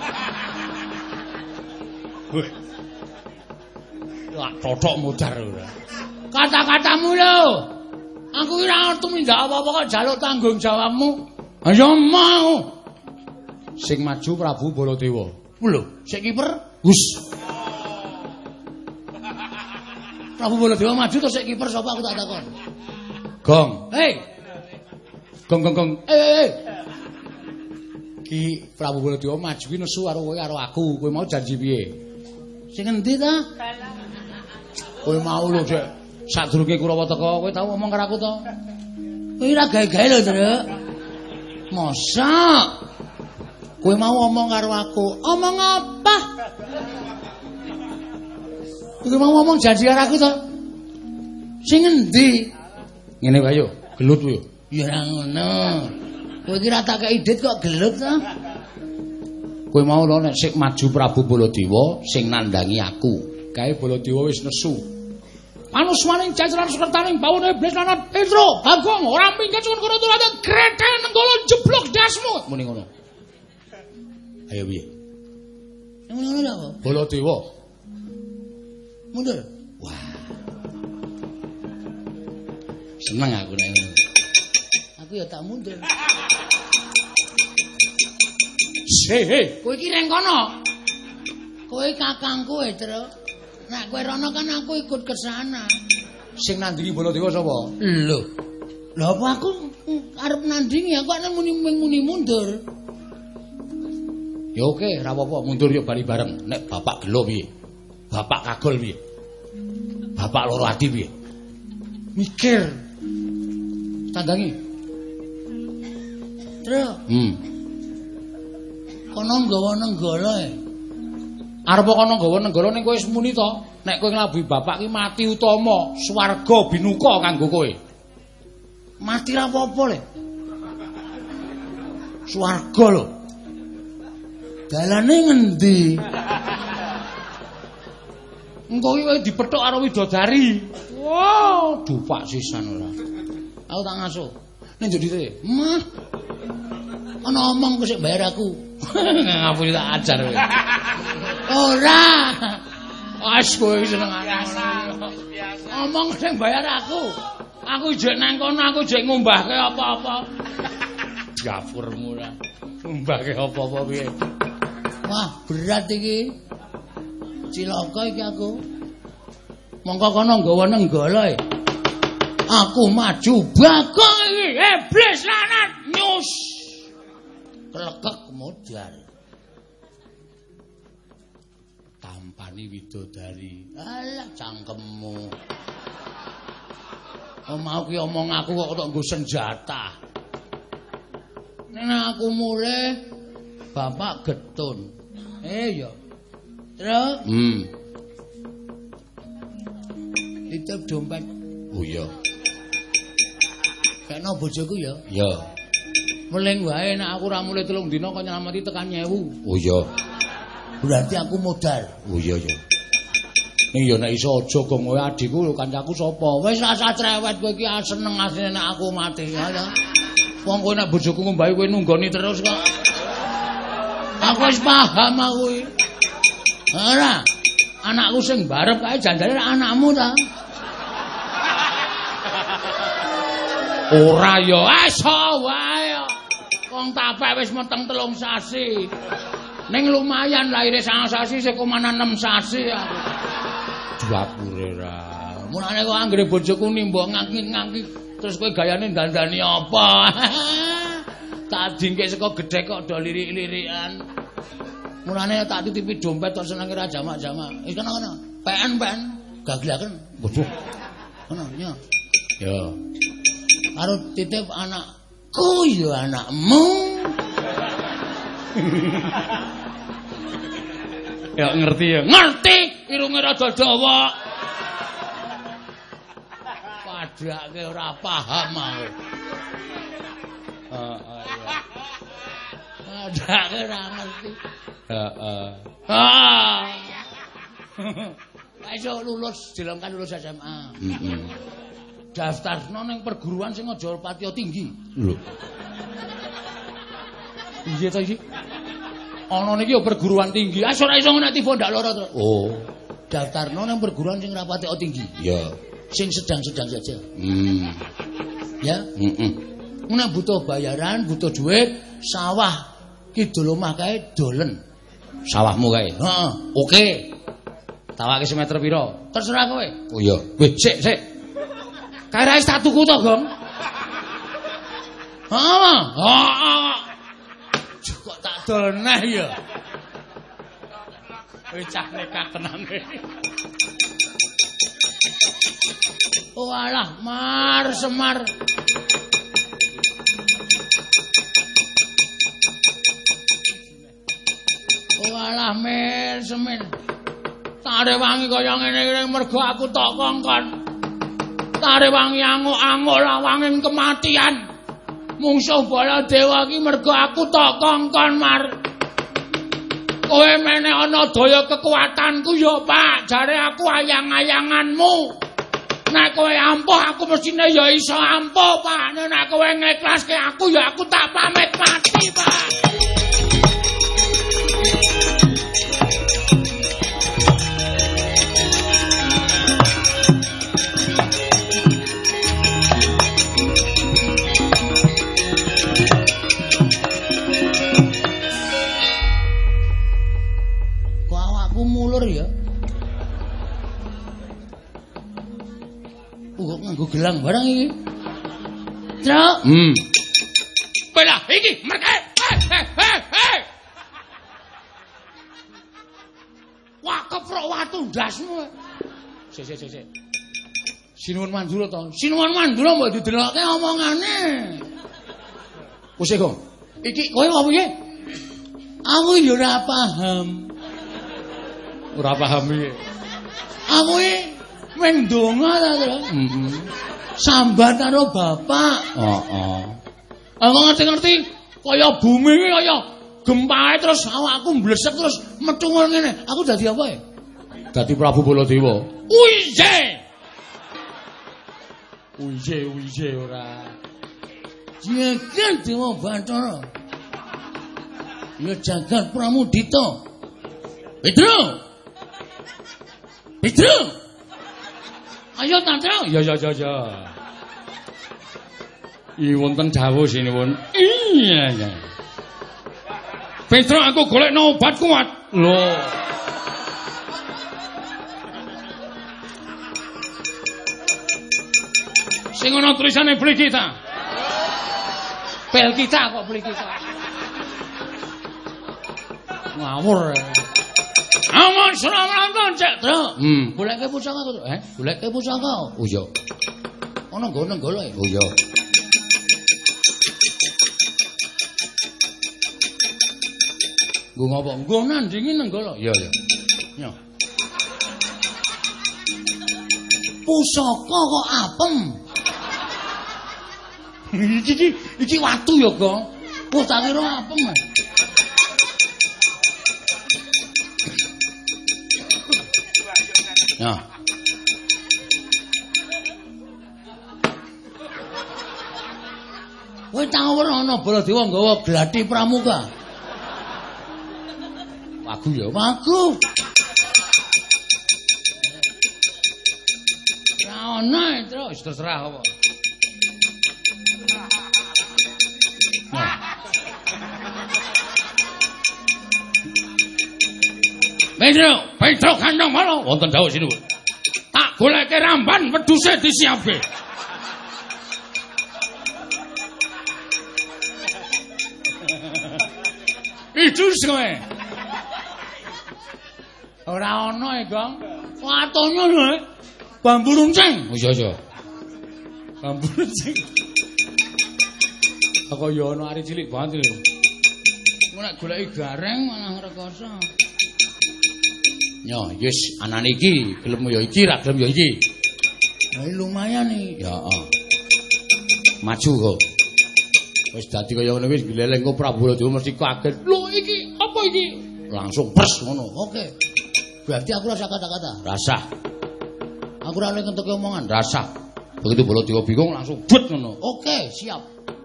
Weh. Lak totok mudar ora. Kata-katamu lho. Aku ora ngerti mindak apa-apa kok jaluk tanggung jawabmu. Ayo mau. Sing maju Prabu Baladewa. Lho, sik kiper? Hus. Prabu Baladewa maju to sik kiper sapa aku tak takon. Gong. Hei. Gong. Ki Prabu Baladewa maju ki nesu karo kowe karo aku. Kowe mau janji piye? Sing endi ta? Kowe mau lho, Dek. Sadurunge Kurawa teka, kowe tau ngomong karo aku to? Kowe ora gawe-gawe lho, Truk. Mosok. Kowe mau ngomong karo aku. Omong apa? Kowe mau ngomong janji karo aku to? Sing endi? Ngene wae yo, gelut yo. Ya ora ngono. Kowe iki ra tak kei dit kok gelut to? Kowe mau lho nek sik maju Prabu Baladewa sing nandangi aku. Kae Baladewa wis nesu. Panusmaning jajaran sekretaning bawone iblis lanat Petro, Bagong ora minggat suwun kono tuladan greten nenggala jeblok dasmu. Muni ngono. Ayo piye? Ngono lho apa? Baladewa. Mundur. Wah. Seneng aku nek ngono. Aku ya tak mundur. Hei. Kowe iki reng kono. Kowe kakangku Tru. Nek kowe rono kan aku ikut ke sana. Sing nandingi Baladewa sapa? Lho. Lha apa aku arep nandingi aku nek muni mundur. Ya oke, ora apa-apa, mundur yo bali bareng. Nek bapak gelo piye? Bapak kagol piye? Bapak loro ati piye? Mikir. Tandangi. Tru. Kono nggawa nenggala e. Arep kono nggawa nenggala ning kowe wis muni to, nek kowe nglabuhi bapak ki mati utama, swarga binuka kanggo kowe. Mati ra apa-apa le. Swarga lho. Dalane ngendi? Engko iki kowe dipethuk karo widodari. Wow, dupak sisan ora. Aku tak ngasuh. Ning njok dite. Mah. Ana omong kok sik bayar aku. Ngapuni tak ajar kowe. Ora. Wes kowe seneng Omong sing bayar aku. Aku jek nang kono aku jek ngumbahke apa-apa. Gafurmu ora. Ngumbahke apa-apa piye? Wah, berat iki. Cilaka iki aku. Mongko kono nggawa nenggala. Aku maju Bagong iki iblis lanat nyus. Klekek modal. Tampani widodari. Alah cangkemmu. Mau ki omong aku kok nggo senjata. Nek aku mulih bapak getun. Ya. Terus? Titip dompet. Oh iya. Kena bojoku ya? Iya. Meling wae nek aku ora mulih 3 dina kok nyelamati tekan 1000. Oh iya. Berarti aku modal. Oh iya ya. Ning ya nek iso aja gong kowe adikku lho kancaku sapa? Wis rasa cerewet kowe iki seneng asline nek aku mati ya. Wong kowe nek bojoku ngombahi kowe nunggoni terus kok. Aku wis paham aku iki. Ora. Anakku sing barep kae jandane anakmu ta? Ora ya, iso wae. Wong tapek wis meteng 3 sasi. Ning lumayan laire 9 sasi 1,6 sasi aku. Dapure ra. Mulane kok anggere bojoku nimbok ngangkit-ngangkit terus kowe gayane dandani apa? Tak dingke saka gedhek kok do lirik-lirikan. Mulane tak titipi dompet kok senenge ra jamak-jamak. Wis kono-kono. PN gaglaken. Waduh. Kono ya. Ya. Karo titip anakku ya anakmu. Ya ngerti ya. Ngerti, irunge rada dawa. Padake ora paham aku. Heeh ya. Padake ora ngerti. Heeh. Ayo lulus, dilengkan lulus SMA. Daftarno ning perguruan sing aja patiya tinggi. Lho. Iya ta iki? Ana niki ya perguruan tinggi. Ah ora iso nek tiba ndak lara to. Oh. Daftarno ning perguruan sing ra patiya tinggi. Ya. Sing sedang-sedang saja. Ya? Nek butuh bayaran, butuh duit, sawah kidul omah kae dolen. Sawahmu kae. Heeh. Oke. Tawake semeter pira? Terserah kowe. Oh iya. Wis sik. Kae ra tak tuku to, Gong? Heeh. Kok tak dolneh ya. Wis cah nekat tenan iki. Oh alah, Semar. Oh alah, Semin. Tare wangi kaya ngene iki mergo aku tok kongkon. Tare wangi anguk-anguk lawanging kematian. Mungsuh Baladewa iki mergo aku tok kongkon, Mar. Kowe meneh ana daya kekuatanku ya, Pak. Jare aku ayang-ayanganmu. Nek kowe ampuh aku mestine ya iso ampuh, Pak. Nek kowe ngiklaske aku ya aku tak pamit mati, Pak. Mulur ya. Kok nganggo gelang barang iki. Truk. Belah iki merke. Hei. Wah, keprok watu ndasmu. Sik. Sinuwun mandura to. Sinuwun mandura mbok didelokke omongane. Wis kok. Iki kowe apa piye? Aku yo ora paham. Ora paham iki. Aku iki men ndonga ta, Tru? Sambat karo bapak. Heeh. Aku ngerti-ngerti kaya bumi iki kaya gempae terus awakku mblesek terus metu ngene. Aku dadi apa ya? Dadi Prabu Baladewa. Uije ora. Jagat Dewa Bathara. Ya jagat Pramudita. Petro. Ayo Tantro. Ya. Wonten dawuh sinuwun. Iya. Petro aku golekno obat kuat. Lho. Sing ana tulisane beli kita. Bel kita kok beli kita. Ngawur. Amun Suramanto cek, Tru. Goleke pusaka kok. Goleke pusaka. Oh iya. Ana nggo nenggolo ya. Oh iya. Nggo ngopo? Nggo nandingi nenggolo. Iya ya. Yo. Pusaka kok apem. iki watu ya, Gong. Wah, tak kira apem. Ya. Kowe tawur ana Baladewa nggawa glathi pramuka. Wagu ya, wagu. Ra ono terus terserah apa. Petro kandang malo wonten dawuh sinuwun. Tak goleke ramban wedhuse disiapke. Itu kowe. Ora ono e, Gong. Watonyo lho. Bambu runcing. Oh iya. Bambu runcing. Kok ya ono ari cilik banget lho. Nek goleki gareng malah rekoso. Yo, yes, anane iki, gelem ya iki, ra gelem ya iki. Lah lumayan iki. Ya, heeh. Maju kok. Wis dadi kaya ngene wis gleleng kok Prabu Baladewa mesti kaget. Lho iki, apa iki? Langsung pres ngono. Oke. Berarti aku rasa kata-kata. Rasa. Aku ora oleh ngentuke omongan, rasa. Begitu Baladewa bingung langsung but ngono. Oke, siap.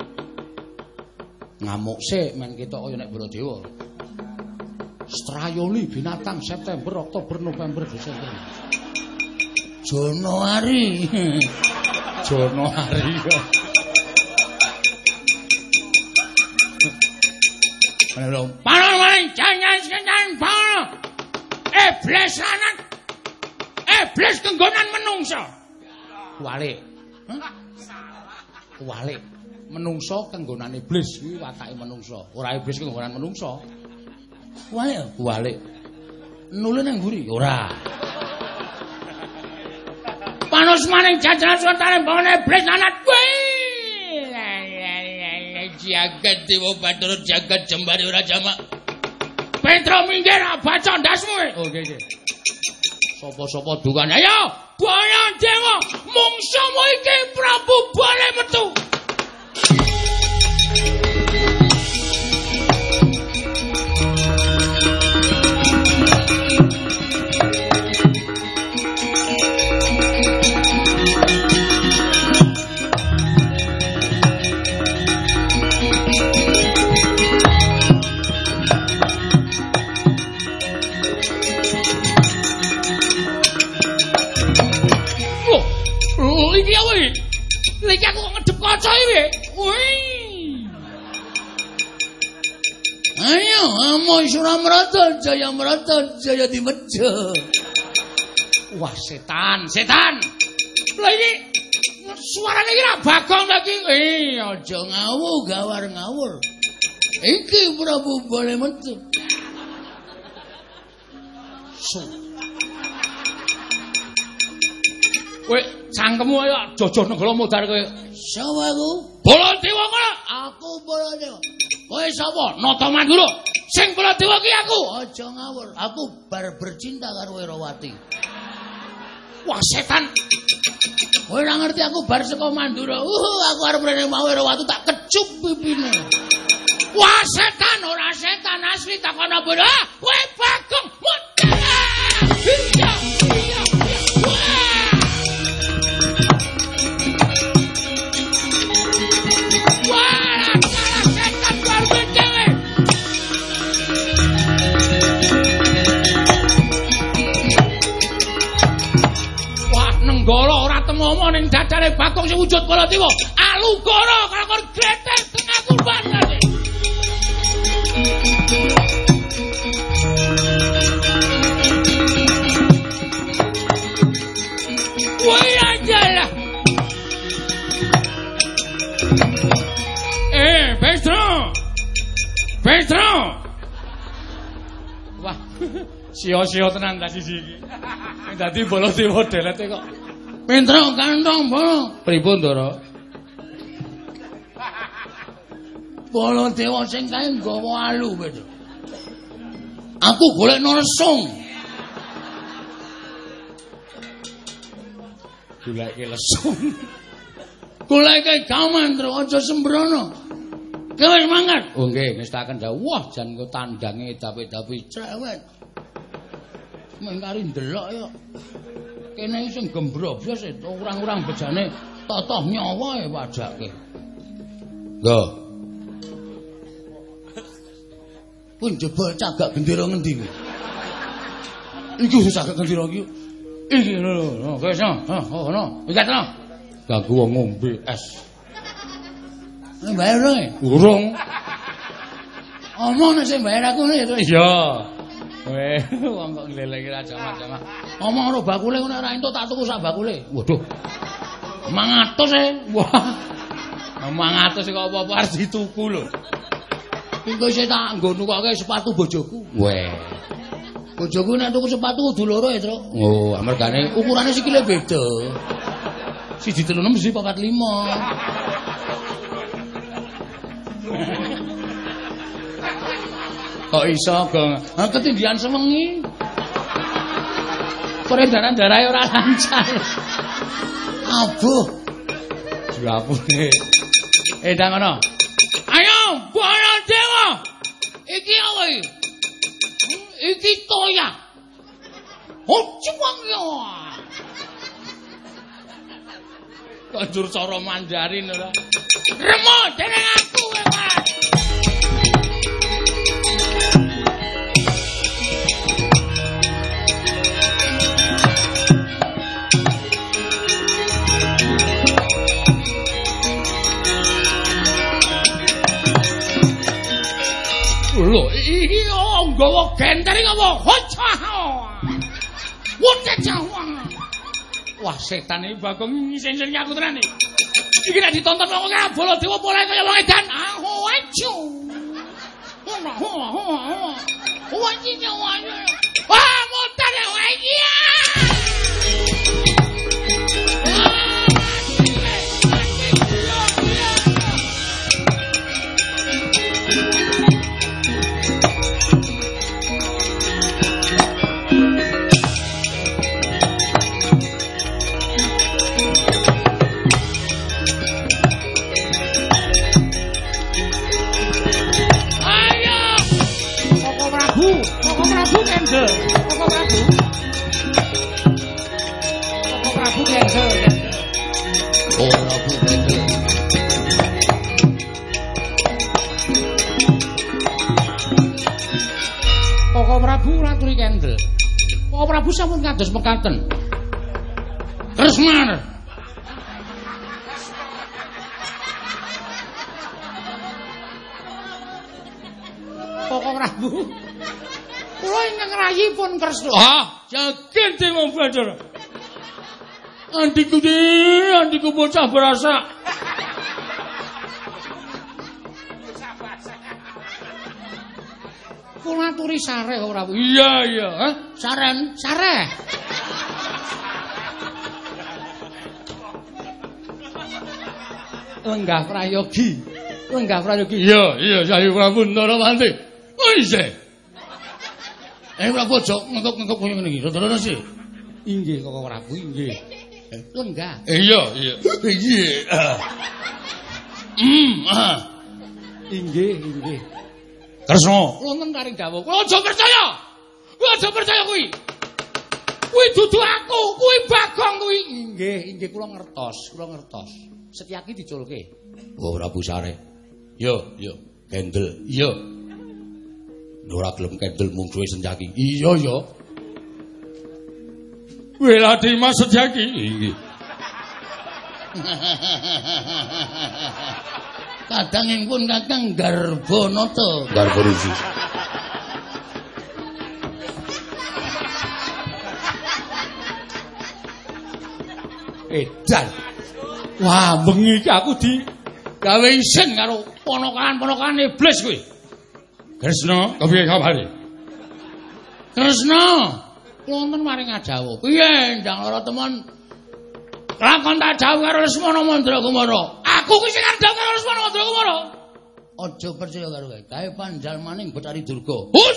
Ngamuk sik men ketok kaya nek Baladewa. Strayoli binatang September, Oktober, November, Desember. Januari. Januari. Halo. Panon jangan panon. Iblis lanang. Iblis kenggonan menungso. Kuwalik. Kuwalik. Menungso kenggonan iblis kuwi watake menungso. Ora iblis kenggonan menungso. Kuwalik. Nulun nang mburi ora. Panos maning jajaran suwantane bangane iblis lanang. Jagat Dewa Bathara jagat jembare ora jamak. Petro minggir baca ndasmu. Oke. Sapa-sapa dukan. Ayo, Baya Dewa, mungsumu iki Prabu Bale metu. Iki awe. Iki aku ngedep kaca iki. Wih. Ayo, Amo Suramarata, Jaya Dimeja. Wah, setan. Lah iki suarane iki ra Bagong lagi. Aja ngawur. Iki Prabu Bale metu. Kowe cangkemmu ayo jojoh negara modar kowe. Sapa aku? Baladewa kowe. Aku Baladewa. Kowe sapa? Nata Mandura. Sing Baladewa ki aku. Aja ngawur. Aku bar bercinta karo Werawati. Wah setan. Kowe ora ngerti aku bar saka Mandura. Aku arep rene mau Werawati tak kecup pipine. Wah setan ora setan asli takono bodo. Kowe Bagong. Iya. Nenggala ora temomo ning dadane Bagong sing wujud Baladewa. Alugara kakon gletek tengah kurban ngene. Woi ajalah. Pedro. Wah, sia-sia tenan ta siji iki. Dadi Baladewa delete kok. Pedro kantong bolo. Pripun, Ndara? Baladewa sing kae nggawa alu, Pedro. Aku golek lesung. Goleke lesung. Goleke gaman, Tru, aja sembrono. Kowe wis mangkat? Oh nggih, ngestaken dawuh. Wah, jan kok tandange dapi-dapi cewek. Mengkari ndelok ya. Kene sing gembrobos orang-orang bejane totoh nyawa ya pajake. Lho. Pun jebol cagak gendera ngendi kuwi? Iki wis cagak gendera iki. Iki lho, wis ono. Iki to. Ganggu wong ngombe es. Bayar urung. Omong nek sing bayar aku to. Iya. Weh, wong kok ngleleki ra jamak-jamak. Omong karo bakule ngono ora entuk tak tuku sak bakule. Waduh. 500 Wah. 500 kok apa-apa arep dituku lho. Engko isih tak nggo nukoke sepatu bojoku. Weh. Bojoku nek tuku sepatu kudu loro ya, Tru. Oh, amargane ukurane sikile beda. Siji 36 siji 45. Kok iso, Gong? Ketindihan sewengi. Peredaran darahe ora lancar. Abuh. Dirapune. Ndang ngono. Ayo, Baladewa. Iki apa iki? Iki toya. Oh, cemang ya. Konjur cara Mandarin ora. Remo dening aku kowe. Lho, iki nggawa gentering apa? Hocah. Wote jawang. Wah, setan iki Bagong ngising-ising aku tenan iki. Iki nek ditonton wong kaya Baladewa mulai kaya wong edan. Ah, aja. Wah, iki wae. Wah, montane wae iki. Prabu sampun kados mekaten. Kresna. Koko Prabu. Kula ingkang rayi pun Kresna. Ah, yakin Dewa Bathara. Andiku bocah berasa. Kula aturi sare kok Prabu. Iya. Hah? Saren, sare. Lenggah prayogi. Iya, Sayu Prabu Ndarawati. Oh isih. Prabu aja ngengkok koyo ngene iki. Saudara sih. Inggih Koko Prabu, inggih. Lenggah. Iya. Inggih. Kresna. Wonten karing dawuh. Kula aja percaya kuwi. Kuwi dudu aku, kuwi Bagong kuwi. Inggih, kula ngertos. Setyaki diculke. Oh, Prabu Sare. Yo, kendel. Iya. Ora gelem kendel mung suwe Setyaki. Iya. Wela Dimas Setyaki. Inggih. Kadangipun Kakang Garbonata. Garborusi. Edan. Wah, bengi iki aku di gawe isin karo ponokan iblis kuwi. Kresna, kepiye kabare? Kresna, wonten maring Ajawa. Piye ndang lara temen? Lakon tak jawab karo Lesmana Mandrakumara. Aku ki sing jawab karo Lesmana Mandrakumara. Aja percaya karo kowe. Kae panjal maning Betari Durga. Hus.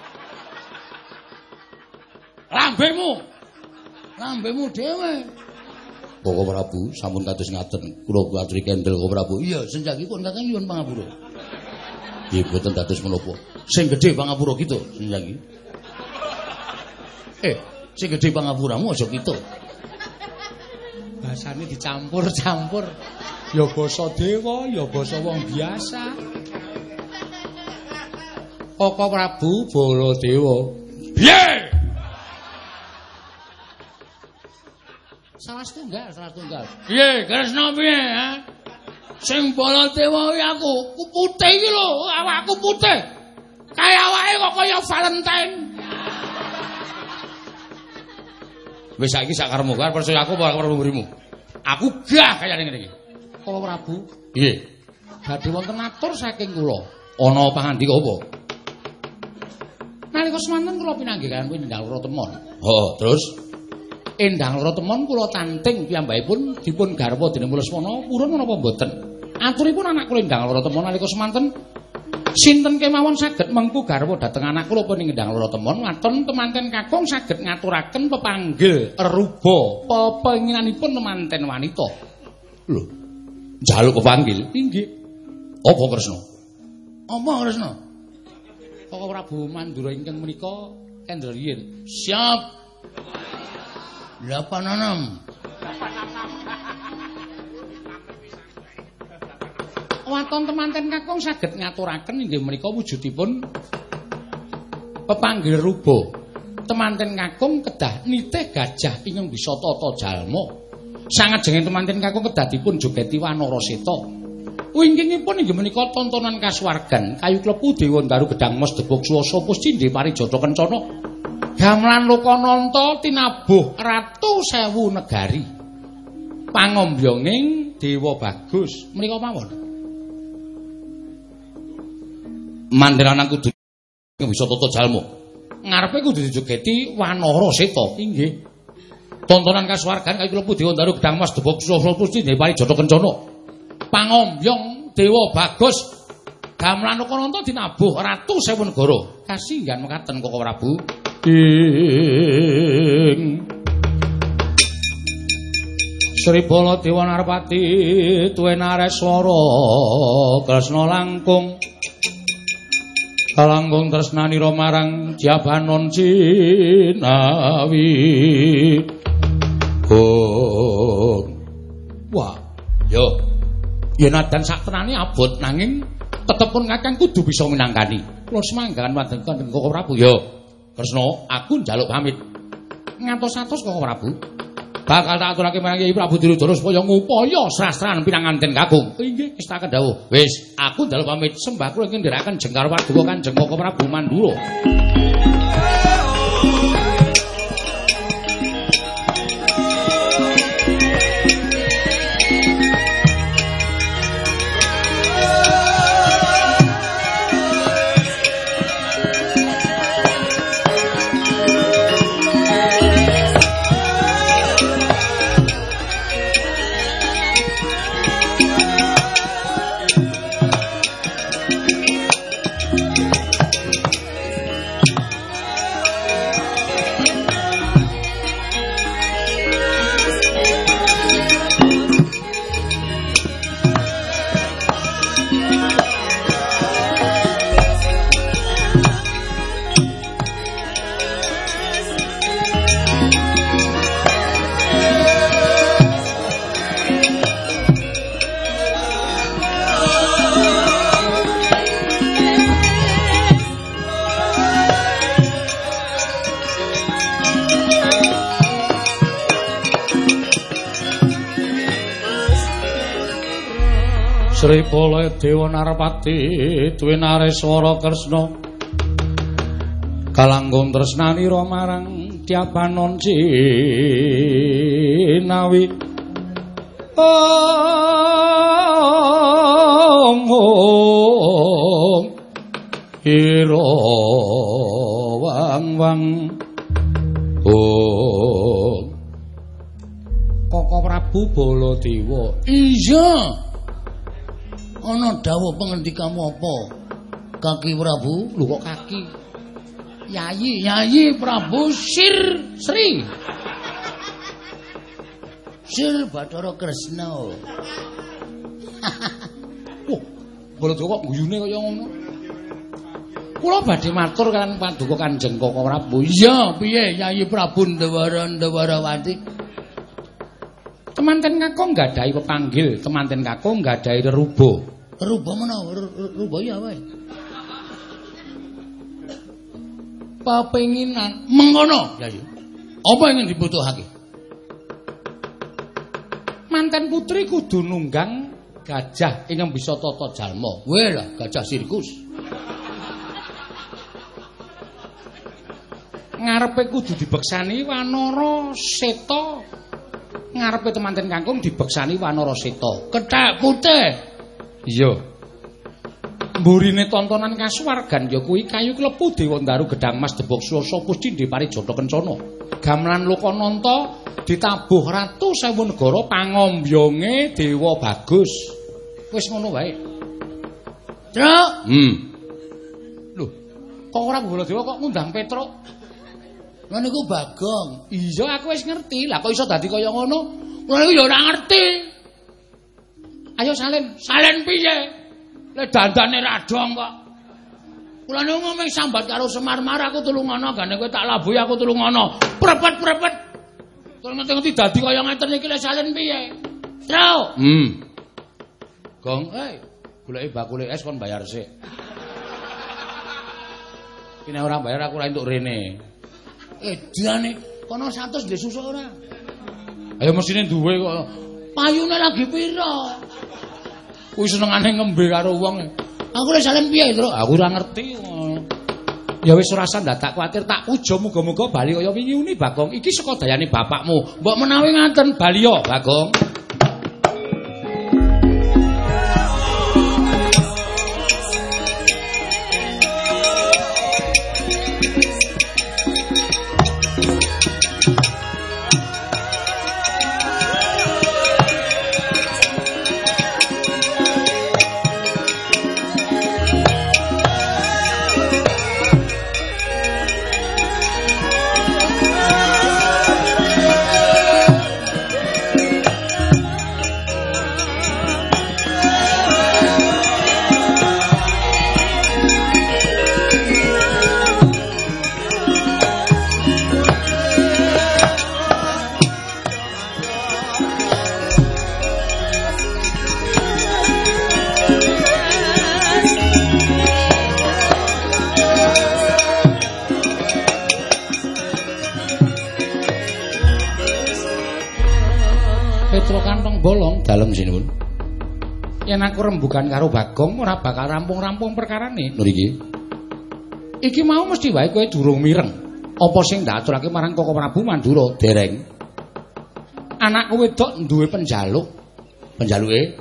Lambemu dhewe. Koko Prabu sampun kados ngaten. Kula aturi kendel Koko Prabu. Iya, senjakipun Kakang nyuwun pangapura. Nggih boten dados menapa. Sing gedhe pangapura gitu senjaki. Sing gedhe pangapuramu aja gitu. Bahasane dicampur-campur. Ya basa dewa, ya basa wong biasa. Koko Prabu Baladewa. Piye? Salah setunggal. Piye, Kresna piye, ha? Sing Baladewa kuwi aku, putih iki lho, awakku putih. Kaya awake kok kaya Valentine. Wis saiki sak karepmu, karo percaya aku apa karo mrimu. Aku gah kaya ngene iki. Koko Prabu. Nggih. Badhe wonten atur saking kula. Ana pangandika apa? Nalika semanten kula pinanggih kan Endang Loro Temon. Terus Endang Loro Temon kula tanting piyambakipun dipun garwa dening Lesmana purun menapa mboten. Aturipun anak kula Endang Loro Temon nalika semanten sinten kemawon saged mengku garwa dhateng anak kula pun Endang Loro Temon ngaton temanten kakung saged ngaturaken pepanggil ruba pepenginanipun temanten wanita. Lho, njaluk pepanggil? Inggih. Apa Kresna? Koko Prabu Mandura ingkang menika kendel riyin. Siap. 86. Waton temanten kakung saged ngaturaken inggih menika wujudipun pepanggil ruba. Temanten kakung kedah nitih gajah ingkang bisa tata jalma. Sangajenging temanten kakung kedah dipun jogeti wanara seta. Wingkingipun inggih menika tontonan kasuwargan kayu klepu dewa Daru Gedang Mas Debok Swasa Puscindhe Parijata Kencana. Gamelan Lokananta tinabuh Ratu Sewu Negari. Pangombyonging Dewa Bagus menika mawon. Mandheran kudu bisa tata jalma. Ngarepe kudu dijogeti wanara seta. Inggih. Tontonan kasuwargan kayu klepu dewa Daru Gedang Mas Debok Swasa Puscindhe Parijata Kencana. Pangombyong Dewa Bagus gamelan Lokananta dinabuh Ratu Sewu Negara. Kasinggan mekaten Koko Prabu. Sri Baladewa Narpati tuwe Nareswara Kresna langkung kalangkung tresnanira marang Jabanon Cinawi. Wah, yo yen adan sak tenane abot nanging tetepun Kakang kudu bisa minangkani. Kula semanggakan wonten Koko Prabu. Yo, Kresna, aku njaluk pamit. Ngantos-atos Koko Prabu. Bakal tak aturake marang Kyai Prabu Dirodara supaya ngupaya srastranan pinanganten kakung. Inggih, wis tak kendhawuh. Wis, aku njaluk pamit. Sembah kula ingkang ndherekaken jengkar paduka Kanjeng Koko Prabu Mandura. Sri Baladewa Narpati duwe Nareswara Kresna kalangkung tresnanira marang Jabanon Cinawi. Om wang oh Koko Prabu Baladewa. Iya. Ana dawuh pengendikamu apa? Kaki Prabu, Lho kok kaki? Yayi Prabu Sri. Sir Bathara Kresna. Wah, Baladewa kok guyune kaya ngono. Kula badhe matur kan paduka Kanjeng Koko Prabu. Iya, piye Yayi Prabu Ndawarawati? Temanten Kakung nggadahi pepanggil, temanten Kakung nggadahi reruba. Reruba menawa? Reruba ya wae. Pepenginan mengkono, Yayi. Apa ingin dibutuhake? Manten putri kudu nunggang gajah ingkang bisa tata jalma. Weh lah, gajah sirkus. Ngarepe kudu dibeksani Wanara Seta. Ngarepe temanten Kakung dibeksani Wanara Seta. Kethek putih. Iya. Mburine tontonan kasuwargan ya kuwi kayu klepu Dewa Ndaru Gedang Mas Debok Swasa Puscindhe Parijata Kencana. Gamelan Lokananta ditabuh Ratu Sewu Negara pangombyonge Dewa Bagus. Wis ngono wae. Truk. Lho, kok ora Baladewa kok ngundang Petruk? Lha niku Bagong. Iya, aku wis ngerti. Lah kok iso dadi kaya ngono? Kula niku ya ora ngerti. Ayo salin. Salin piye? Lek dandane radong kok. Kula niku ngomong sambat karo Semar-mar aku tulungono, gane kowe tak labuhi aku tulungono. Prepet. Terus ngerti dadi kaya ngeten iki lek salin piye? Truk. Gong, goleki bakule es kon bayar sik. Iki nek ora bayar aku ora entuk rene. Edane kono 100 ndek susu ora? Ayo mesine duwe kok. Payune lagi pira? Kuwi senengane ngembe karo wong. Aku lek salin piye, Truk? Aku ora ngerti. Ya wis ora usah tak kuwatir, tak puja muga-muga bali kaya wingi uni Bagong. Iki saka dayane bapakmu. Mbok menawi ngaten bali yo, Bagong. Dalem sinuwun. Yen aku rembugan karo Bagong ora bakal rampung-rampung perkarane. Lho iki. Iki mau mesti wae kowe durung mireng. Apa sing ndak aturake marang Koko Prabu Mandura? Dereng. Anakku wedok duwe penjaluk. Penjaluke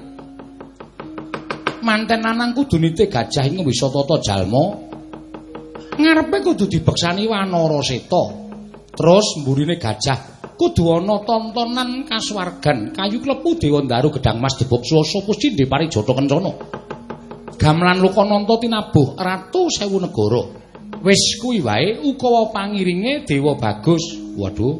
manten lanang kudu nite gajah ing bisa tata jalma. Ngarepe kudu dibeksani Wanara Seta. Terus mburine gajah kudu ana tontonan kasuwargan kayu klepu Dewa Ndaru Gedang Mas Debok Swasa Puscindhe Parijata Kencana. Gamelan Lokananta tinabuh Ratu Sewu Negara. Wis kuwi wae ukawa pangiringe Dewa Bagus. Waduh.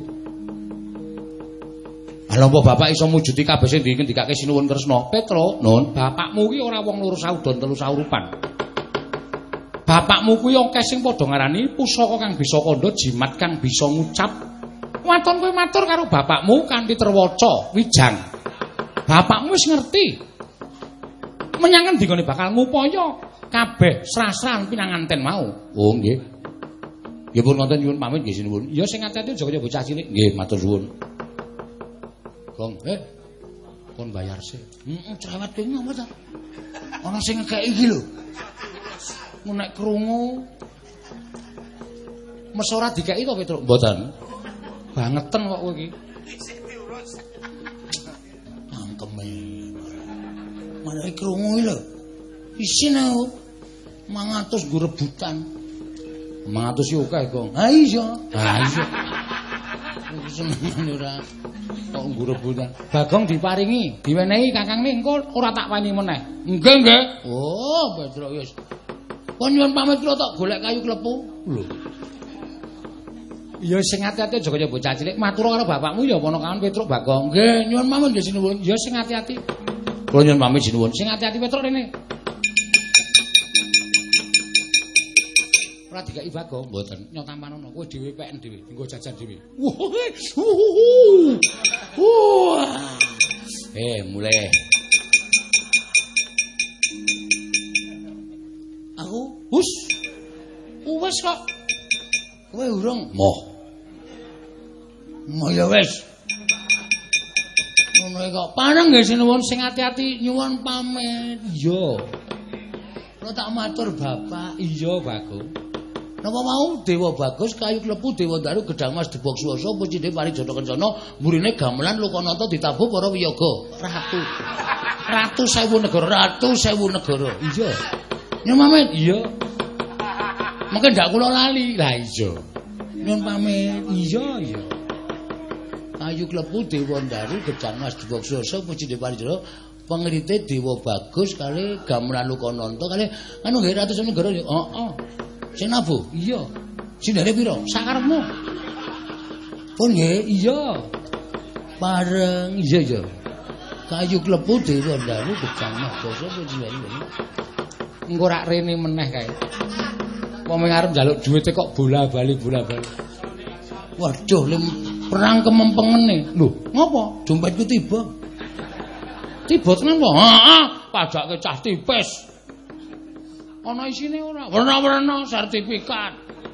Ala apa bapak iso mujudi kabeh sing dingendikake sinuwun Kresna? Petruk, nun, bapakmu kuwi ora wong loro saudon telu saurupan. Bapakmu kuwi akeh sing padha ngarani pusaka kang bisa kandha, jimat kang bisa ngucap. Waton kowe matur karo bapakmu kanthi terwaca wijang. Bapakmu wis ngerti. Menyang endi kene bakal ngupaya kabeh srasran pinanganten mau. Oh nggih. Nggih pun wonten nyuwun pamit nggih sinuwun. Ya sing ati-ati aja kaya bocah cilik. Nggih matur suwun. Gong, kon bayar sik. Cerewet kowe ngopo ta? Ana sing ngekeki iki lho. Nek krungu mes ora dikeki to Petruk? Mboten. Bangeten kok kowe iki. Cangkeme. Malah krungu iki lho. Isin aku 500 nggo rebutan. 500 yo akeh, Gong. Ha iya. Ha iya. Senengan ora kok nggurebutan. Bagong diparingi, diwenehi Kakangne engko ora tak wani meneh. Nggih, nggih. Oh, Petruk wis. Kon nyuwun pamit kula tak golek kayu klepu. Lho. Ya sing ati-ati aja kaya bocah cilik. Matur karo bapakmu ya ponakan Petruk Bagong. Nggih, nyuwun pamit nggih sinuwun. Ya sing ati-ati. Kula nyuwun pamit sinuwun. Sing ati-ati Petruk rene. Ora dikai Bagong, mboten. Nyotampan ono kowe dhewe peken dhewe, dienggo jajan dhewe. Mulai. Aku wis kok. Kowe urung? Moh ya wis. Ngono kok. Pareng nggih sinuwun sing ati-ati nyuwun pamit. Iya. Kula tak matur Bapak. Iya, Bagong. Napa mau Dewa Bagus kayu klepu Dewa Daru gedang Mas Debok Suwasa pucine Parijoto Kencana mburine gamelan Lokananta ditabuh para wiyaga ratu 1000 negara iya nyuwun pamit iya mungkin ndak kula lali lah iya nyuwun pamit iya kayu klepu Dewa Daru gedang Mas Debok Suwasa pucine Parijoto pengrite Dewa Bagus kali gamelan Lokananta kali anu nggih ratu 1000 negara heeh sing nabuh? Iya. Sindane pira? Sakarepmu. Pun nggih, iya. Bareng iya. Kayu klepu Dewa Daru gedang Mas Basa puji-puji. Engko rak rene meneh kae. Wong arep njaluk dhuwite kok bola-bali. Waduh, perang kemempengene. Lho, ngopo? Dompetku tiba. Tiba tenan kok. Heeh, pajake cah tipis. Ana isine ora werna-werna sertifikat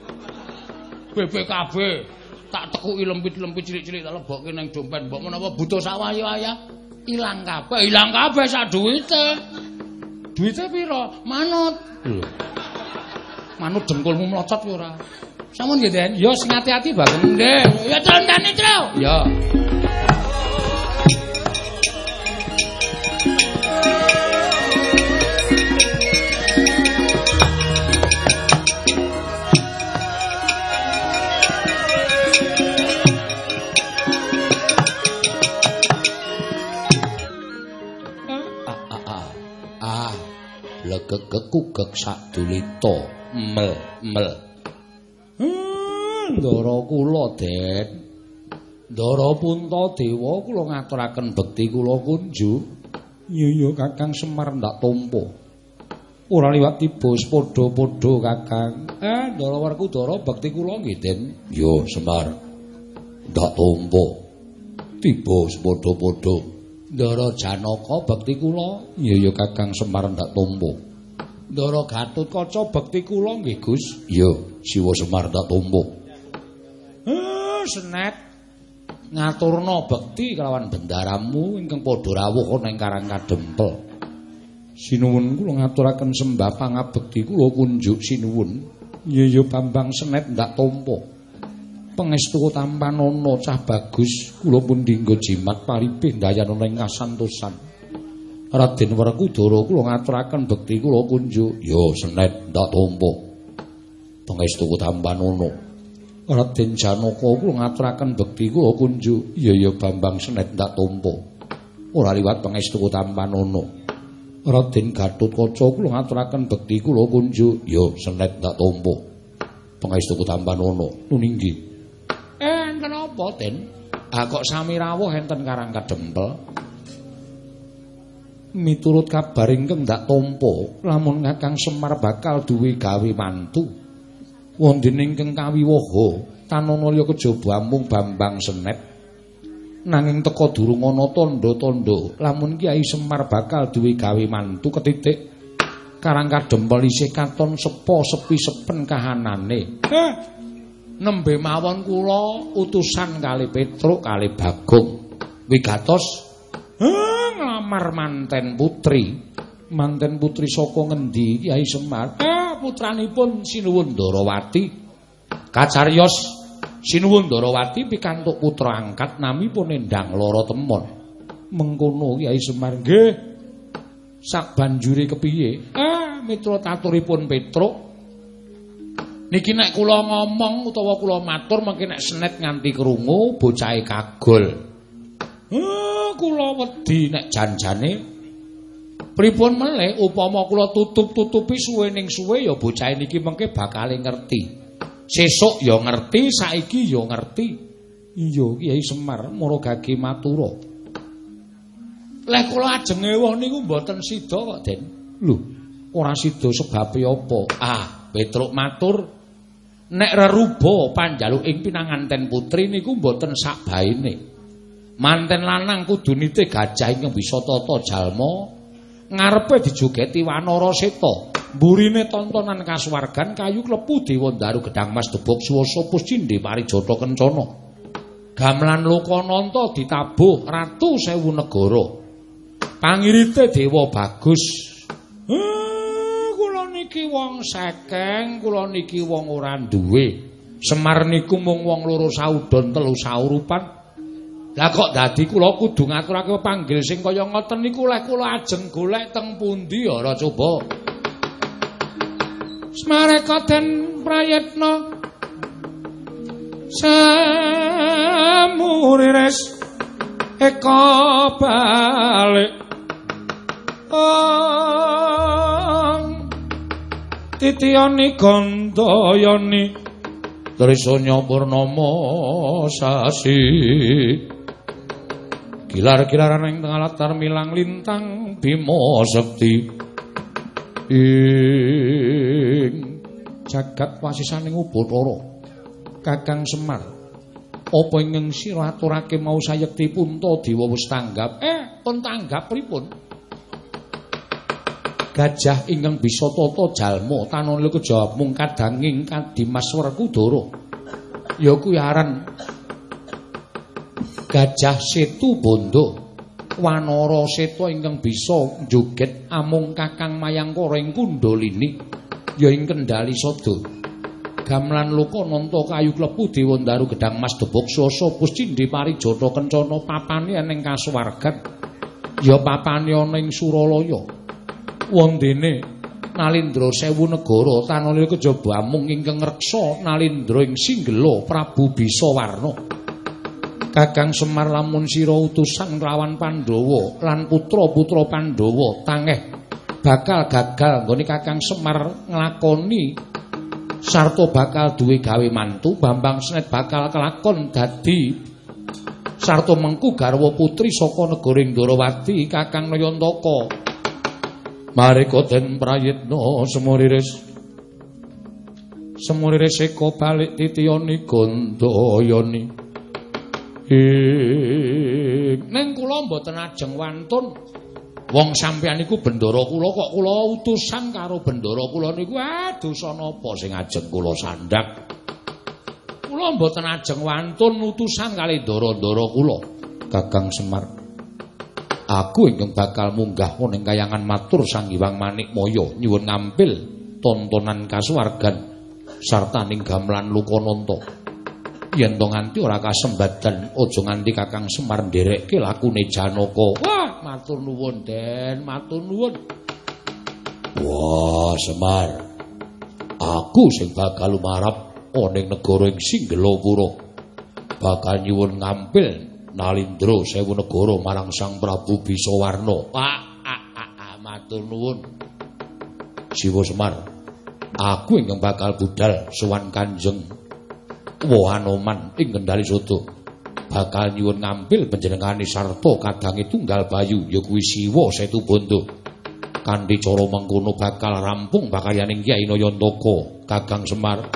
BPKB tak tekuki lempit-lempit cilik-cilik tak lebokke ning dompet mbok menawa butuh sak waya-waya ilang kabeh sak duwite pira manut dengkulmu mlocot ora sampun nggih Den ya sing ati-ati Bagong nggih ya tandane Tru ya gegek sadulita mel ndara kula Den ndara Puntadewa kula ngaturaken bekti kula kunjuk iya Kakang Semar ndak tampa ora liwat tiba padha-padha Kakang ndara Werkudara bekti kula nggih Den ya Semar ndak tampa tiba padha-padha ndara Janaka bekti kula iya Kakang Semar ndak tampa Ndara Gatotkaca bekti kula nggih Gus. Iya, Siwa Semar tak tumpuk. Senet ngaturna bekti kelawan bendaramu ingkang padha rawuh ana ing Karang Kadempel. Sinuwun kula ngaturaken sembah pangabekti kula kunjuk sinuwun. Iya Bambang Senet ndak tampa. Pangestu tampanana cah bagus kula pun dinggo jimat paripih ndayan ana ing kasantosan. Raden Werkudara kula ngaturaken bekti kula kunjuk ya Senet ndak tampa pangestu tampanana Raden Janaka kula ngaturaken bekti kula kunjuk ya Bambang Senet ndak tampa ora liwat pangestu tampanana Raden Gatotkaca kula ngaturaken bekti kula kunjuk ya Senet ndak tampa pangestu tampanana nuninggi enten apa Den kok sami rawuh enten Karang Kadempel miturut kabar ingkang ndak tampa lamun Kakang Semar bakal duwe gawe mantu wonten ingkang kawiwaha tanana liya kejaba mung Bambang Senet nanging teka durung ana tandha-tandha lamun Kyai Semar bakal duwe gawe mantu ketitik Karang Kadempel isih katon sepa sepi sepen kahanane nembe mawon kula utusan kali Petruk kali Bagong wigatos nglamar manten putri saka ngendi Kyai Semar putranipun Sinuwun Ndarawati kacariyos Sinuwun Ndarawati pikantuk putra angkat namipun Endang Lara Temon mengkono Kyai Semar nggih sak banjure kepiye miturut aturipun Petruk Niki nek kula ngomong utawa kula matur mengki nek senet nganti krungu bocahe kagol. Kula wedi nek janjane pripun meneh upama kula tutup-tutupi suwe ning suwe ya bocahe niki mengke bakal ngerti. Sesuk ya ngerti, saiki ya ngerti. Iya Kyai Semar Maragage matura. Leh kula ajeng ewuh niku mboten sida kok, Den. Lho, ora sida sebabe apa? Petruk matur nek reruba panjaluking pinanganten putri niku mboten sak baene. Manten lanang kudu nite gajah ingkang bisa tata jalma, ngarepe dijogeti wanara seta. Mburine tontonan kasuwargan kayu klepu Dewa Daru Gedang Mas Debok Suwasa Puscindhe Parijata Kencana. Gamelan Lokananta ditabuh Ratu Sewu Negara. Pangirite Dewa Bagus. Kula niki wong sekeng, kula niki wong ora duwe. Semar niku mung wong loro saudon telu saurupan. Lah kok dadi kula kudu ngaturake panggil sing kaya ngoten niku leh kula ajeng golek teng pundi ora coba. Smareka den prayitna samurires eka balik titiyani gandayani trisanya purnama sasi gilar-gilaran ing tengah latar milang lintang Bima Sekti ing jagat wasisaning Ubathara Kakang Semar apa ingkang sira aturake mau sayekti punta dewa wis tanggap pun tanggap pripun gajah ingkang bisa tata jalma tanun kejawab mung kadanging Kadimas Werkudara ya kuwi aran Gajah Setu Bondo Wanara Seta ingkang bisa njoget amung Kakang Mayangkara ing Kundalini ya ing Kendali Sada. Gamelan Lokananta kayu klepu Dewa Daru Gedang Mas Debok Suwasa Puscindhe Parijata Kencana papane ning kasuwargan ya papane ana ing Suralaya. Wondene Nalindra Sewu Negara tanana kejaba amung ingkang ngreksa Nalindra ing Singgela Prabu Bisawarna. Kakang Semar lamun sira utusan lawan Pandhawa lan putra-putra Pandhawa tangeh bakal gagal nggone Kakang Semar nglakoni sarta bakal duwe gawe mantu Bambang Senet bakal kelakon dadi sarta mengku garwa putri saka negara Ndrawati Kakang Nayantaka mareka den prayitna semuriris eka balik titiyani gandayani neng kula mboten ajeng wantun wong sampeyan niku bendara kula kok kula utusan karo bendara kula niku dosa napa sing ajeng kula sandhak kula mboten ajeng wantun utusan kali ndara-ndara kula Kakang Semar aku ingkang bakal munggah ning kayangan matur Sang Hyang Manikmaya nyuwun ngampil tontonan kasuwargan sarta ning gamelan Lokananta yen to nganti ora kasembadan aja nganti Kakang Semar nderekke lakune Janaka. Wah, matur nuwun Den, matur nuwun. Wah, Semar. Aku sing bakal lumarap ana ing negara ing Singgelapura. Bakal nyuwun ngampil Nalindra Sewu Negara marang Sang Prabu Bisawarna. Matur nuwun. Siwa Semar. Aku ingkang bakal budal sowan Kanjeng Wahanoman ing Kendali Sada bakal nyuwun ngampil panjenengane sarta kadange tunggal bayu ya kuwi Siwa Setu Bondo kanthi cara mengkono bakal rampung bakaryaning Kyai Nayantaka Kakang Semar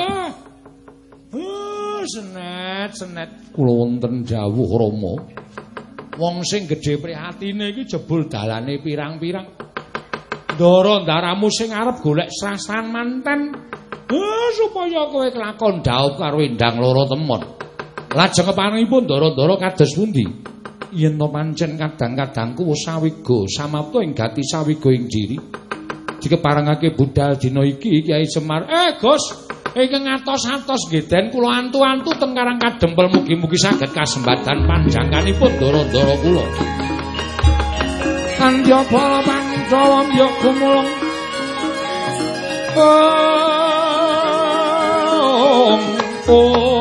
senet kula wonten dawuh Rama wong sing gedhe prihatine iki jebul dalane pirang-pirang ndara-ndaramu sing arep golek srasan manten supaya kowe kelakon dhaup karo endang loro temon. Lajeng kepanipun ndara-ndara kados pundi? Yen to pancen kadang-kadangku sawiga samapta ing gati sawiga ing jiri. Dikeparengake budal dina iki Kyai Semar. Gus, ingkang atos-atos nggih Den kula antu-antu teng Karang Kadempel mugi-mugi saged kasembadan panjangkanipun ndara-ndara kula. Andya bala Pancawa ya gumulung. Oh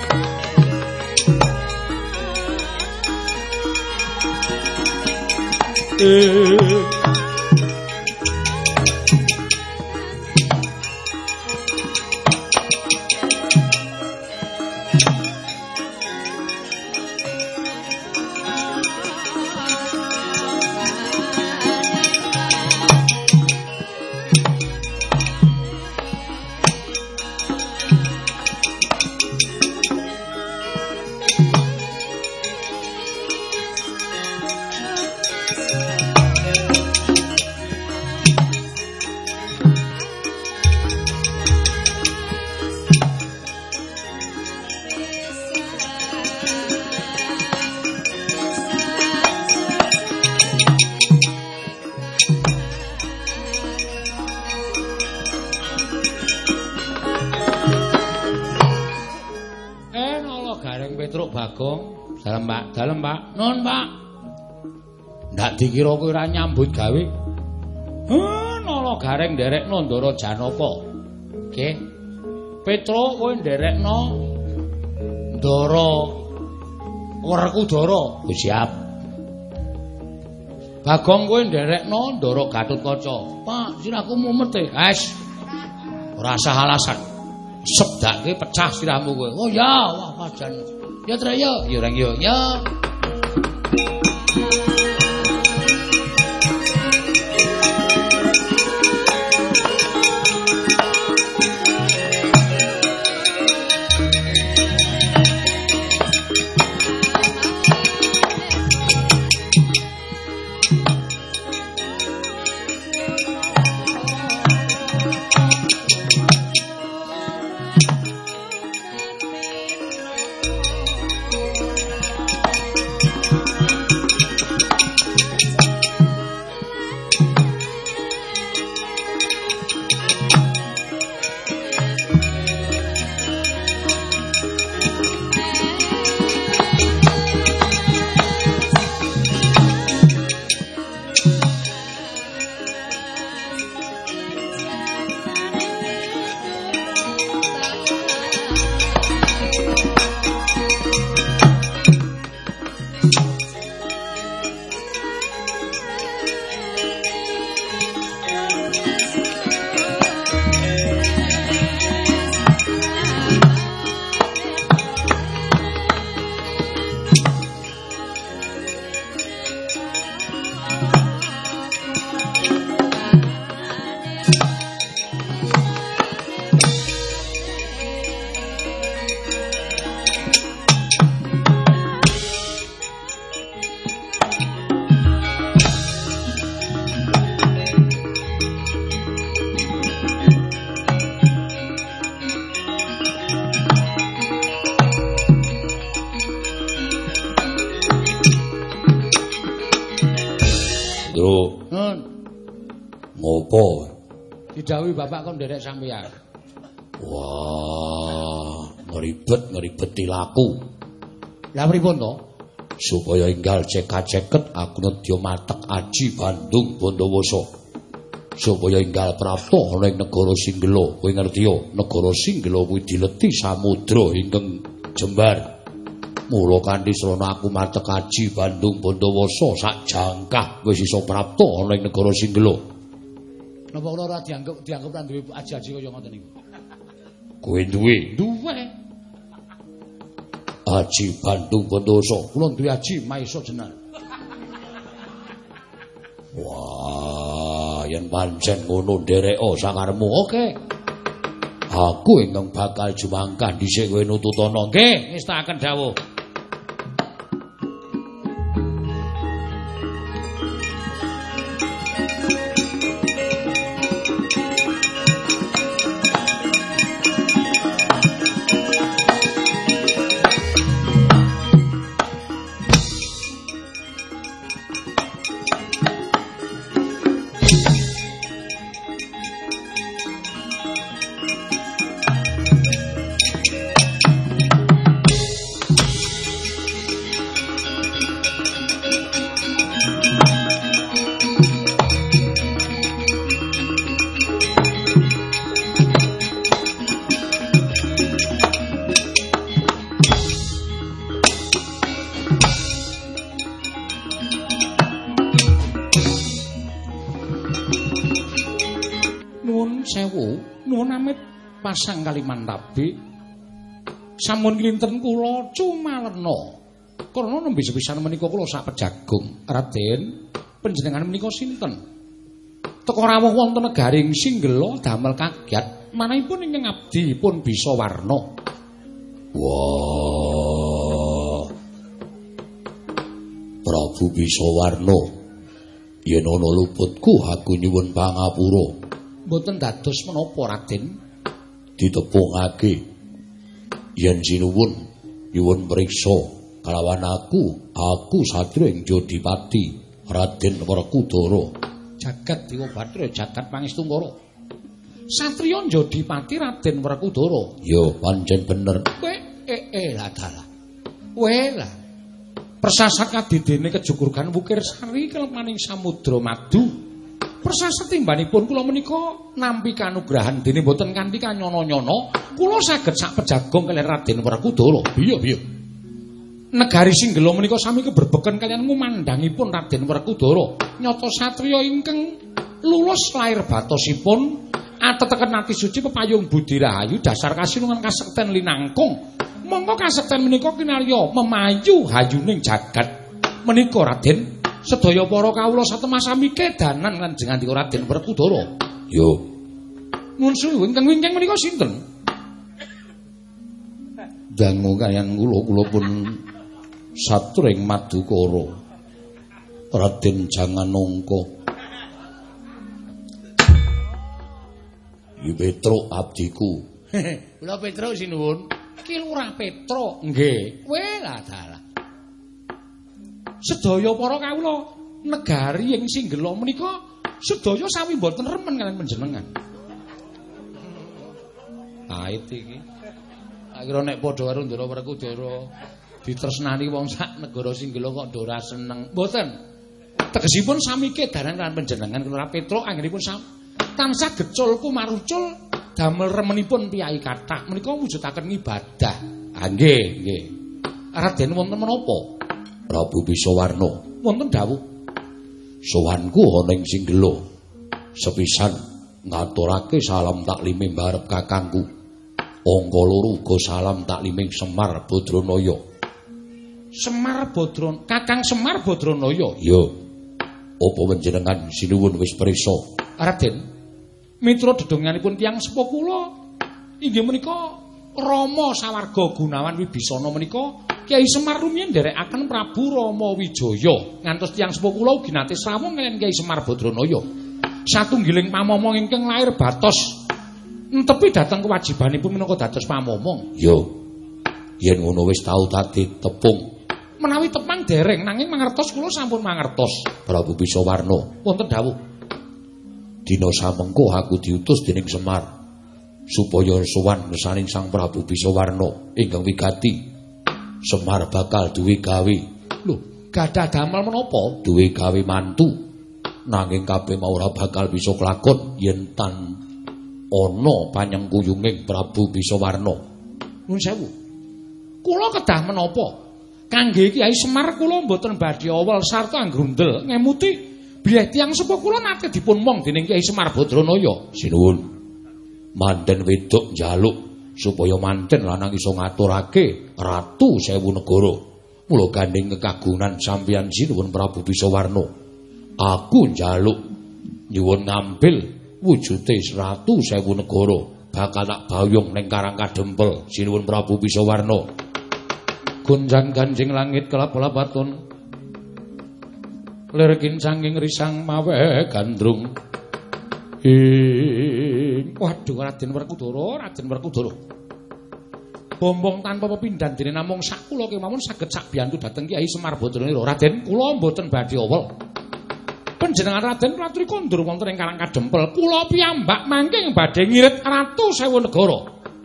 Dalem, Pak. Nun, Pak. Ndak dikira kowe ora nyambut gawe. Nala Gareng nderekno Ndara Janaka. Nggih. Petro kowe nderekno Ndara Werkudara. Wis siap. Bagong kowe nderekno Ndara Gatotkaca. Pak, sirahku mumet e. Ora usah alasan. Sebdake pecah sirahmu kowe. Oh ya, wah pajan. Ya Traya, ya Rang ya. Ya. Didhawuhi bapak kon nderek sampeyan. Wah, ngeribet laku. Lah pripun to? Supaya enggal cekak-ceket aku nedya matek aji Bandung Bondowoso. Supaya enggal prapta ana ing negara Singgela. Kowe ngerti ya, negara Singgela kuwi dileti samudra ingkang jembar. Mula kanthi srana aku matek aji Bandung Bondowoso sak jangkah wis iso prapta ana ing negara Singgela. Napa kula ora dianggep ra duwe aji-aji kaya ngoten niku? Kowe duwe? Duwe. Aji Bandung Bondowoso. Kula duwe aji Maisa Jenar. Wah, yen pancen ngono ndereka sakarepmu. Oke. Aku ingkang bakal jumangkah dhisik kowe nututana. Nggih, ngestakaken dawuh. sewu, nuwun amit pasang Kalimantabe. Sampun kinten kula cumalena. Karena nembe sepisan menika kula sak pejagung. Raden, panjenengan menika sinten? Teka rawuh wonten negaring Singgela damel kagiat, manahipun ingkang abdi pun bisa warna. Wah. Prabu bisa warna. Yen ana luputku aku nyuwun pangapura. Mboten dados menapa, Raden? Ditepungake. Yen sinuwun nyuwun priksa kalawan aku Satria Jodipati Raden Werkudara. Jagat Dewa Bathara, jagat Pangestungkara. Satria Jodipati Raden Werkudara. Ya, pancen bener. Kowe lah dalah. Kowe lah. Persasat kadidene kejukurgan Wukir Sari kelemaning Samudra Madu. Persasat timbanipun kula menika nampi kanugrahan dene mboten kanthi kanyono-nyono, kula saged sak pejagong kaliyan Raden Werkudara. Iya. Negari Singgela menika sami keberbeken kaliyan ngumandhangipun Raden Werkudara. Nyata satriya ingkang lulus lair batosipun ateteken ati suci pepayung budi rahayu dasar kasinungan kasekten linangkung. Monggo kasekten menika kinarya memayu hayuning jagat. Menika Raden, sedaya para kawula satemah sami kedanan Kanjeng Andika Raden Werkudara. Yo. Nuwun suwun ingkang wingking menika sinten? Dangu kaliyan kula pun Satring Madukara. Raden Janganangka. Yu Petruk abdiku. Kula Petruk sinuwun. Ki Lurah Petruk. Nggih. Kowe lah dalah. Sedaya para kawula negari ing Singgela menika sedaya sami mboten remen kaliyan panjenengan. Ait iki. Akira nek padha karo Ndara Werkudara ditresnani wong sak negara Singgela kok ndora seneng. Mboten. Tegesipun sami kedanan kaliyan panjenengan Lurah Petruk anggenipun tansah gecul kumarucul damel remenipun piyai kathah menika wujudaken ibadah. Nggih. Raden wonten menapa? Prabu Bisawarna. Wonten dawuh. Sowanku ana ing Singgela. Sepisan ngaturake salam taklime mbarep kakangku. Angka loro uga salam takliming Semar Badranaya. Kakang Semar Badranaya. Ya. Apa panjenengan sinuwun wis priksa? Raden, mitra dedonganipun tiyang sepuh kula inggih menika Rama Sawarga Gunawan Wibisana menika Kyai Semar rumiyin nderekaken Prabu Rama Wijaya ngantos tiyang sepuh kula ugi nate srawung kaliyan Kyai Semar Badranaya. Satunggiling pamomong ingkang lair batos netepi dhateng kewajibanipun minangka dados pamomong. Yo. Yen ngono wis tau dadi tepung. Menawi tepang dereng nanging mangertos kula sampun mangertos. Prabu Bisawarna wonten dawuh. Dina samengko aku diutus dening Semar supaya sowan ngesaning Sang Prabu Bisawarna ingkang wigati. Semar bakal duwe gawe. Lho, gadah damel menapa? Duwe gawe mantu. Nanging kabeh mau ora bakal bisa kelakon yen tan ana panyengkuyunging Prabu Bisawarna. Nuwun sewu. Kula kedah menapa? Kangge Kyai Semar kula mboten badhe awel sarta anggrundel ngemuti bilih tiyang sepuh kula nate dipun mong dening Kyai Semar Badranaya. Sinuwun. Manten wedok njaluk supaya manten lanang iso ngaturake ratu 1000 negara. Mula gandeng kekagungan sampeyan sinuwun Prabu Bisawarna. Aku njaluk nyuwun ngambil wujude ratu 1000 negara bakal tak bayung ning Karang Kadempel sinuwun Prabu Bisawarna. Gunjang ganjing langit kelap-kelapaton lir kincanging risang mawe gandrung. Waduh Raden Werkudara. Bombong tanpa pepindhan dene namung sak kula kemawon saged sak biyantu dhateng Kyai Semar Badranaya. Raden, kula mboten badhe awel. Panjenengan Raden klaturi kondur wonten ing Karang Kadempel. Kula piyambak mangke badhe ngirit ratu 1000 negara.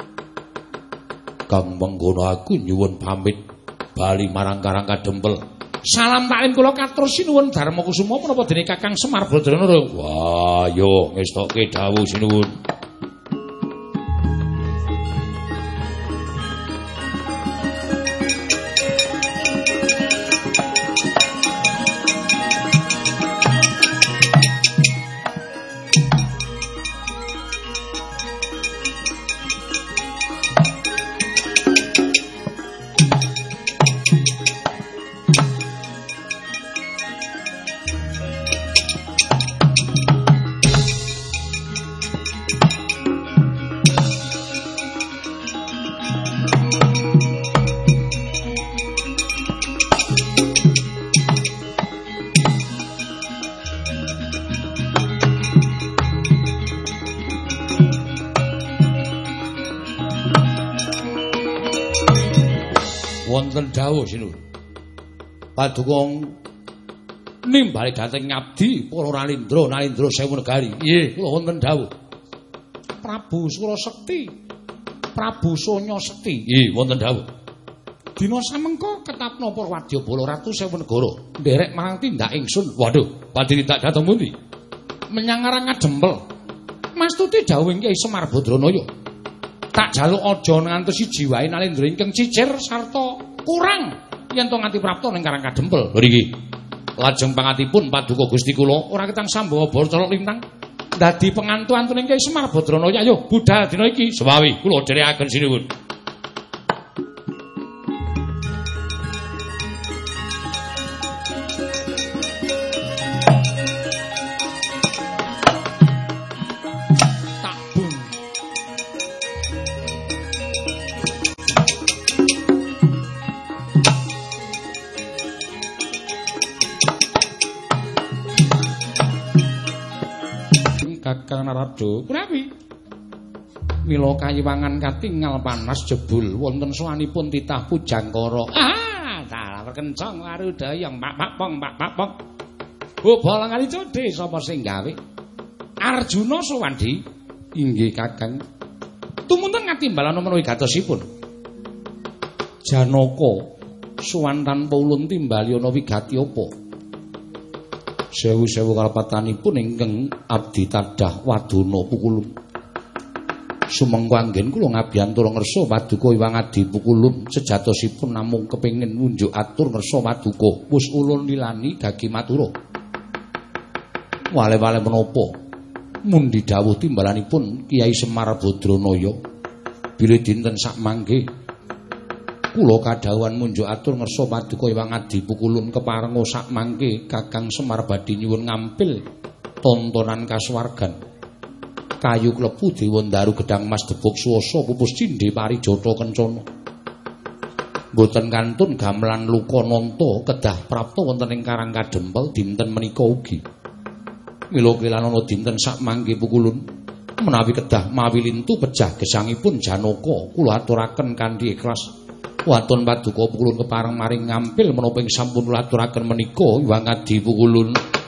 Kang mengkono aku nyuwun pamit bali marang Karang Kadempel. Salam taklim kula katur sinuwun Darmakusuma menapa dene Kakang Semar Badranaya. Wah, yo ngestokke dawuh sinuwun. wonten dawuh sinuwun. Paduka nimbali dhateng ngabdi para Nalindra Sewu Negari. Nggih, kula wonten dawuh. Prabu Surasekti, Prabu Sonya Sekti. Nggih, wonten dawuh. Dina samengko ketapna para Wadyabala Ratu Sewu Negara nderek marang tindak ingsun. Waduh, badhe tindak dhateng pundi? Menyang arang Kadempel. Mastuti dawuhing Kyai Semar Badranaya. Tak jaluk aja ngantos siji wae Nalindra ingkang cicir sarta kurang yen to nganti prapta ning Karang Kadempel. Lho niki. Lajeng pangatipun Paduka Gusti kula ora ketang sambawa Bala Lintang dadi pengantu-antune Kyai Semar Badranaya. Ayo budal dina iki sewawi kula dherekaken sinuwun. Kakang Narada, prapi? Mila kayiwangan katingal panas jebul wonten sowanipun titah Pujangkara. Dalah kencang warudayang pak pong. Bobol ngali codhe sapa sing gawe? Arjuna Suwandi. Inggih Kakang. Tumunten ngatimbalan menawi gatosipun. Janaka sowan tanpa ulun timbali ana wigati apa? Sewu-sewu kalepatanipun ingkang abdi tadah wadana pukulun. Sumengko anggen kula ngabiyantura ngersa Paduka Hyang Adi pukulun sejatosipun namung kepengin ngunjuk atur ngersa Paduka. Wus ulun lilani dagi matura. Wale-wale menapa? Mundi dawuh timbalanipun Kyai Semar Badranaya. Bilih dinten sak mangke kula kadhawuhan munjuk atur ngersa Paduka Hyang Adi pukulun keparenga sak mangke Kakang Semar badhe nyuwun ngampil tontonan kasuwargan. Kayu klepu Dewandaru Gedang Mas Debuk Swasa pupus Cindhe Parijata Kencana. Boten kantun gamelan luka nanta kedah prapta wonten ing Karang Kadempel dinten menika ugi. Mila kelan ana dinten sak mangke pukulun menawi kedah mawi lintu pejah gesangipun Janaka kula aturaken kanthi ikhlas. Waton Paduka pukulun kepareng maring ngampil menapa ing sampun kula aturaken menika Hyang Adi pukulun.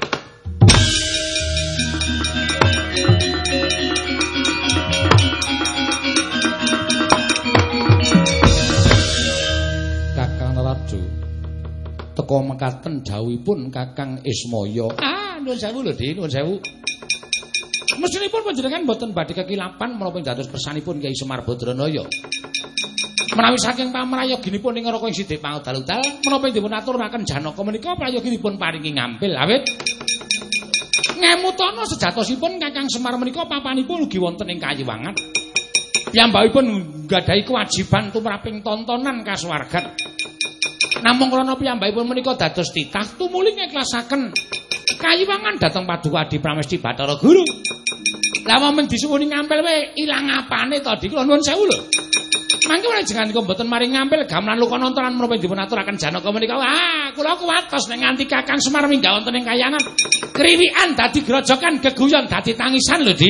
Kakang Narada teka mekaten dawuhipun Kakang Ismaya. Nuwun sewu lho, Di, nuwun sewu. Mestinipun panjenengan boten badhe kekilapan menapa ing dados kersanipun Kyai Semar Badranaya. Menawi saking pamrayoginipun ing Raka Sidhe Pangudal-udal menapa dipun aturaken Janaka menika prayoginipun paringi ngampil awit ngemutana sejatosipun Kakang Semar menika papanipun ugi wonten ing Kayiwangan. Piyambakipun nggadahi kewajiban tumraping tontonan kasuwargan. Namung krana piyambakipun menika dados titah tumuli ngikhlasaken Kayiwangan dhateng Paduka Adi Pramesti Bathara Guru. Lah momen disuwuni ngampil wae ilang apane to Dik kula nuwun sewu lho. Mangke panjenengan mboten maring ngampil gamelan luka nontonan menapa dipun aturaken Janaka menika. Kula kuwatos nek nganti Kakang Semar mingga wonten ing kayangan kriwikan dadi grojokan geguyon dadi tangisan lho, Di.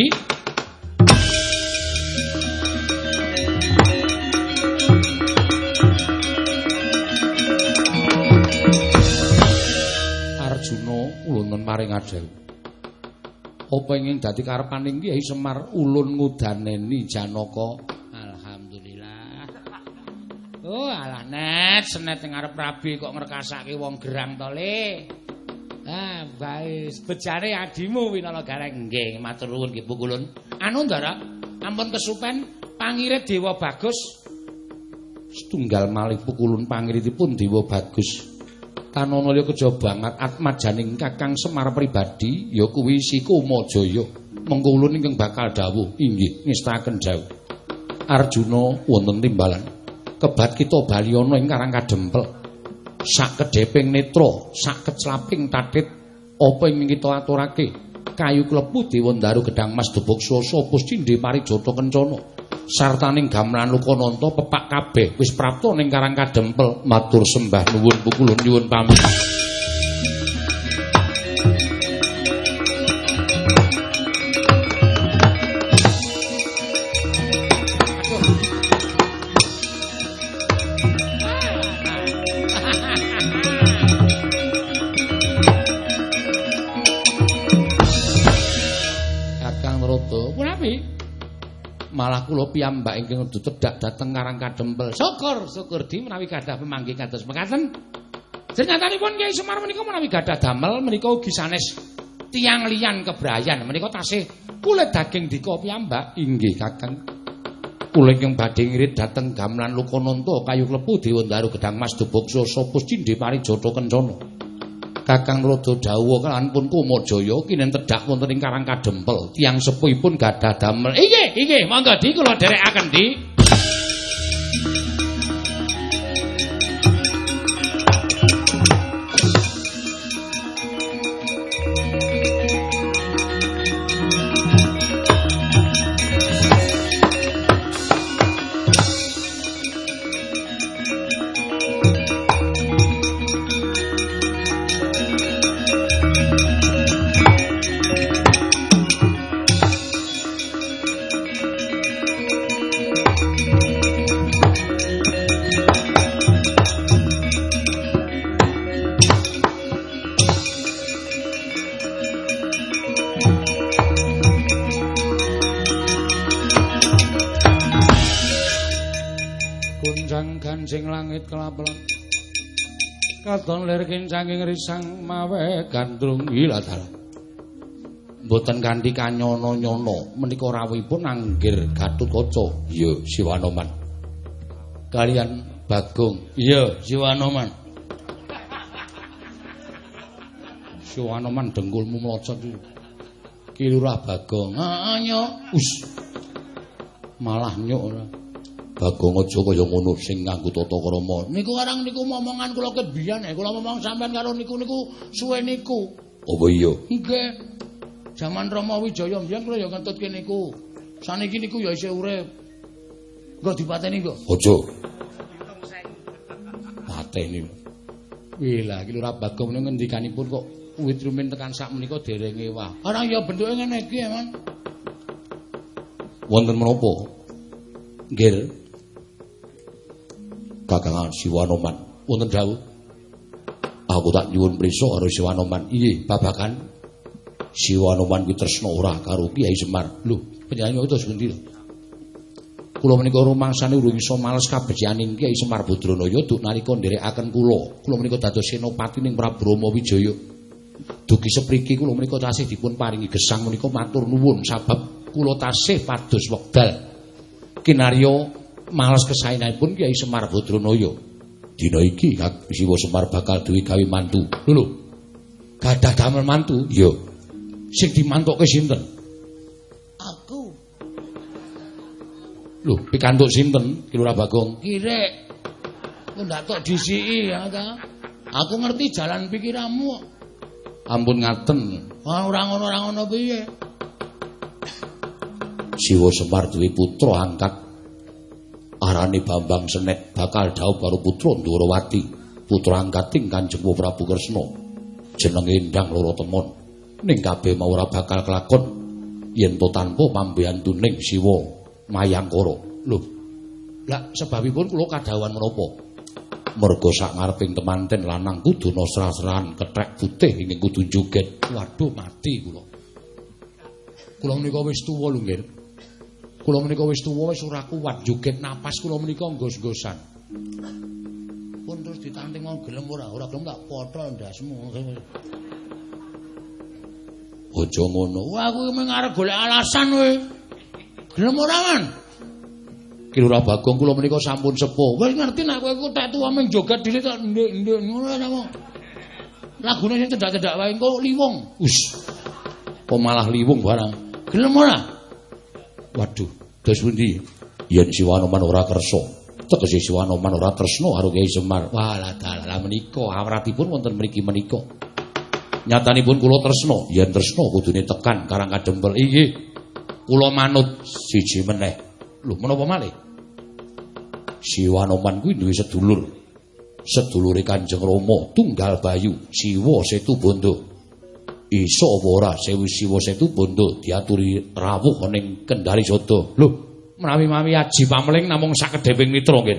Arjuna ulun maring adel. Apa ingin dadi karepaning Kyai Semar ulun ngudaneni Janaka? Oh alah net senet ning arep rabi kok ngrekasake wong gerang to Le. Bae bejane adimu Winala Gareng. Nggih matur nuwun nggih pukulun. Anu Ndara, ampun kesupen pangirit Dewa Bagus. Setunggal malih pukulun pangiritipun Dewa Bagus. Tanana ya kejabangat atmajaning Kakang Semar pribadi ya kuwi Sikumajaya. Mengko ulun ingkang bakal dawuh inggih ngestaken dawuh. Arjuna wonten timbalan. Kebat kita bali ana ing Karang Kadempel. Sak kedheping netra, sak keclaping tathit apa ing kita aturake. Kayu klepu Dewandaru Gedang Mas Debuk Swasa pus Cindhe Parijata Kencana. Sartaning gamelan Lukananta pepak kabeh wis prapta ning Karang Kadempel. Matur sembah nuwun pukulun nyuwun pamit. Narada. Punapi? Malah kula piyambak ingkang tedhak dhateng Karang Kadempel. Syukur di menawi gadah pemanggih kados mekaten. Jenenganipun Kyai Semar menika menawi gadah damel menika ugi sanes tiyang liyan kebrayan menika tasih kulit daging dika piyambak. Inggih Kakang. Kula ingkang badhe ngirit dhateng gamelan Lokananta kayu klepu Dewandaru Gedang Mas Dubaksa Sapus Cindhe Parijata Kencana. Kakang Narada dawuh kalahan pun Kumajaya kinen tedhak wonten ing Karang Kadempel tiyang sepuhipun gadah damel. Inggih, monggo di kula dherekaken di. Sing langit kelapelan katon lir kincanging risang mawe gandrung iladalah mboten kanthi kanyono-nyono menika rawuhipun anggir Gatotkaca. Iya Siwanoman kalian Bagong. Iya Siwanoman. Siwanoman dengkulmu mlocot iki Lurah Bagong. Heeh nyok. Malah nyok ora. Bagong aja kaya ngono sing nganggo tata krama. Niku arang niku momongan kula ket biyen kula momong sampean karo niku suwe niku. Apa iya? Nggih. Jaman Rama Wijaya mbiyen kula ya ngentutke niku. Saniki niku ya isih urip. Engko dipateni kok. Aja. Pateni. Wilah iki Lurah Bagong niku ngendikanipun kok wit rumin tekan sak menika dereng ewah. Arang ya bentuke ngene iki, Man. Wonten menapa? Nggih. Kakang Siwanoman wonten dawuh. Aku tak nyuwun prisa karo Siwanoman. Iye, babakan Siwanoman kuwi tresna ora karo Kyai Semar. Lho, panjenengan utus ngendi lho? Kula menika rumangsane urung iso males kabecianing Kyai Semar Badranaya duk nalika nderekaken kula. Kula menika dados senopati ning Prabu Rama Wijaya. Dugi sepriki kula menika tasih dipun paringi gesang menika matur nuwun sabab kula tasih pados wekdal kinarya males kesaenanipun Kyai Semar Badranaya. Dina iki Siwa Semar bakal duwe gawe mantu. Lho. Gadah damel mantu? Iya. Sing dimantukke sinten? Aku. Lho, pikantuk sinten Ki Lurah Bagong? Kirek. Ku ndak tok disiki ya ta. Aku ngerti jalan pikiranmu. Ampun ngaten. Ora ngono piye. Siwa Semar duwe putra angkat arane Bambang Senet bakal dhaup karo putra Ndrawati, putra angkating Kanjeng Prabu Kresna. Jenenge Endang Loro Temon. Ning kabeh mau ora bakal kelakon yen to tanpa pambiyantuning Siwa Mayangkara. Lho. Lah sebabipun kula kadhawan menapa? Merga sak ngareping temanten lanang kudu nasra-srahan kethek putih ingkang kudu joget. Waduh mati kula. Kula menika wis tuwa lho, nggih. Kula menika wis tuwa wis ora kuat joget napas kula menika ngos-ngosan. Pun terus ditanting wong gelem ora gelem tak potol ndasmu. Aja ngono. Wah aku mung arep golek alasan kowe. Gelem ora man? Ki Lurah Bagong kula menika sampun sepuh. Wis ngerti nek kowe iku tek tuwa mung joget dhewe tok ndek-ndek ngono apa. Lagune sing cedak-cedak wae engko liwung. Kok malah liwung barang. Gelem ora? Waduh, dos pundi? Yen Siwanoman ora kersa, tegese Siwanoman ora tresna karo Kyai Semar. Walah dalah menika awratipun wonten mriki menika. Nyatanipun kula tresna, yen tresna kudune tekan Karang Kadempel. Inggih. Kula manut siji meneh. Lho, menapa malih? Siwanoman kuwi duwe sedulur. Sedulure Kanjeng Rama, Tunggal Bayu, Siwa Setubanda. Iso apa ora Sewu Siwa Setubanda diaturi rawuh ning Kendari Sada. Lho, menawi-mawi aji pameling namung sakedheping mitra nggih.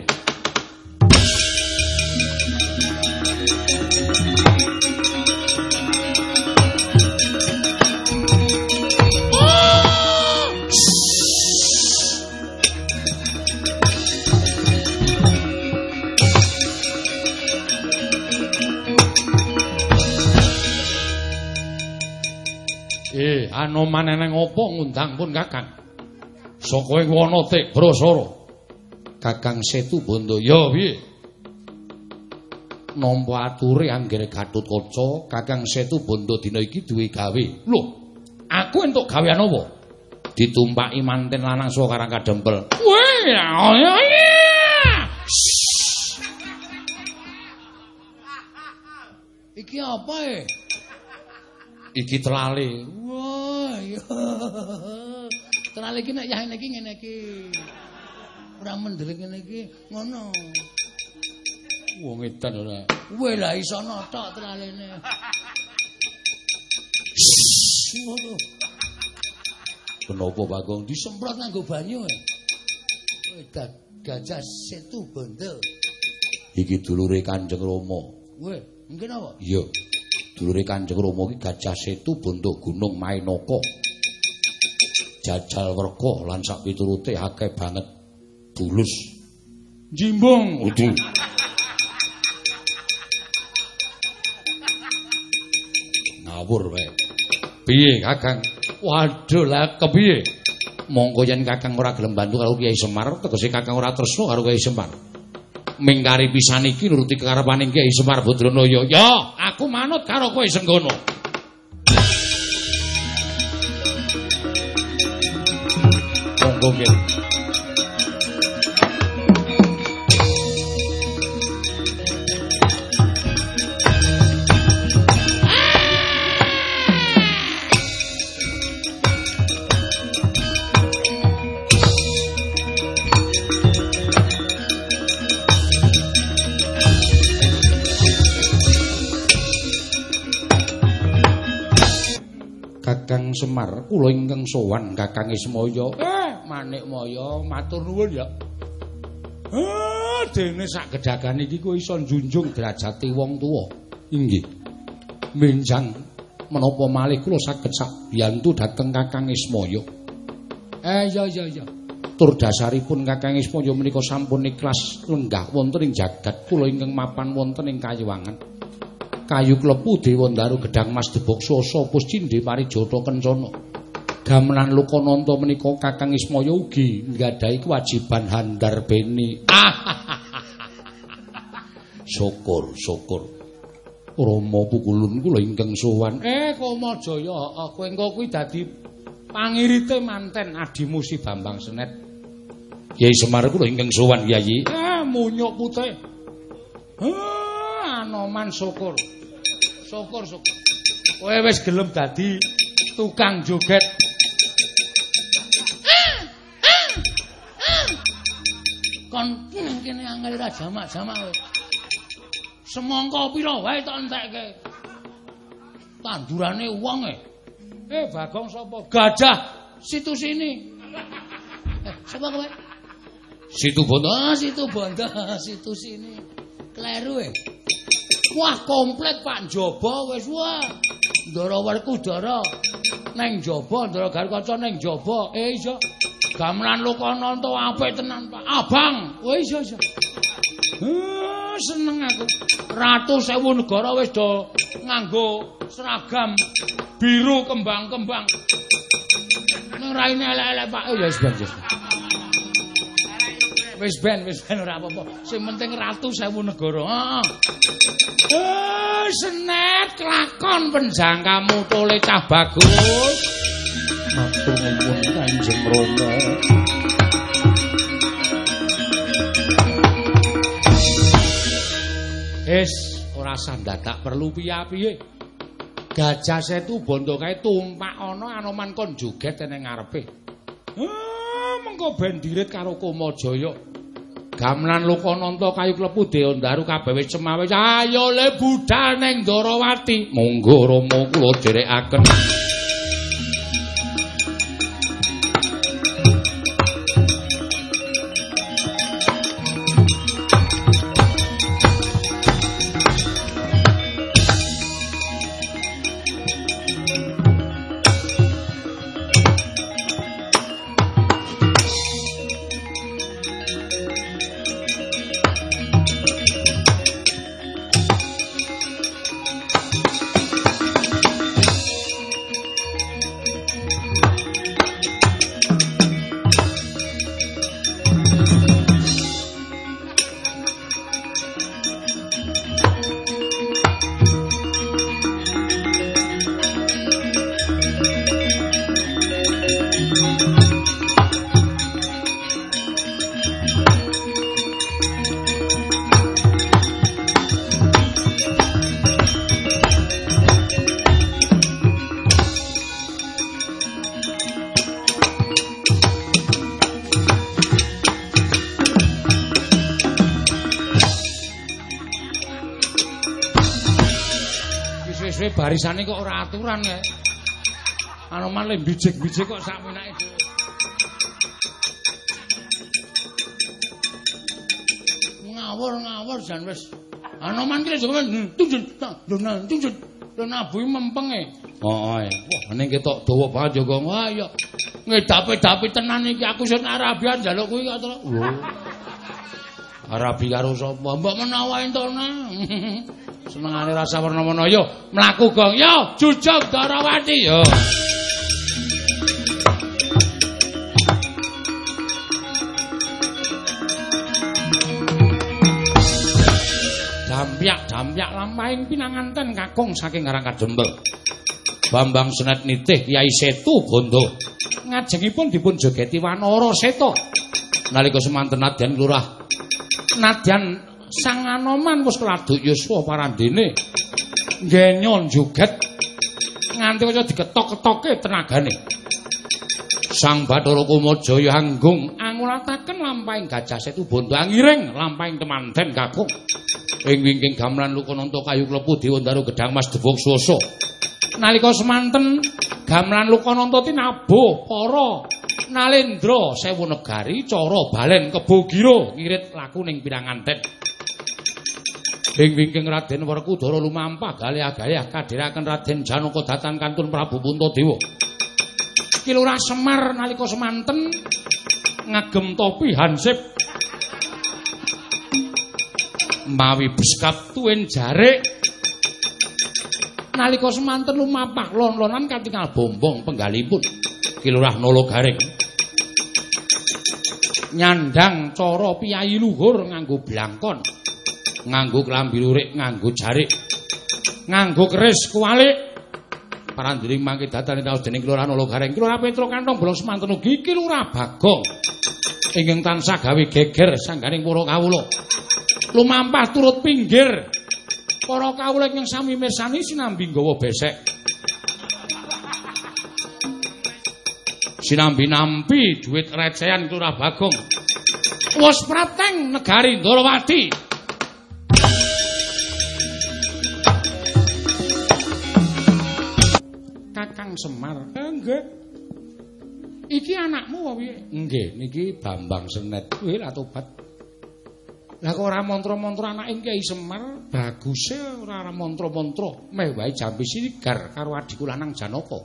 Anoman eneng apa ngundang pun Kakang? Saka ing Wanatik Brasara. Kakang Setu Banda, ya piye? Nampa ature anggere Gatotkaca, Kakang Setu Banda dina iki duwe gawe. Lho, aku entuk gawean apa? Ditumpaki manten lanang saka Karang Kadempel. Weh, ya. Iki apa e? Iki telale. Wah, ya. Telale iki nek yahene iki ngene iki. Ora mendelik ngene iki, ngono. Wong edan ora. Weh lah iso notok telalene. Ngono. Kenapa Bagong disemprot nganggo banyu e? Gajah Setu Banda. Iki dulure Kanjeng Rama. Weh, mungkin apa? Iya. Dulure Kanjeng Rama iki Gajah Setu Banda Gunung Mainaka. Jajal Werka lan sak piturute akeh banget bulus. Jimbong. Udu. Ngawur wae. Piye Kakang? Waduh lah kepiye? Monggo yen Kakang ora gelem bantu karo Kyai Semar, tegese Kakang ora tresno karo Kyai Semar. Mingkari pisan iki nuruti kekarepaning Kyai Semar Badranaya. Ya, aku manut karo kowe Senggono. Monggo nggih. Kakang Semar, kula ingkang sowan Kakang Ismaya. Manik Maya, matur nuwun ya. Dene sak gedhagan iki kowe iso njunjung derajate wong tuwa. Inggih. Menjang menapa malih kula saged sak biyantu dhateng Kakang Ismaya. Ya. Tur dasaripun Kakang Ismaya menika sampun ikhlas lenggah wonten ing jagat kula ingkang mapan wonten ing Kayuwangan. Kayu klepu Dewa Ndaru Gedhang Mas Debok Sasa Puscindhe Parijata Kencana. Gamelan Lokananta menika Kakang Ismaya ugi nggadahi kewajiban handar beni. Syukur. Rama Pukulun kula ingkang sowan. Kamajaya, kowe engko kuwi dadi pangirite manten adimu Si Bambang Senet. Kyai Semar kula ingkang sowan, Yayi. Munyuk putih. Anoman syukur. Kowe wis gelem dadi tukang joget. Kon kene angel ra jamak-jamak kowe. Semangka pira wae tak entekke. Tandurane wong e. Bagong sapa? Gajah situ sini. Sapa kowe? Situ Banda. Situ Banda, situ sini. Kleru e. Wah, komplit Pak Njaba wis wah. Ndara Werku Dara neng njaba, Ndara Garkaca neng njaba. Iya. Gamelan Lokananta apik tenan, Pak. Abang. Iya. Seneng aku. Ratu Sewu Negara wis do nganggo seragam biru kembang-kembang. Nang raine elek-elek, Pak. Ya wis ben. Wis ben ora apa-apa. Sing penting Ratu Sewu Negara. Senet kelakon penjangkamu tole cah bagus. Matur nuwun Kanjeng Rama. Ora sandadak perlu piye-piye. Gajah Setu Banda kae tumpak ana Anoman kon joget ning ngarepe. Mengko ben dirit karo Kamajaya. Gamelan Lokananta kayu klepu Dewa Ndaru kabeh wis cemawe. Ayo le budal ning Ndarawati. Monggo Rama kula dherekaken. Dhewe barisane kok ora aturan ya. Anoman le bijik-bijik kok sak minake dhewe. Ngawur jan wis. Anoman ki jenenge tunjun. Lho nabuhi mempenge. Heeh. Wah, ning ketok dawa banget yo kok. Wah, ya. Ngedapi-dapi tenan iki aku sing Arabia njaluk kuwi kok terus. Lho. Arabi karo sapa? Mbok menawa entona. Senengane rasa warna-warna yo mlaku gong yo jujug Darawati yo. Dampyak lampahing pinanganten kakung saking Karang Kadempel. Bambang Senet nitih Kyai Setu Bondo. Ngajengipun dipun jogeti Wanara Seta. Nalika semanten nadyan lurah nadyan Sang Anoman wis keladuk yuswa parandene. Ngenyon joget nganti kaya diketok-ketoke tenagane. Sang Bathara Kumajaya anggung angulataken lampahing Gajah Setu Bondo angiring lampahing temanten kakung. Ing wingking gamelan Lukananta kayu klepu Dewandaru Gedhang Mas Debok Swasa. Nalika semanten gamelan Lukananta tinabuh para Nalendra Sewu Negari cara balen Kebogira ngirit laku ning Piranganten. Ing wingking Raden Werkudara lumampah galih-galih kadhiraken Raden Janaka dhateng kantun Prabu Puntadewa. Ki Lurah Semar nalika semanten ngagem topi hansip mawi beskap tuwin jarik nalika semanten lumampah lon-lonan katingal bombong penggalipun Ki Lurah Nalagaring nyandang cara piyayi luhur nganggo blangkon nganggo klambi lurik nganggo jarik nganggo keris kualik parandiring mangke datane taus dening Ki Lurah Nalagaring Ki Lurah Petruk kantong bolong semanten ugi Ki Lurah Bagong ingkang tansah gawe geger sangganing para kawula lumampah turut pinggir para kawula ingkang sami mirsani sinambi nggawa besek sinambi nampi dhuwit recehan Lurah Bagong wis prateng negari Ndarawati Kakang Semar nggih iki anakmu wae nggih niki Bambang Senet kuwi ra tobat. Lah kok ora mantra-mantra anake Kyai Semar, baguse ora mantra-mantra, meh wae jambe sinigar karo adhiku lanang Janaka.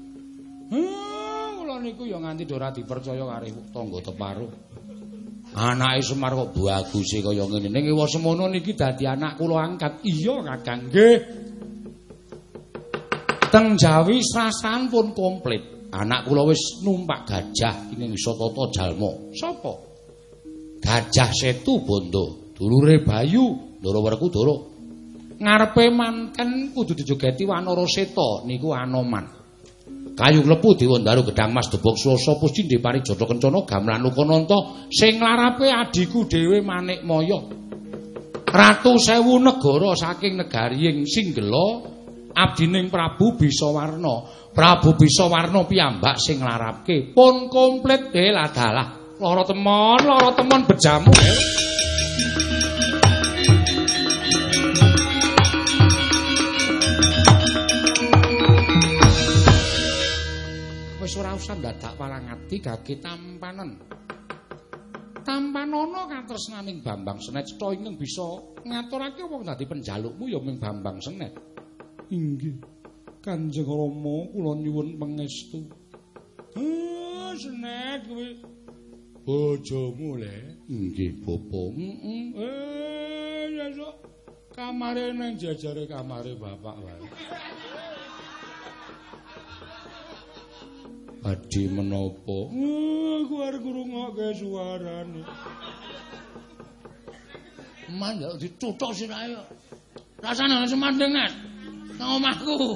Kula niku ya nganti ora dipercaya karo tangga teparuh. Anake Semar kok baguse kaya ngene. Ning ewa semono niki dadi anak kula angkat. Iya, Kakang. Nggih. Teng Jawi srasan pun komplit. Anak kula wis numpak gajah ing Wisatata Jalma. Sapa? Gajah Setu Bondo, dulure Bayu Ndara Werkudara. Ngarepe manten kudu dijogeti Wanara Seta niku Anoman. Kayu klepu Dewandaru Gedhang Mas Debok Swasa Pusti Depari Jodho Kencana gamelan Lukananta sing larape adiku dhewe Manikmaya. Ratu Sewu Negara saking negariing Singgela abdining Prabu Bisawarna. Prabu Bisawarna piyambak sing larapke pun komplit dalah. Lara temon bejamu. Wis ora usah dadak parangati gage tampanen. Tampanana katresnaning Bambang Senet cetha ingkang bisa ngaturake wong dadi penjalukmu ya mung Bambang Senet. Inggih. Kanjeng Rama kula nyuwun pangestu. Senet kuwi bojomu le. Nggih, Bapak. Ya sok kamare nang jajare kamare bapak wae. Adi menapa? Aku arep ngrungokke suarane. Man ya dicuthuk sirahe. Rasane ana semandhengan nang omahku.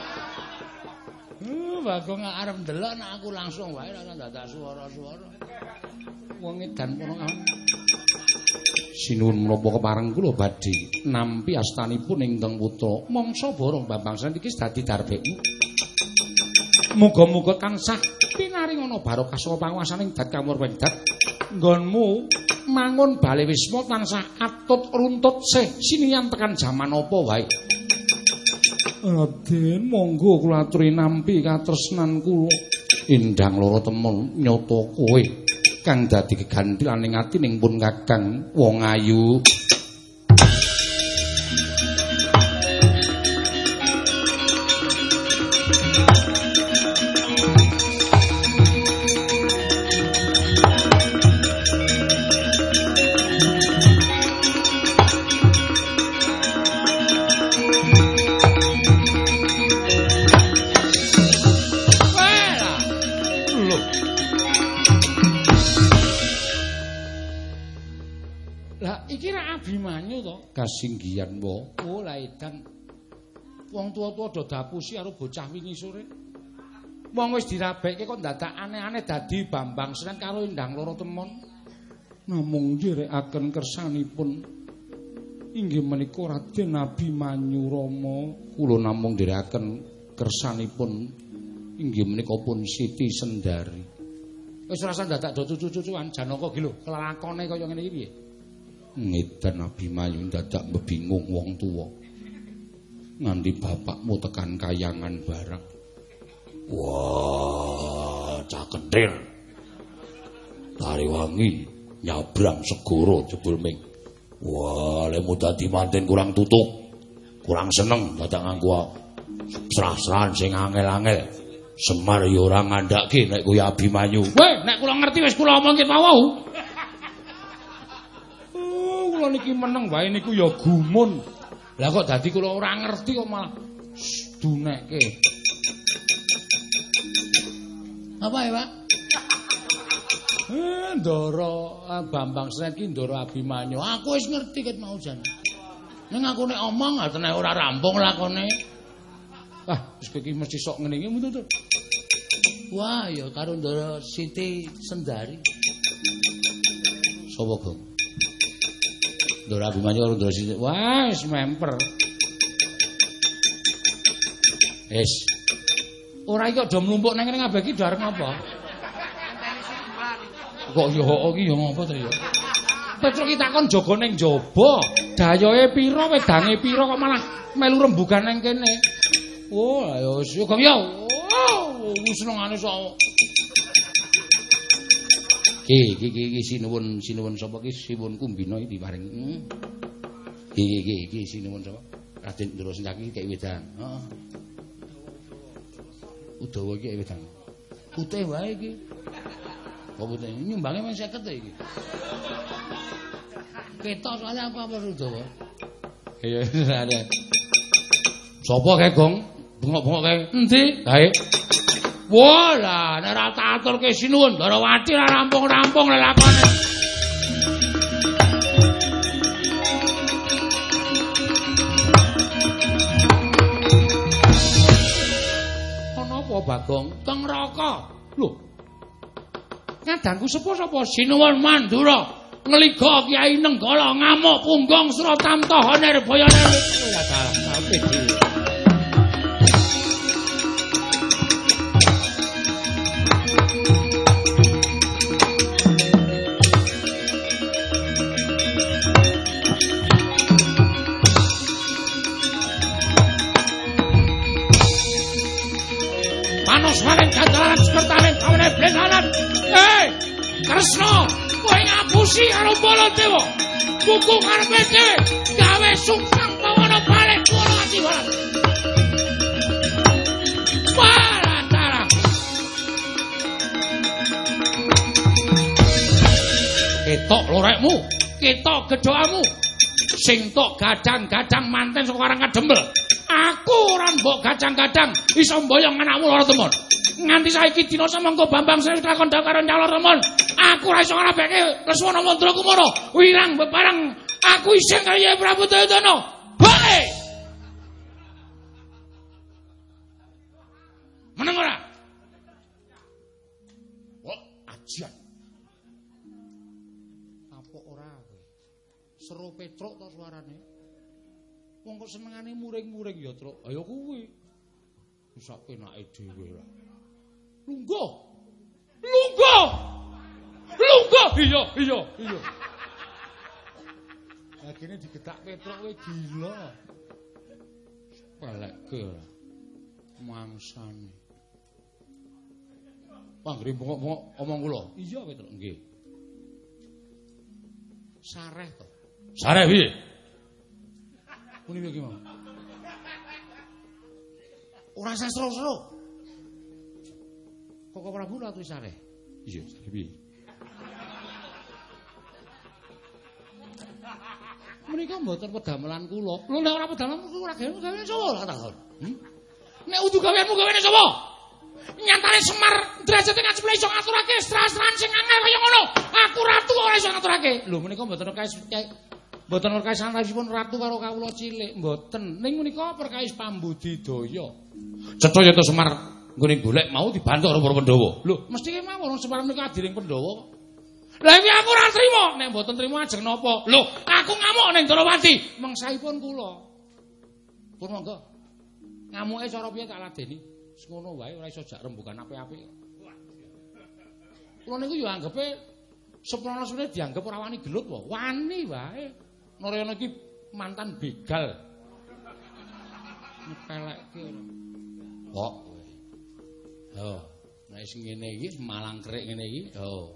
Bagong arep ndelok nek aku langsung wae ora dadak swara-swara. Wong edan kono sinuwun menapa kepareng kula badhe nampi astanipun ingkang putra mangsa Barong Bambang Senet iki dadi darbekmu. Muga-muga tansah pinaringana barokah saha panguwasaning dat kamur wengdat nggonmu mangun bale wisma tansah atut runtut sih sinian tekan jaman apa wae. Raden, monggo kula aturi nampi katresnan kula. Indang loro temon nyata kowe kang dadi gegantilaning atining pun Kakang wong ayu. Kasinggihan wa. Oh, la edan. Wong tuwa-tuwa do dapusi karo bocah wingi sore. Wong wis dirabekke kok dadak aneh-aneh dadi Bambang Senen karo Endang Loro Temon. Namung nderekaken kersanipun inggih menika Raden Abimanyu Rama. Kula namung nderekaken kersanipun inggih menika pun Siti Sendari. Wis rasa dadak do cucu-cucuan Janaka ki lho, kelakone kaya ngene iki piye? Ngedan Abimanyu dadak mbebingung wong tuwa. Nganti bapakmu tekan kayangan barang. Wah, cah kentir. Tariwangi nyabrang segara jebul ming. Wah, lemu dadi manten kurang tutuk. Kurang seneng dadak nganggo serah-serahan sing angel-angel. Semar ya ora ngandhake nek kuwi Abimanyu. Weh, nek kula ngerti wis kula omongke wau. Kula niki meneng wae niku ya gumun. Lah kok dadi kula ora ngerti kok malah dunekke. Apa ya, Pak? Ndara Bambang Senen ki Ndara Abimanyu. Aku wis ngerti ket mau jan. Ning aku nek omong atene ora rampung lakone. Ah, wis iki mesti sok ngene iki mutut. Wah, ya karo Ndara Siti Sendari. Sapa, Gong? Ndara Abimanyu karo Ndara Siti. Wah, wis memper. Wis. Ora iki kok do mlumpuk nang kene kabeh iki dareng apa? Kok yo iki yo ngopo to yo? Petruk ki takon jaga ning jaba. Dayoe pira, wedange pira kok malah melu rembugan ning kene. Oh, ayo yo Gong yo. Oh, senengane sok. Iki sinuwun sapa ki sinuwun Kumbina iki diparing. Iki sinuwun sapa? Raden Ndara Sencaki kek wedan. Heeh. Udawa iki wedan. Putih wae iki. Kok putih nyumbange men 50 e iki. Ketok soalnya apa Udawa? Iya, ada. Sapa kae, Gong? Bengok-bengok kae. Endi? Kae. Wala, nek ora tak aturke sinuwun, Darawati ora rampung-rampung lelakone. Ana apa, Bagong? Teng neraka. Lho. Ngadangku sepuh sapa? Sinuwun Mandura. Ngeliga Kyai Nenggala ngamuk punggong Suratamtaha Nirbayana. Ya salah, sampe dhewe. Maning gandalan sepertaning kawane blesanan. Kresna, kowe ngapusi karo Baladewa. Buku karepe dhewe gawe suksang pawana balik kula ati wae. Paratara. Ketok lorekmu, ketok gedhokamu. Sing tok gadang-gadang manten saka Karang Kadembel. Aku ora mbok gadang-gadang iso mboyong anakmu Loro Temon. Nganti saiki dina samangka Bambang Senen lakon karo Nyalor Temon. Aku ora iso ngrabeke Leswana Mandra Kumara. Wirang bebarang aku isih karo Kyai Prabu Jayatana. Bae. Meneng ora? Kok ajian. Apa ora kowe? Seru Petruk to suarane. Wong kok senengane muring-muring ya, Truk. Ayo kuwi. Wis sak penake dhewe lah. Lungguh. Lungguh. Lungguh. Iya. Lah kene digetak Petruk kowe gila. Peleke mangsane. Panggri bengok-bengok omong kula. Iya Petruk, nggih. Sareh to. Sareh piye? Puni piye mau? Ora sastra-sastra. Kok Prabu latri sareh? Iya, sareh piye? Menika mboten pedamelan kula. Lho nek ora pedamelan kula ora gawe sapa lak takon. Nek udu gaweanmu gawene sapa? Nyatane Semar derajate ngajeng iso ngaturake stra-stran sing angel kaya ngono. Aku ratu kok ora iso ngaturake. Lho menika mboten perkais santawisipun ratu karo kawula cilik, mboten. Ning menika perkais pambudidaya. Cetha yen Semar nggone golek mau dibantu karo para Pandhawa. Lho, mesti mawon Semar menika adiring Pandhawa kok. Lah iki aku ora trima, nek mboten trima ajeng napa? Lho, aku ngamuk ning Darawati, mengsaipun kula. Pun monggo. Ngamuke cara piye tak ladeni? Wis ngono wae ora iso jak rembugan apik-apik. Kula niku yo anggepe seprana-sepene dianggep ora wani gelut wae. Wani wae. Narayana iki mantan begal. Nyepelekke ora. Kok kowe. Yo, nek sing ngene iki malang kerik ngene iki, yo.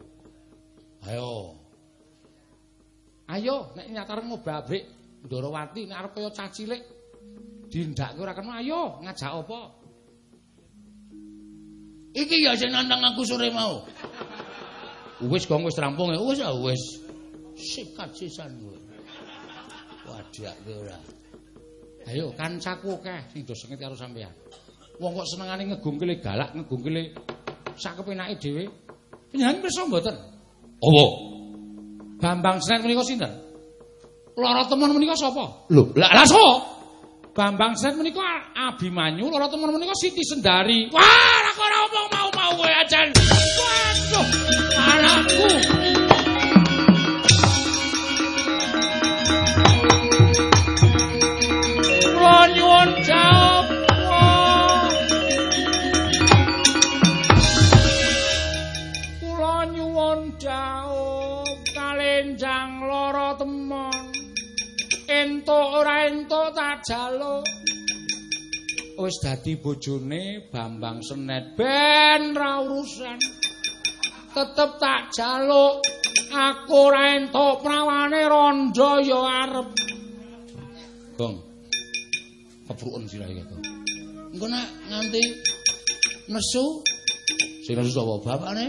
Ayo, nek nyatar ngobabrik Ndarawati nek arep kaya cah cilik dindakke ora kena ayo ngajak apa? Iki ya sing nantang aku sore mau. Wis gong wis rampung ya, wis. Sikat sisan kowe. Wadak kowe ora. Ayo kancaku akeh sing do sengit karo sampean. Wong kok senengane ngegungkile galak, ngegungkile sak kepenake dhewe. Panjenengan pirsa mboten? Apa? Bambang Senen menika sinten? Lara temen menika sapa? Lho, lah sapa? Bambang Senen menika Abimanyu, lara temen menika Siti Sendari. Wah, aku ora omong mau kowe ajan. Waduh, anakku. Kula nyuwun jawab. Kula nyuwun jawab kalenjang lara temon. Entuk ora entuk tak jaluk. Wis dadi bojone Bambang Senet ben ra urusan. Tetep tak jaluk. Aku ora entuk prawane rondo ya arep. Gong. Kepruken sira iki, Gong. Engko nek nganti nesu sing nesu sapa bapakne?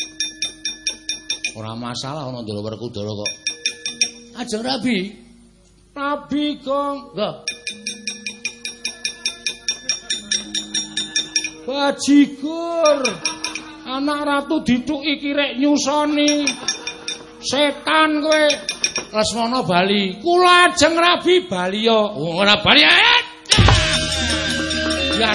Ora masalah ana Ndara Werkudara kok. Ajeng Rabi. Rabi, Gong. Lho. Bajigur. Anak ratu dithuk iki rek nyusoni. Setan kowe. Lesmana bali. Kula ajeng Rabi bali yo. Ora bali ae. Biar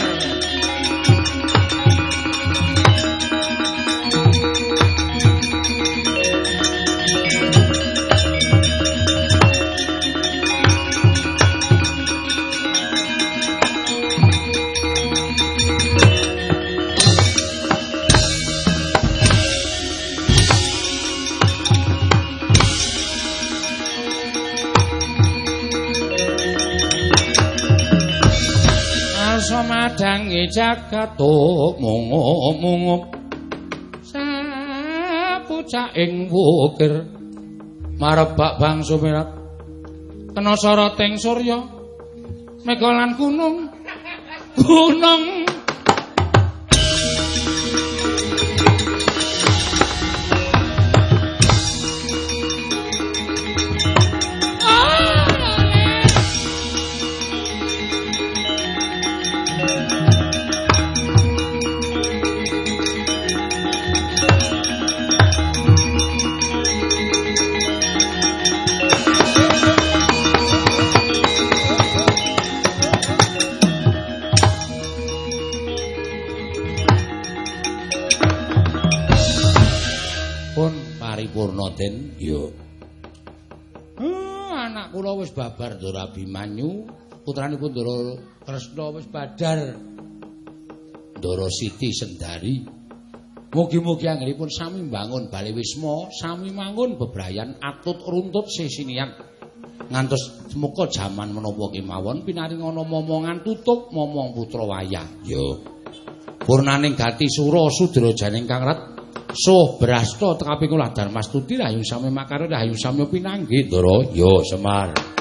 madangi jagat mungup sapucak ing wukir marebak bang sumirat kena soroting surya mega lan gunung Den yo. Anak kula wis babar Ndara Abimanyu, putranipun Ndara Kresna wis badar. Ndara Siti Sendari. Mugi-mugi anggenipun sami mbangun Bale Wisma, sami mangun bebrayan atut runtut sesinian. Ngantos muka jaman menapa kemawon pinaring ana momongan tutup momong putra wayah. Yo. Purnaning gati sura sudrajaning kang rat suh brasta tekapi kula Darmastuti rahayu sami makarya rahayu sami pinanggih Ndara. Yo Semar.